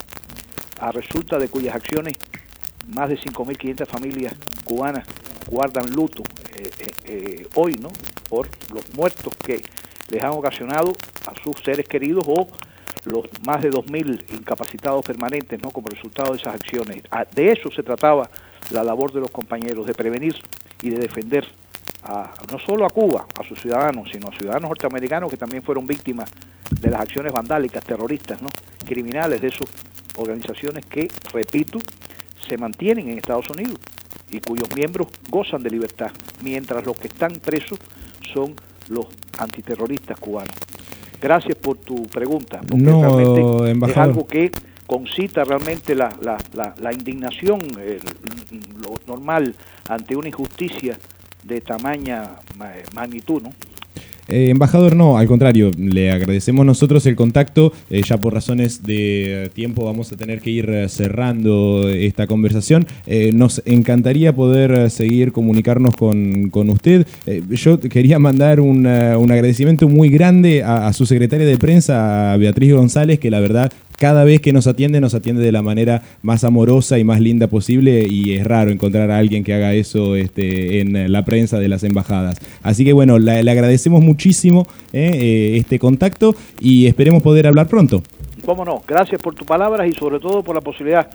Speaker 16: a resulta de cuyas acciones más de cinco mil quinientas familias cubanas guardan luto eh, eh, eh, hoy, ¿no? Por los muertos que les han ocasionado a sus seres queridos o los más de dos mil incapacitados permanentes, ¿no? Como resultado de esas acciones. De eso se trataba la labor de los compañeros, de prevenir y de defender a, no solo a Cuba, a sus ciudadanos, sino a ciudadanos norteamericanos que también fueron víctimas de las acciones vandálicas, terroristas, ¿no? Criminales de esas organizaciones que, repito, se mantienen en Estados Unidos y cuyos miembros gozan de libertad, mientras los que están presos son los antiterroristas cubanos. Gracias por tu pregunta, porque
Speaker 2: no,
Speaker 16: realmente
Speaker 2: embajador.
Speaker 16: es algo que concita realmente la, la, la, la indignación, eh, lo normal ante una injusticia de tamaña magnitud, ¿no?
Speaker 2: Eh, embajador, no, al contrario, le agradecemos nosotros el contacto, eh, ya por razones de tiempo vamos a tener que ir cerrando esta conversación. Eh, nos encantaría poder seguir comunicarnos con, con usted. Eh, yo quería mandar un, un agradecimiento muy grande a, a su secretaria de prensa, a Beatriz González, que la verdad cada vez que nos atiende, nos atiende de la manera más amorosa y más linda posible, y es raro encontrar a alguien que haga eso este, en la prensa de las embajadas. Así que bueno, la, le agradecemos muchísimo eh, eh, este contacto y esperemos poder hablar pronto.
Speaker 16: Cómo no, gracias por tus palabras y sobre todo por la posibilidad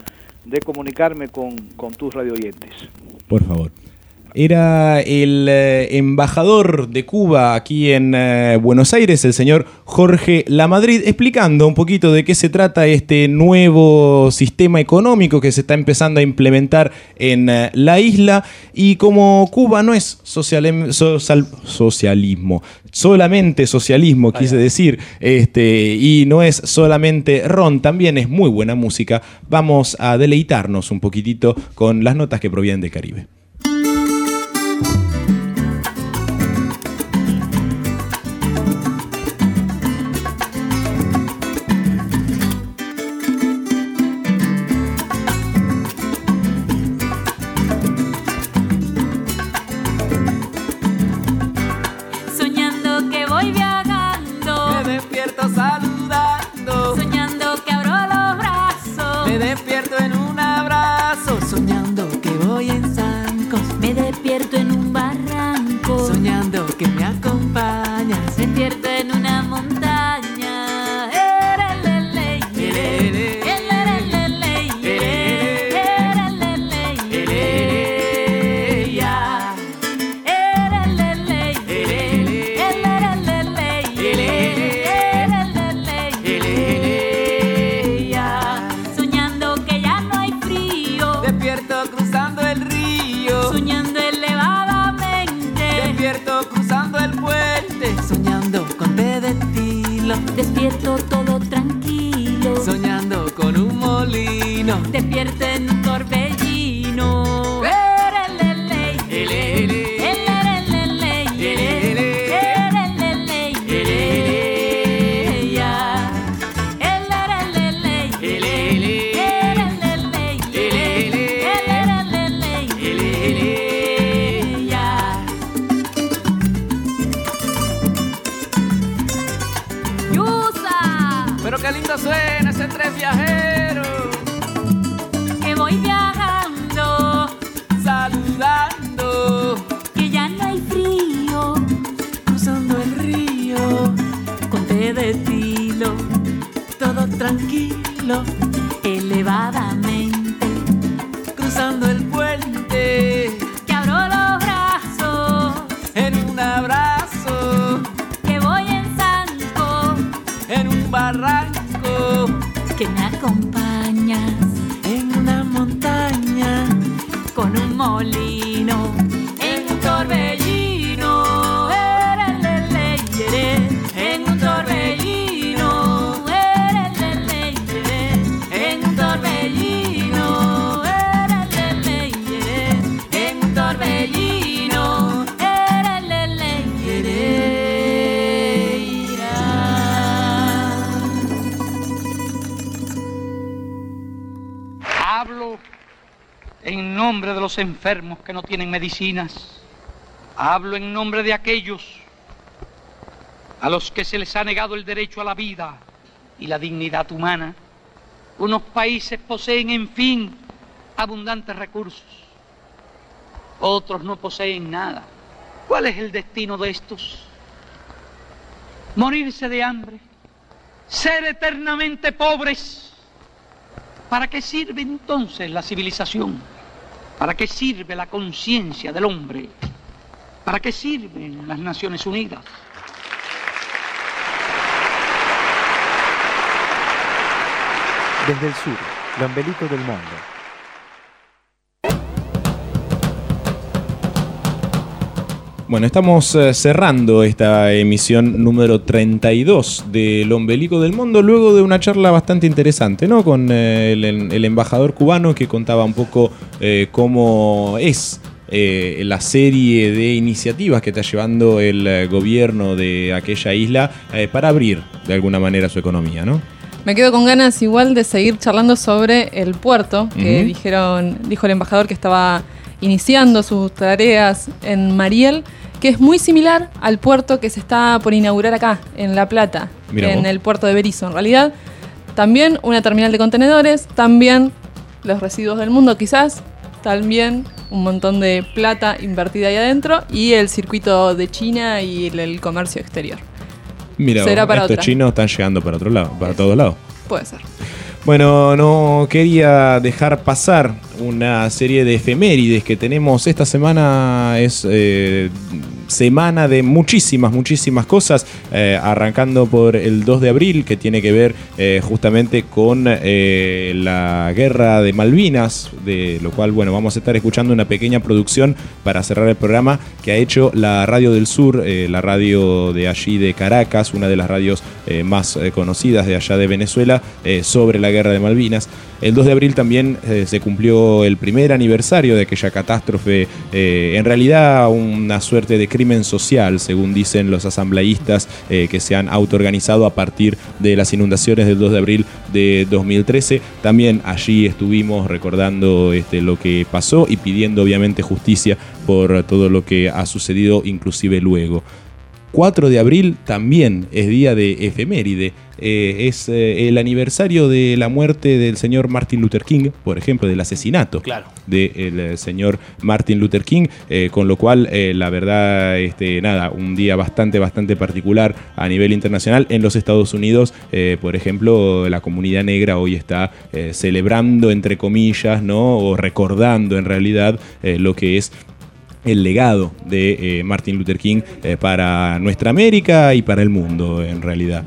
Speaker 16: de comunicarme con, con tus radioyentes.
Speaker 2: Por favor. Era el eh, embajador de Cuba aquí en eh, Buenos Aires, el señor Jorge Lamadrid, explicando un poquito de qué se trata este nuevo sistema económico que se está empezando a implementar en eh, la isla. Y como Cuba no es socialim- social- socialismo, solamente socialismo, quise decir, este, y no es solamente ron, también es muy buena música, vamos a deleitarnos un poquitito con las notas que provienen del Caribe.
Speaker 17: Despierto todo tranquilo,
Speaker 18: soñando con un molino,
Speaker 17: despierto en un torbellino.
Speaker 18: Qué lindo suena ese tren viajero,
Speaker 17: que voy viajando,
Speaker 18: saludando,
Speaker 17: que ya no hay frío,
Speaker 18: cruzando el río,
Speaker 17: con té de estilo,
Speaker 18: todo tranquilo,
Speaker 17: elevadamente,
Speaker 18: cruzando el puente,
Speaker 17: que abro los brazos,
Speaker 18: en un abrazo,
Speaker 17: que voy en zanco,
Speaker 18: en un barranco,
Speaker 17: que me acompañas
Speaker 18: en una montaña,
Speaker 17: con un molino,
Speaker 18: en un torbellino, en un torbellino, en un torbellino, en un torbellino,
Speaker 12: Hablo en nombre de los enfermos que no tienen medicinas. Hablo en nombre de aquellos a los que se les ha negado el derecho a la vida y la dignidad humana. Unos países poseen, en fin, abundantes recursos. Otros no poseen nada. ¿Cuál es el destino de estos? Morirse de hambre, ser eternamente pobres. ¿Para qué sirve entonces la civilización? ¿Para qué sirve la conciencia del hombre? ¿Para qué sirven las Naciones Unidas?
Speaker 1: Desde el sur, el ombelico del mundo.
Speaker 2: Bueno, estamos eh, cerrando esta emisión número treinta y dos del Ombelico del Mundo, luego de una charla bastante interesante, ¿no? Con eh, el, el embajador cubano, que contaba un poco eh, cómo es eh, la serie de iniciativas que está llevando el eh, gobierno de aquella isla eh, para abrir de alguna manera su economía, ¿no?
Speaker 3: Me quedo con ganas igual de seguir charlando sobre el puerto, que
Speaker 2: Uh-huh.
Speaker 3: dijeron, dijo el embajador que estaba iniciando sus tareas en Mariel, que es muy similar al puerto que se está por inaugurar acá, en La Plata,
Speaker 2: Mirá
Speaker 3: en
Speaker 2: vos.
Speaker 3: el puerto de Berizo. En realidad, también una terminal de contenedores, también los residuos del mundo quizás, también un montón de plata invertida ahí adentro y el circuito de China y el, el comercio exterior.
Speaker 2: Mira,
Speaker 3: Será para
Speaker 2: estos
Speaker 3: otra.
Speaker 2: chinos están llegando para otro lado, para todos lados.
Speaker 3: Puede ser.
Speaker 2: Bueno, no quería dejar pasar una serie de efemérides que tenemos esta semana. Es eh, semana de muchísimas, muchísimas cosas, eh, arrancando por el dos de abril, que tiene que ver eh, justamente con eh, la guerra de Malvinas, de lo cual, bueno, vamos a estar escuchando una pequeña producción para cerrar el programa que ha hecho la Radio del Sur, eh, la radio de allí de Caracas, una de las radios eh, más eh, conocidas de allá de Venezuela, eh, sobre la guerra de Malvinas. El dos de abril también eh, se cumplió el primer aniversario de aquella catástrofe, eh, en realidad una suerte de crimen social, según dicen los asambleístas eh, que se han autoorganizado a partir de las inundaciones del dos de abril de dos mil trece. También allí estuvimos recordando este, lo que pasó y pidiendo obviamente justicia por todo lo que ha sucedido, inclusive luego. cuatro de abril también es día de efeméride. Eh, es eh, el aniversario de la muerte del señor Martin Luther King, por ejemplo, del asesinato
Speaker 4: claro.
Speaker 2: del eh, señor Martin Luther King, eh, con lo cual, eh, la verdad, este, nada, un día bastante, bastante particular a nivel internacional. En los Estados Unidos, eh, por ejemplo, la comunidad negra hoy está eh, celebrando, entre comillas, ¿no? O recordando en realidad eh, lo que es el legado de eh, Martin Luther King eh, para nuestra América y para el mundo, en realidad.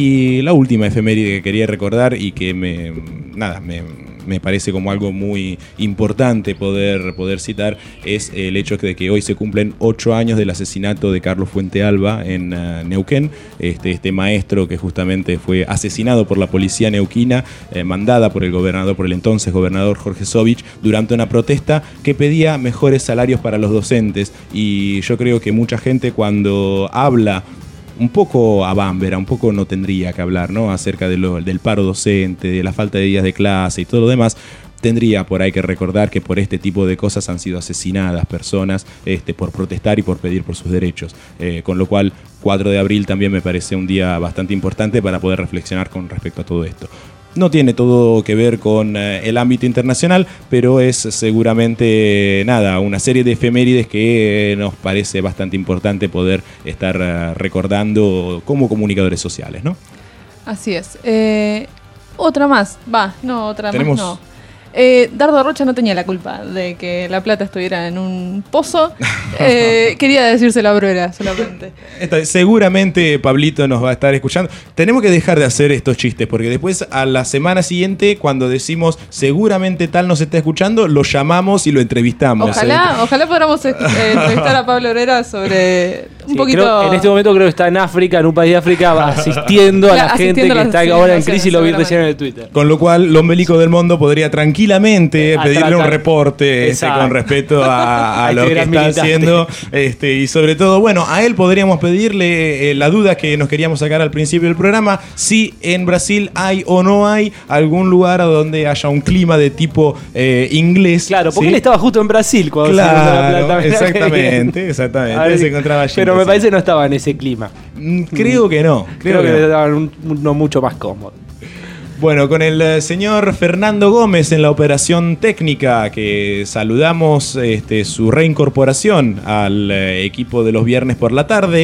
Speaker 2: Y la última efeméride que quería recordar y que me, nada, me, me parece como algo muy importante poder, poder citar es el hecho de que hoy se cumplen ocho años del asesinato de Carlos Fuentealba en uh, Neuquén, este, este maestro que justamente fue asesinado por la policía neuquina, eh, mandada por el gobernador, por el entonces gobernador Jorge Sovich, durante una protesta que pedía mejores salarios para los docentes. Y yo creo que mucha gente, cuando habla un poco a bámbara, un poco no tendría que hablar, ¿no?, acerca de lo, del paro docente, de la falta de días de clase y todo lo demás, tendría por ahí que recordar que por este tipo de cosas han sido asesinadas personas este, por protestar y por pedir por sus derechos. Eh, con lo cual, cuatro de abril también me parece un día bastante importante para poder reflexionar con respecto a todo esto. No tiene todo que ver con eh, el ámbito internacional, pero es seguramente, nada, una serie de efemérides que eh, nos parece bastante importante poder estar eh, recordando como comunicadores sociales, ¿no?
Speaker 3: Así es. Eh, otra más, va, no, otra
Speaker 2: Tenemos...
Speaker 3: más no. Eh, Dardo Rocha no tenía la culpa de que La Plata estuviera en un pozo. Eh, quería decírselo a Bruera solamente.
Speaker 2: Esta, seguramente Pablito nos va a estar escuchando. Tenemos que dejar de hacer estos chistes, porque después a la semana siguiente, cuando decimos seguramente tal nos está escuchando, lo llamamos y lo entrevistamos.
Speaker 3: Ojalá, ¿eh? ojalá podamos eh, entrevistar a Pablo Bruera sobre un
Speaker 4: sí,
Speaker 3: poquito.
Speaker 4: Creo, en este momento creo que está en África, en un país de África, asistiendo a la gente que está ahora en crisis, y lo vi recién en el Twitter.
Speaker 2: Con lo cual, Lombelico del Mundo podría tranquilamente Tranquilamente
Speaker 4: a
Speaker 2: pedirle
Speaker 4: tratar.
Speaker 2: un reporte este, con respecto a, a lo que está militante. haciendo este, y sobre todo, bueno, a él podríamos pedirle eh, la duda que nos queríamos sacar al principio del programa, si en Brasil hay o no hay algún lugar donde haya un clima de tipo eh, inglés.
Speaker 4: Claro, porque
Speaker 2: ¿sí?
Speaker 4: él estaba justo en Brasil cuando
Speaker 2: claro,
Speaker 4: se encontró La Plata.
Speaker 2: exactamente, exactamente.
Speaker 4: Ver,
Speaker 2: se encontraba allí,
Speaker 4: pero me parece que no estaba en ese clima.
Speaker 2: Creo que no.
Speaker 4: Creo,
Speaker 2: creo
Speaker 4: que,
Speaker 2: que no.
Speaker 4: estaba en un, uno mucho más cómodo.
Speaker 2: Bueno, con el eh, señor Fernando Gómez en la operación técnica, que saludamos este, su reincorporación al eh, equipo de los viernes por la tarde.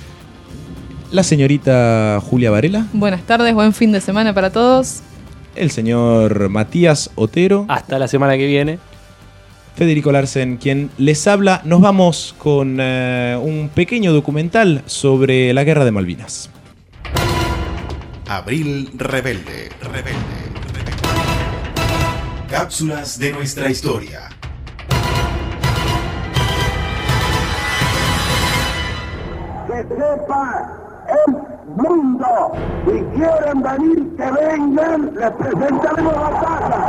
Speaker 2: La señorita Julia Varela.
Speaker 3: Buenas tardes, buen fin de semana para todos.
Speaker 2: El señor Matías Otero.
Speaker 4: Hasta la semana que viene.
Speaker 2: Federico Larsen, quien les habla. Nos vamos con eh, un pequeño documental sobre la guerra de Malvinas.
Speaker 14: Abril Rebelde, Rebelde, Rebelde. Cápsulas de nuestra historia.
Speaker 19: Que sepa el mundo, si quieren venir, que vengan, les presentaremos la casa.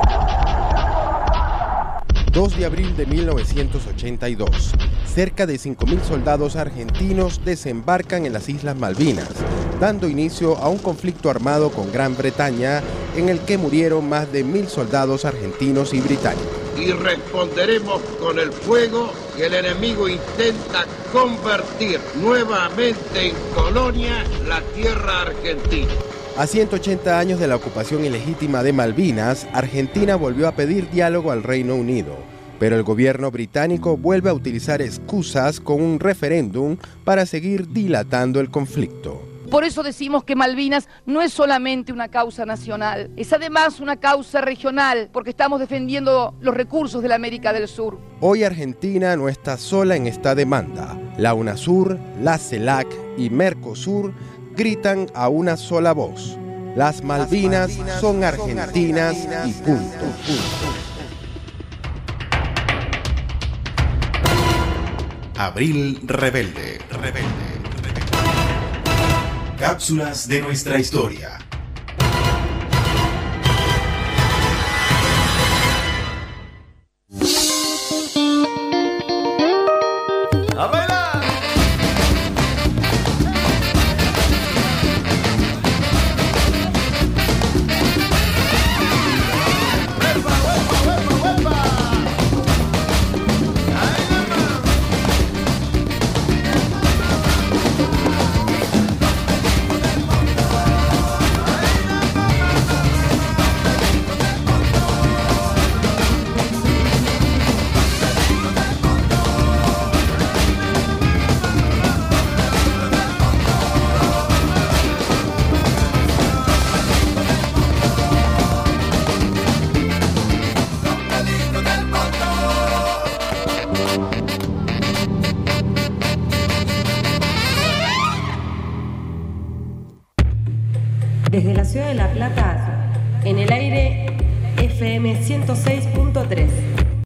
Speaker 20: dos de abril de mil novecientos ochenta y dos. Cerca de cinco mil soldados argentinos desembarcan en las Islas Malvinas, dando inicio a un conflicto armado con Gran Bretaña en el que murieron más de mil soldados argentinos y británicos.
Speaker 24: Y responderemos con el fuego que el enemigo intenta convertir nuevamente en colonia la tierra argentina.
Speaker 20: A ciento ochenta años de la ocupación ilegítima de Malvinas, Argentina volvió a pedir diálogo al Reino Unido, pero el gobierno británico vuelve a utilizar excusas con un referéndum para seguir dilatando el conflicto.
Speaker 6: Por eso decimos que Malvinas no es solamente una causa nacional, es además una causa regional, porque estamos defendiendo los recursos de la América del Sur.
Speaker 20: Hoy Argentina no está sola en esta demanda. La UNASUR, la CELAC y Mercosur gritan a una sola voz. Las Malvinas son argentinas y punto.
Speaker 14: Abril Rebelde. Rebelde. Cápsulas de nuestra historia.
Speaker 5: ¡A bailar!
Speaker 22: Desde la ciudad de La Plata, en el aire F M ciento seis punto tres.